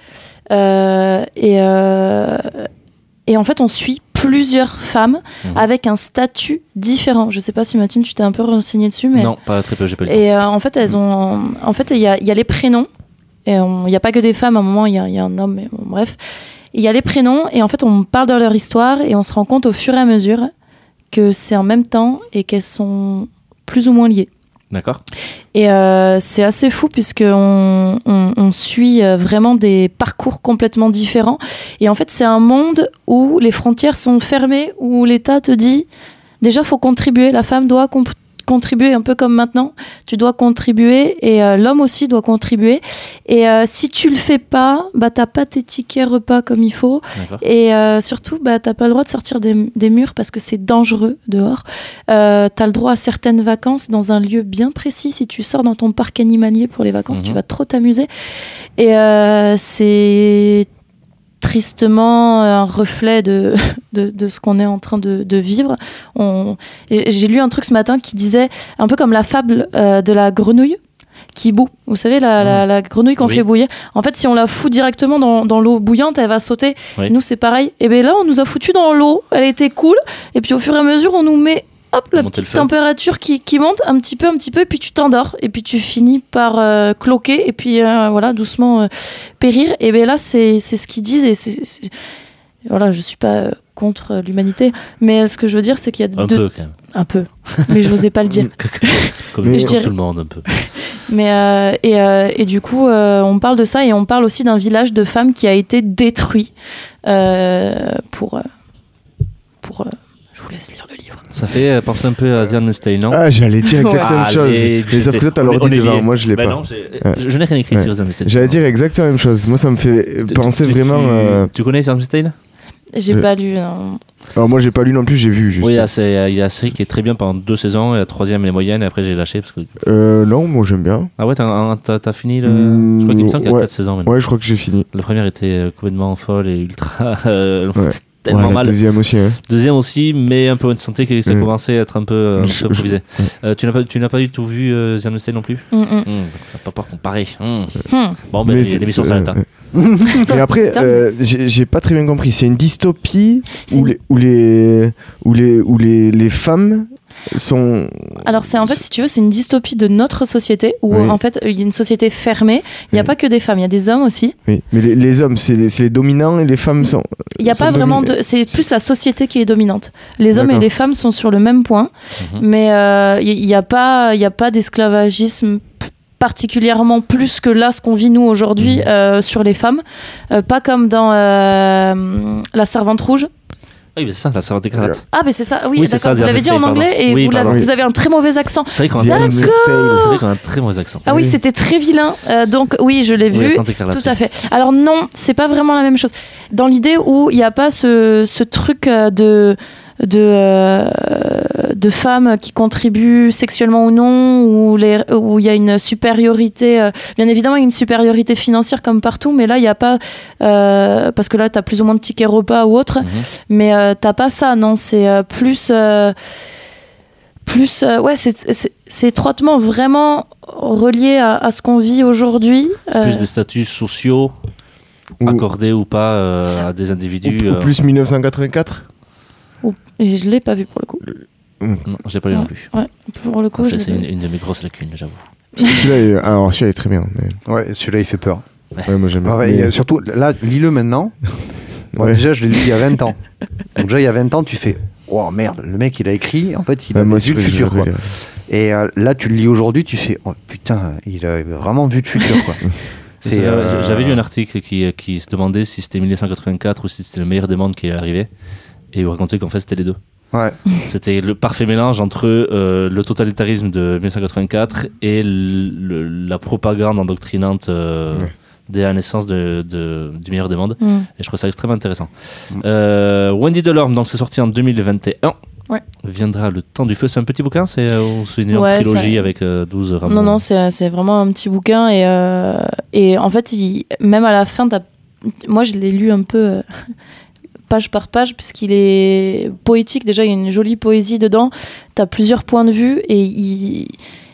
Et en fait, on suit plusieurs femmes avec un statut différent. Je sais pas si Mathilde, tu t'es un peu renseignée dessus, mais... Non, pas très peu, j'ai pas le temps. Et en fait, il y a les prénoms. Et il n'y a pas que des femmes, à un moment, il y a un homme, mais bon, bref. Il y a les prénoms, et en fait, on parle de leur histoire, et on se rend compte au fur et à mesure que c'est en même temps, et qu'elles sont plus ou moins liées. D'accord. Et c'est assez fou, puisqu'on on suit vraiment des parcours complètement différents. Et en fait, c'est un monde où les frontières sont fermées, où l'État te dit, déjà, il faut contribuer, la femme doit contribuer un peu comme maintenant. Tu dois contribuer et l'homme aussi doit contribuer. Et si tu le fais pas, bah t'as pas tes tickets repas comme il faut. D'accord. Et surtout, bah t'as pas le droit de sortir des murs parce que c'est dangereux dehors. T'as le droit à certaines vacances dans un lieu bien précis. Si tu sors dans ton parc animalier pour les vacances, tu vas trop t'amuser. Et c'est tristement un reflet de ce qu'on est en train de vivre. J'ai lu un truc ce matin qui disait, un peu comme la fable de la grenouille qui bout. Vous savez, la grenouille qu'on fait bouillir. En fait, si on la fout directement dans l'eau bouillante, elle va sauter. Oui. Nous, c'est pareil. Et bien là, on nous a foutu dans l'eau. Elle était cool. Et puis au fur et à mesure, on nous met la Monter petite le feu. température qui monte un petit peu, et puis tu t'endors. Et puis tu finis par cloquer. Et puis voilà, doucement périr. Et bien là, c'est ce qu'ils disent. Et voilà, je suis pas contre l'humanité. Mais ce que je veux dire, c'est qu'il y a Un peu, quand même. Un peu. Mais je n'osais pas le dire. Comme Mais je tout dirais- le monde, un peu. Mais et du coup, on parle de ça et on parle aussi d'un village de femmes qui a été détruit pour. Je vous laisse lire le livre. Ça fait penser un peu à Diane Stein, non? Ah, j'allais dire exactement la même chose. Allez, Mais sauf que toi, t'as l'ordi devant, moi je l'ai Bah pas. non, je n'ai rien écrit sur Diane Stein. J'allais dire exactement la même chose. Moi, ça me fait penser vraiment. Tu connais Diane Stein? J'ai pas lu. Non. Alors, moi, j'ai pas lu non plus, j'ai vu juste. Oui, il y a la série qui est très bien pendant 2 saisons, et la 3e elle est moyenne, et après j'ai lâché parce que. Non, moi j'aime bien. Ah ouais, t'as fini le. Je crois qu'il me semble qu'il y a Ouais. 4 saisons maintenant. Ouais, je crois que j'ai fini. La première était complètement folle et ultra. Ouais. Tellement Ouais, la mal. deuxième aussi. Hein. Deuxième aussi, mais un peu on sentait que ça Mm. commençait à être un peu improvisé. Tu n'as pas du tout vu Diane Stein non plus? Donc t'as pas peur comparer. Bon, ben Mais l'émission s'arrête. Hein. Et après, j'ai pas très bien compris. C'est une dystopie C'est où les femmes sont. Alors c'est en fait, si tu veux, c'est une dystopie de notre société où Oui. en fait il y a une société fermée. Il n'y a Oui. pas que des femmes, il y a des hommes aussi. Oui, mais les hommes, c'est les dominants et les femmes sont. Il n'y a sont pas vraiment dominés. c'est plus la société qui est dominante. Les hommes et D'accord. les femmes sont sur le même point, mais il n'y a pas d'esclavagisme particulièrement plus que là ce qu'on vit nous aujourd'hui sur les femmes, pas comme dans La Servante Rouge. Oui, mais c'est ça, la servante écarlate. Ah mais c'est ça, oui, Oui, c'est d'accord, ça, vous l'avez dit en Diane anglais Stein, et oui, pardon. vous avez un très mauvais accent. C'est vrai qu'on The a, Handmaid's Tale. c'est vrai qu'on a un très mauvais accent. Ah oui, Oui. c'était très vilain, donc oui, je l'ai Oui, vu. la servante écarlate. Tout à fait. Alors non, c'est pas vraiment la même chose. Dans l'idée où il n'y a pas ce truc de femmes qui contribuent sexuellement ou non, où il y a une supériorité, bien évidemment il y a une supériorité financière comme partout, mais là il n'y a pas, parce que là tu as plus ou moins de tickets repas ou autre, mais t'as pas ça, non, c'est plus... ouais, c'est étroitement vraiment relié à ce qu'on vit aujourd'hui. C'est plus des statuts sociaux Ou- accordés ou pas à des individus. ou plus 1984. Et je l'ai pas vu pour le coup. Non, je l'ai pas lu non plus. Ouais, pour le coup, Ah, je c'est l'ai pas vu. une de mes grosses lacunes, j'avoue. Celui-là est très bien. Mais... Ouais, celui-là il fait peur. Ouais, moi j'aime bien. Ah ouais, Mais- surtout, là, lis-le maintenant. Moi, Ouais. déjà, je l'ai lu il y a 20 ans. Donc, déjà, il y a 20 ans, tu fais oh merde, le mec il a écrit, en fait, il a Ouais, moi vu aussi, le je futur. vais Quoi. lire. Et là, tu le lis aujourd'hui, tu fais oh putain, il a vraiment vu le futur. Quoi. C'est ça, J'avais lu un article qui se demandait si c'était 1984 ou si c'était le meilleur des mondes qui est arrivé. Et il racontait qu'en fait c'était les deux. Ouais. C'était le parfait mélange entre le totalitarisme de 1984 et la propagande endoctrinante dès la naissance du meilleur des mondes. Et je trouve ça extrêmement intéressant. Wendy Delorme, donc c'est sorti en 2021. Ouais. Viendra le temps du feu. C'est un petit bouquin, c'est une Ouais, trilogie ça- avec 12 rameaux. Non, c'est vraiment un petit bouquin et en fait, même à la fin, moi je l'ai lu un peu page par page puisqu'il est poétique. Déjà, il y a une jolie poésie dedans. T'as plusieurs points de vue et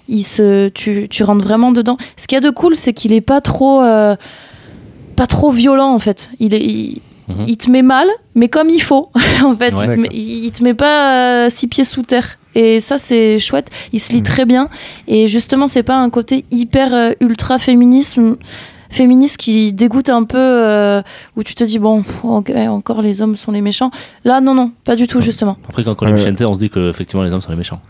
tu rentres vraiment dedans. Ce qu'il y a de cool, c'est qu'il est pas trop violent en fait. Il te met mal, mais comme il faut en fait. Ouais. Il te met pas 6 pieds sous terre. Et ça, c'est chouette. Il se lit très bien. Et justement, c'est pas un côté hyper ultra féministe qui dégoûte un peu, où tu te dis, bon, ok, encore les hommes sont les méchants. Là, non, pas du tout, justement. Après, quand on est Michel, on se dit que effectivement les hommes sont les méchants.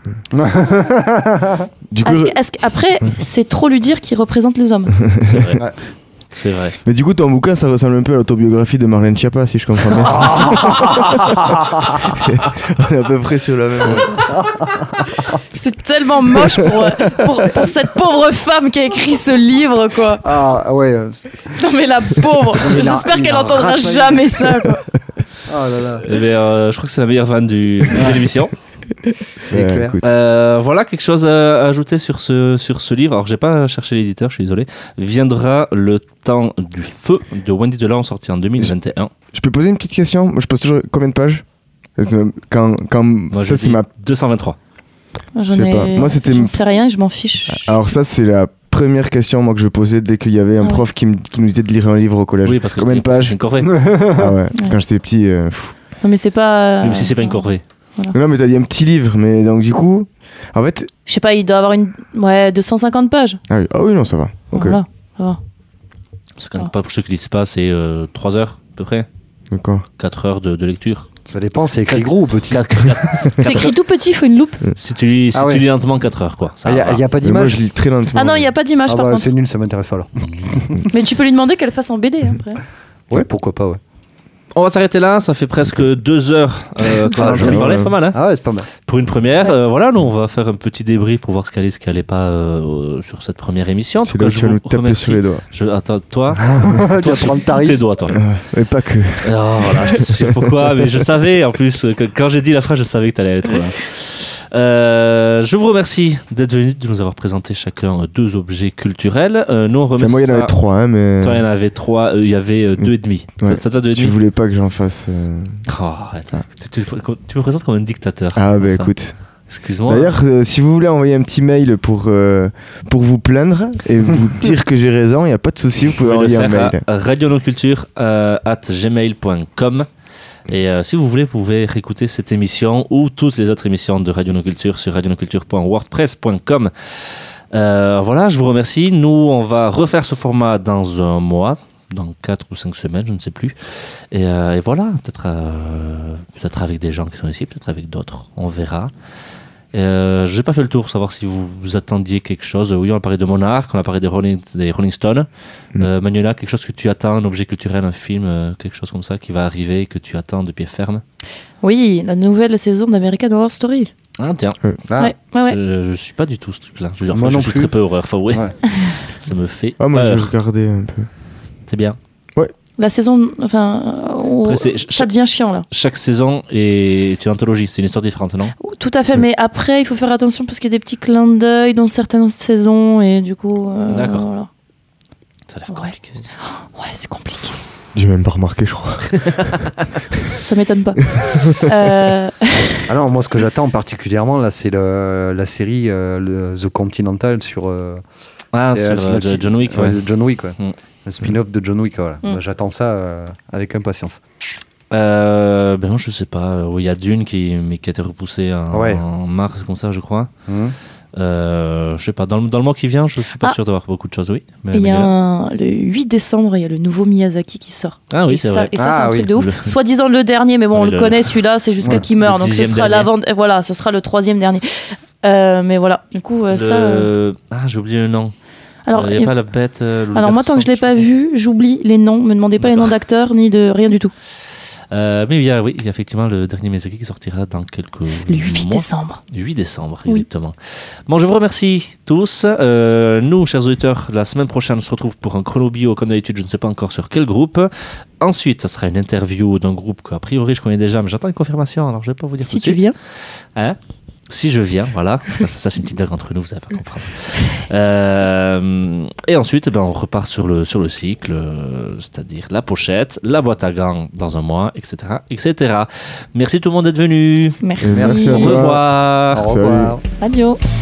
Du coup, Après, c'est trop lui dire qu'il représente les hommes. C'est vrai. Ouais. C'est vrai. mais du coup, ton bouquin, ça ressemble un peu à l'autobiographie de Marlène Schiappa, si je comprends bien. On est à peu près sur la même. C'est tellement moche pour cette pauvre femme qui a écrit ce livre, quoi. Ah ouais. Non mais la pauvre. mais là, J'espère il qu'elle a entendra raté. jamais ça, quoi. Oh là là. Eh bien, je crois que c'est la meilleure vanne de l'émission. C'est clair. écoute. Voilà, quelque chose à ajouter sur ce livre. Alors, j'ai pas cherché l'éditeur, je suis désolé. Viendra le temps du feu de Wendy Delorme, sorti en 2021. Je peux poser une petite question? Moi, je pose toujours combien de pages? Quand Moi, ça, je c'est dis ma. 223. J'en Je sais pas. Moi, c'était- J'en sais rien, je m'en fiche. Alors, ça, c'est la première question moi, que je posais dès qu'il y avait un Ah ouais. prof qui nous disait de lire un livre au collège. Oui, parce que Combien de c'est pages? une corvée. Ah ouais, quand j'étais petit. Non mais c'est pas. Oui, mais si c'est pas une corvée. Non, mais t'as dit un petit livre, mais donc du coup. En fait. Je sais pas, il doit avoir 250 pages. Ah oui, non, ça va. Ok. Voilà, ça va. Parce que pas pour ceux qui lisent pas, c'est 3 heures à peu près. D'accord. 4 heures de lecture. Ça dépend, c'est écrit gros ou petit. C'est écrit tout petit, il faut une loupe. Si tu lis, Ah ouais. tu lis lentement 4 heures, quoi. Ça Il va. y a pas Mais moi, d'image. je lis très lentement. Ah non, il n'y a pas d'image Ah par bah, contre. c'est nul, ça m'intéresse pas alors. Mais tu peux lui demander qu'elle fasse en BD après. Ouais, pourquoi pas, ouais. On va s'arrêter là, ça fait presque 2 heures qu'on a entendu parler, c'est pas mal, hein. Ah ouais, c'est pas mal. Pour une première, voilà, nous on va faire un petit débrief pour voir ce qu'elle allait pas sur cette première émission. En tout C'est cas, là je que tu vas vous nous taper remercie. sur les doigts. Attends, toi, Tu vas prendre tarif. tes doigts, toi. Mais pas que. Oh, voilà, je sais pas pourquoi, mais je savais en plus, que quand j'ai dit la phrase, je savais que t'allais être là. Je vous remercie d'être venus, de nous avoir présenté chacun 2 objets culturels. Nous on Enfin, remercie. moi, il y en avait 3, hein, mais. Toi, il y en avait 3, il y avait 2,5. Ouais. Ça te va 2,5? Tu voulais pas que j'en fasse. Oh, arrête, tu me présentes comme un dictateur. Ah, bah Ça. écoute. Excuse-moi. D'ailleurs, si vous voulez envoyer un petit mail pour vous plaindre et vous dire que j'ai raison, il n'y a pas de souci, vous vous pouvez pouvez le envoyer un faire mail. à radionoculture@gmail.com. Et si vous voulez, vous pouvez réécouter cette émission ou toutes les autres émissions de Radio No Culture sur radionoculture.wordpress.com. Voilà, je vous remercie. Nous, on va refaire ce format dans un mois, dans 4 ou 5 semaines, je ne sais plus. Et voilà, peut-être avec des gens qui sont ici, peut-être avec d'autres, on verra. Je n'ai pas fait le tour, savoir si vous attendiez quelque chose. Oui, on a parlé de Monarch, on a parlé des Rolling Stones. Manuela, quelque chose que tu attends, un objet culturel, un film, quelque chose comme ça qui va arriver, que tu attends de pied ferme. Oui, la nouvelle saison d'American Horror Story. Ah, tiens, Ah, Ouais. je suis pas du tout ce truc-là. Je veux dire, Moi je non suis plus. très peu horreur. Enfin, ouais. Ouais. Ça me fait Ah, moi, peur. je regardais un peu. C'est bien. La saison, enfin, Après, c'est- ça devient chiant là. Chaque saison est une anthologie, c'est une histoire différente, non? Tout à fait, mais après, il faut faire attention parce qu'il y a des petits clins d'œil dans certaines saisons et du coup. D'accord. Voilà. Ça a l'air Ouais. compliqué. Ouais, c'est compliqué. J'ai même pas remarqué, je crois. Ça m'étonne pas. Alors moi, ce que j'attends particulièrement là, c'est la série The Continental sur. Ah, c'est sur la petite- John Wick, ouais. de John Wick, ouais. Mm. Un spin-off de John Wick, voilà. Mm. Bah, j'attends ça avec impatience. Ben non, je sais pas. Il y a Dune qui a été repoussée Ouais. en mars, comme ça, je crois. Mhm. Je sais pas. Dans le mois qui vient, je suis pas Ah. sûr d'avoir beaucoup de choses, oui. Mais, Il y mais a le 8 décembre, il y a le nouveau Miyazaki qui sort. Ah oui, et c'est ça, vrai. et ça, c'est Ah un oui. truc de ouf. Le- Soi-disant le dernier, mais bon, Oui, on le connaît celui-là, c'est jusqu'à Ouais. qu'il meurt. Le Donc ce 10e sera dernier. voilà, ce sera le 3e dernier. Mais voilà, du coup, ça. Ah, j'ai oublié le nom. Alors, Il n'y a pas la bête. alors moi, tant que je l'ai pas vu, j'oublie les noms. Me demandez pas les noms d'acteurs ni de rien du tout. Mais il y a effectivement le dernier Miyazaki qui sortira dans quelques Le 8 mois. décembre. Le 8 décembre, Oui. exactement. Bon, je vous remercie tous. Nous, chers auditeurs, la semaine prochaine, on se retrouve pour un chrono bio, comme d'habitude, je ne sais pas encore sur quel groupe. Ensuite, ça sera une interview d'un groupe qu'a priori je connais déjà, mais j'attends une confirmation, alors je ne vais pas vous dire Si tout de tu suite. viens. Hein? Si je viens, voilà. Ça, c'est une petite blague entre nous, vous n'allez pas comprendre. Et ensuite, ben, on repart sur le cycle, c'est-à-dire la pochette, la boîte à gants dans un mois, etc., etc. Merci tout le monde d'être venu. Merci. Merci à Au toi. revoir. Au revoir. Adieu.